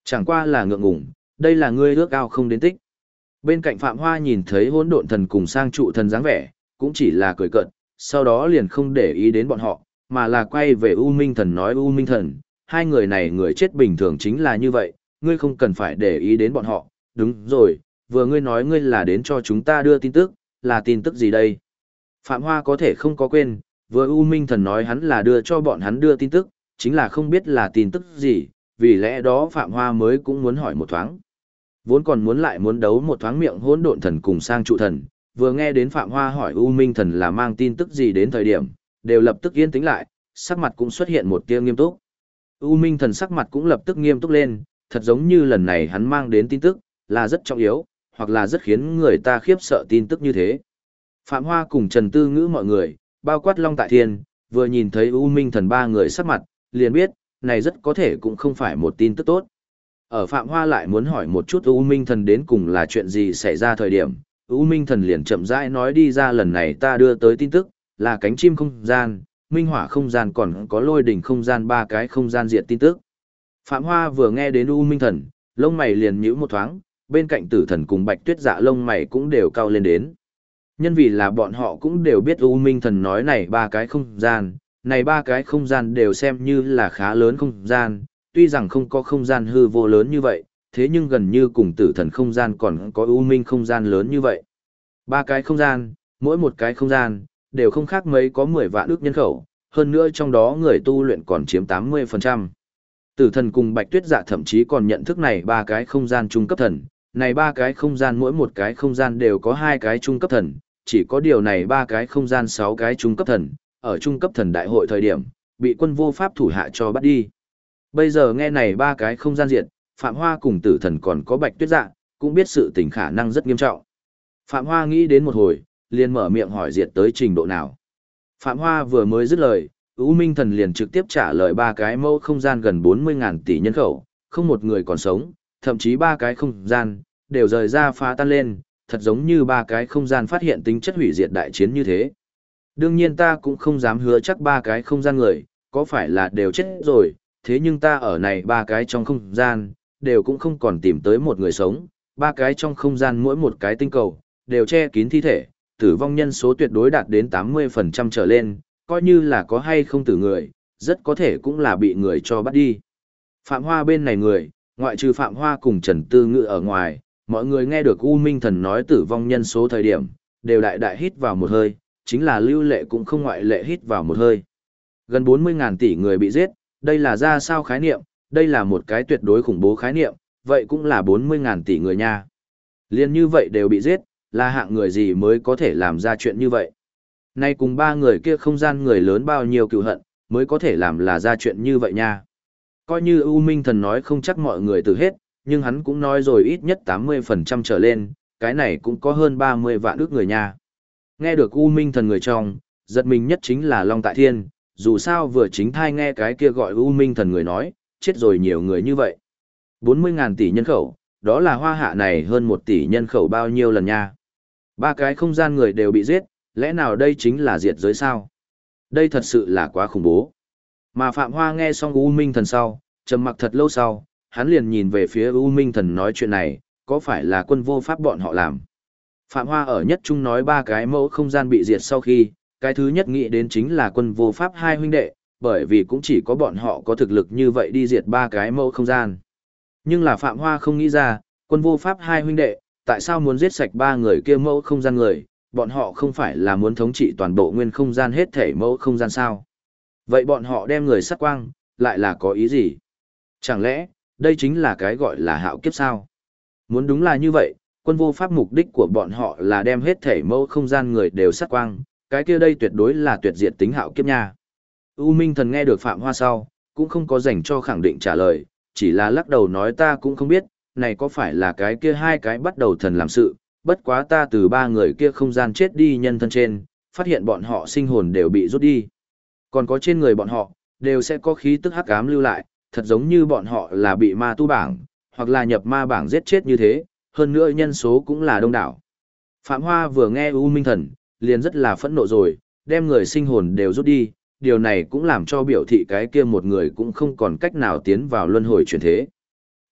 Chẳng qua là ngượng ngùng, đây là ngươi ước ao không đến tích. Bên cạnh Phạm Hoa nhìn thấy hỗn độn thần cùng sang trụ thần dáng vẻ, cũng chỉ là cười cợt, sau đó liền không để ý đến bọn họ, mà là quay về U Minh thần nói U Minh thần, hai người này người chết bình thường chính là như vậy, ngươi không cần phải để ý đến bọn họ, đúng rồi, vừa ngươi nói ngươi là đến cho chúng ta đưa tin tức, là tin tức gì đây? Phạm Hoa có thể không có quên, vừa U Minh thần nói hắn là đưa cho bọn hắn đưa tin tức, chính là không biết là tin tức gì, vì lẽ đó Phạm Hoa mới cũng muốn hỏi một thoáng. Vốn còn muốn lại muốn đấu một thoáng miệng hỗn độn thần cùng sang trụ thần, vừa nghe đến Phạm Hoa hỏi U Minh thần là mang tin tức gì đến thời điểm, đều lập tức yên tĩnh lại, sắc mặt cũng xuất hiện một tia nghiêm túc. U Minh thần sắc mặt cũng lập tức nghiêm túc lên, thật giống như lần này hắn mang đến tin tức, là rất trọng yếu, hoặc là rất khiến người ta khiếp sợ tin tức như thế. Phạm Hoa cùng Trần Tư Ngữ mọi người, bao quát Long Tại Thiên, vừa nhìn thấy U Minh thần ba người sắc mặt, liền biết, này rất có thể cũng không phải một tin tức tốt. Ở Phạm Hoa lại muốn hỏi một chút U Minh thần đến cùng là chuyện gì xảy ra thời điểm, U Minh thần liền chậm rãi nói đi ra lần này ta đưa tới tin tức, là cánh chim không gian, minh hỏa không gian còn có lôi đỉnh không gian ba cái không gian diện tin tức. Phạm Hoa vừa nghe đến U Minh thần, lông mày liền nhíu một thoáng, bên cạnh Tử thần cùng Bạch Tuyết Dạ lông mày cũng đều cao lên đến. Nhân vì là bọn họ cũng đều biết U Minh thần nói này ba cái không gian, này ba cái không gian đều xem như là khá lớn không gian, tuy rằng không có không gian hư vô lớn như vậy, thế nhưng gần như cùng Tử thần không gian còn có U Minh không gian lớn như vậy. Ba cái không gian, mỗi một cái không gian, đều không khác mấy có 10 vạn ước nhân khẩu, hơn nữa trong đó người tu luyện còn chiếm 80%. Tử thần cùng Bạch Tuyết Dạ thậm chí còn nhận thức này ba cái không gian trung cấp thần, này ba cái không gian mỗi một cái không gian đều có hai cái trung cấp thần, chỉ có điều này ba cái không gian 6 cái trung cấp thần, ở trung cấp thần đại hội thời điểm, bị quân vô pháp thủ hạ cho bắt đi. Bây giờ nghe này ba cái không gian diệt, Phạm Hoa cùng Tử thần còn có Bạch Tuyết Dạ, cũng biết sự tình khả năng rất nghiêm trọng. Phạm Hoa nghĩ đến một hồi, liền mở miệng hỏi diệt tới trình độ nào. Phạm Hoa vừa mới dứt lời, U Minh thần liền trực tiếp trả lời ba cái mẫu không gian gần 40.000 tỷ nhân khẩu, không một người còn sống, thậm chí ba cái không gian, đều rời ra phá tan lên, thật giống như ba cái không gian phát hiện tính chất hủy diệt đại chiến như thế. Đương nhiên ta cũng không dám hứa chắc ba cái không gian người, có phải là đều chết rồi, thế nhưng ta ở này ba cái trong không gian, đều cũng không còn tìm tới một người sống, ba cái trong không gian mỗi một cái tinh cầu, đều che kín thi thể, tử vong nhân số tuyệt đối đạt đến 80% trở lên, coi như là có hay không tử người, rất có thể cũng là bị người cho bắt đi. Phạm Hoa bên này người, ngoại trừ Phạm Hoa cùng Trần Tư Ngữ ở ngoài, mọi người nghe được U Minh thần nói tử vong nhân số thời điểm, đều đại đại hít vào một hơi, chính là Lưu Lệ cũng không ngoại lệ hít vào một hơi. Gần 40.000 tỷ người bị giết, đây là ra sao khái niệm, đây là một cái tuyệt đối khủng bố khái niệm, vậy cũng là 40.000 tỷ người nha. Liên như vậy đều bị giết, là hạng người gì mới có thể làm ra chuyện như vậy. Nay cùng ba người kia không gian người lớn bao nhiêu cựu hận, mới có thể làm là ra chuyện như vậy nha. Coi như U Minh thần nói không chắc mọi người từ hết, nhưng hắn cũng nói rồi ít nhất 80% trở lên, cái này cũng có hơn 30 vạn ước người nha. Nghe được U Minh thần người trong, giật mình nhất chính là Long Tại Thiên, dù sao vừa chính thai nghe cái kia gọi U Minh thần người nói, chết rồi nhiều người như vậy. 40.000 tỷ nhân khẩu, đó là Hoa Hạ này hơn 1 tỷ nhân khẩu bao nhiêu lần nha. Ba cái không gian người đều bị giết, lẽ nào đây chính là diệt giới sao? Đây thật sự là quá khủng bố. Mà Phạm Hoa nghe xong U Minh thần sau, trầm mặc thật lâu sau, hắn liền nhìn về phía U Minh thần nói chuyện này, có phải là quân vô pháp bọn họ làm? Phạm Hoa ở nhất trung nói ba cái mẫu không gian bị diệt sau khi, cái thứ nhất nghĩ đến chính là quân vô pháp hai huynh đệ, bởi vì cũng chỉ có bọn họ có thực lực như vậy đi diệt ba cái mẫu không gian. Nhưng là Phạm Hoa không nghĩ ra, quân vô pháp hai huynh đệ, tại sao muốn giết sạch ba người kia mẫu không gian người, bọn họ không phải là muốn thống trị toàn bộ nguyên không gian hết thể mẫu không gian sao? Vậy bọn họ đem người sát quang, lại là có ý gì? Chẳng lẽ, đây chính là cái gọi là hạo kiếp sao? Muốn đúng là như vậy, quân vô pháp mục đích của bọn họ là đem hết thể mẫu không gian người đều sát quang, cái kia đây tuyệt đối là tuyệt diệt tính hạo kiếp nha. U Minh thần nghe được Phạm Hoa sau, cũng không có dành cho khẳng định trả lời, chỉ là lắc đầu nói ta cũng không biết, này có phải là cái kia hai cái bắt đầu thần làm sự, bất quá ta từ ba người kia không gian chết đi nhân thân trên, phát hiện bọn họ sinh hồn đều bị rút đi. Còn có trên người bọn họ, đều sẽ có khí tức hắc ám lưu lại, thật giống như bọn họ là bị ma tu bảng, hoặc là nhập ma bảng giết chết như thế, hơn nữa nhân số cũng là đông đảo. Phạm Hoa vừa nghe U Minh thần, liền rất là phẫn nộ rồi, đem người sinh hồn đều rút đi, điều này cũng làm cho biểu thị cái kia một người cũng không còn cách nào tiến vào luân hồi chuyển thế.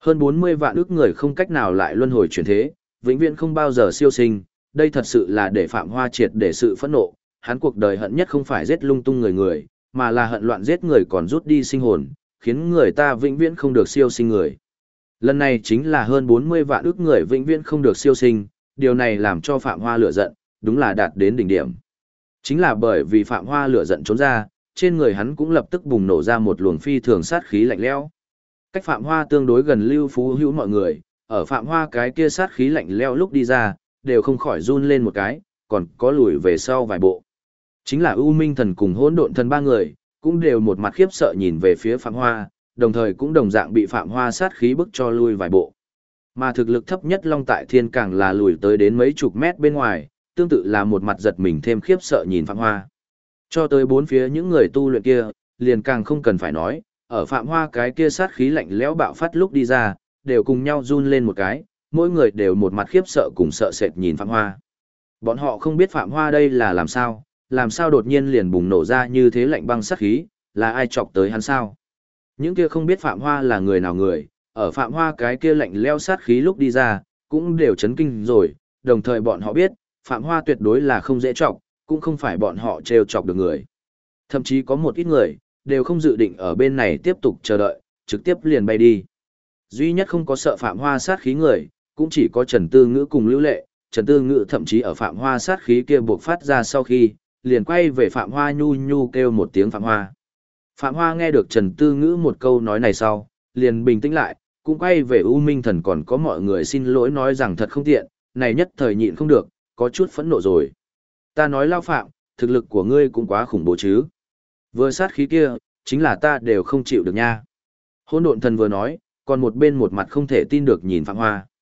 Hơn 40 vạn ức người không cách nào lại luân hồi chuyển thế, vĩnh viễn không bao giờ siêu sinh, đây thật sự là để Phạm Hoa triệt để sự phẫn nộ, hắn cuộc đời hận nhất không phải giết lung tung người, mà là hận loạn giết người còn rút đi sinh hồn, khiến người ta vĩnh viễn không được siêu sinh người. Lần này chính là hơn 40 vạn ức người vĩnh viễn không được siêu sinh, điều này làm cho Phạm Hoa lửa giận, đúng là đạt đến đỉnh điểm. Chính là bởi vì Phạm Hoa lửa giận trốn ra, trên người hắn cũng lập tức bùng nổ ra một luồng phi thường sát khí lạnh lẽo. Cách Phạm Hoa tương đối gần Lưu Phú Hữu mọi người, ở Phạm Hoa cái kia sát khí lạnh lẽo lúc đi ra, đều không khỏi run lên một cái, còn có lùi về sau vài bộ. Chính là U Minh Thần cùng Hỗn Độn Thần ba người, cũng đều một mặt khiếp sợ nhìn về phía Phạm Hoa, đồng thời cũng đồng dạng bị Phạm Hoa sát khí bức cho lui vài bộ. Mà thực lực thấp nhất Long Tại Thiên càng là lùi tới đến mấy chục mét bên ngoài, tương tự là một mặt giật mình thêm khiếp sợ nhìn Phạm Hoa. Cho tới bốn phía những người tu luyện kia, liền càng không cần phải nói, ở Phạm Hoa cái kia sát khí lạnh lẽo bạo phát lúc đi ra, đều cùng nhau run lên một cái, mỗi người đều một mặt khiếp sợ cùng sợ sệt nhìn Phạm Hoa. Bọn họ không biết Phạm Hoa đây là làm sao đột nhiên liền bùng nổ ra như thế lạnh băng sát khí, là ai chọc tới hắn sao? Những kia không biết Phạm Hoa là người nào người, ở Phạm Hoa cái kia lạnh lẽo sát khí lúc đi ra, cũng đều chấn kinh rồi, đồng thời bọn họ biết, Phạm Hoa tuyệt đối là không dễ chọc, cũng không phải bọn họ trêu chọc được người. Thậm chí có một ít người, đều không dự định ở bên này tiếp tục chờ đợi, trực tiếp liền bay đi. Duy nhất không có sợ Phạm Hoa sát khí người, cũng chỉ có Trần Tư Ngữ cùng Lưu Lệ, Trần Tư Ngữ thậm chí ở Phạm Hoa sát khí kia buộc phát ra sau khi, liền quay về Phạm Hoa nhu nhu kêu một tiếng Phạm Hoa. Phạm Hoa nghe được Trần Tư Ngữ một câu nói này sau, liền bình tĩnh lại, cũng quay về U Minh Thần còn có mọi người xin lỗi nói rằng thật không tiện, này nhất thời nhịn không được, có chút phẫn nộ rồi. Ta nói Lao Phạm, thực lực của ngươi cũng quá khủng bố chứ. Vừa sát khí kia, chính là ta đều không chịu được nha. Hỗn Độn Thần vừa nói, còn một bên một mặt không thể tin được nhìn Phạm Hoa.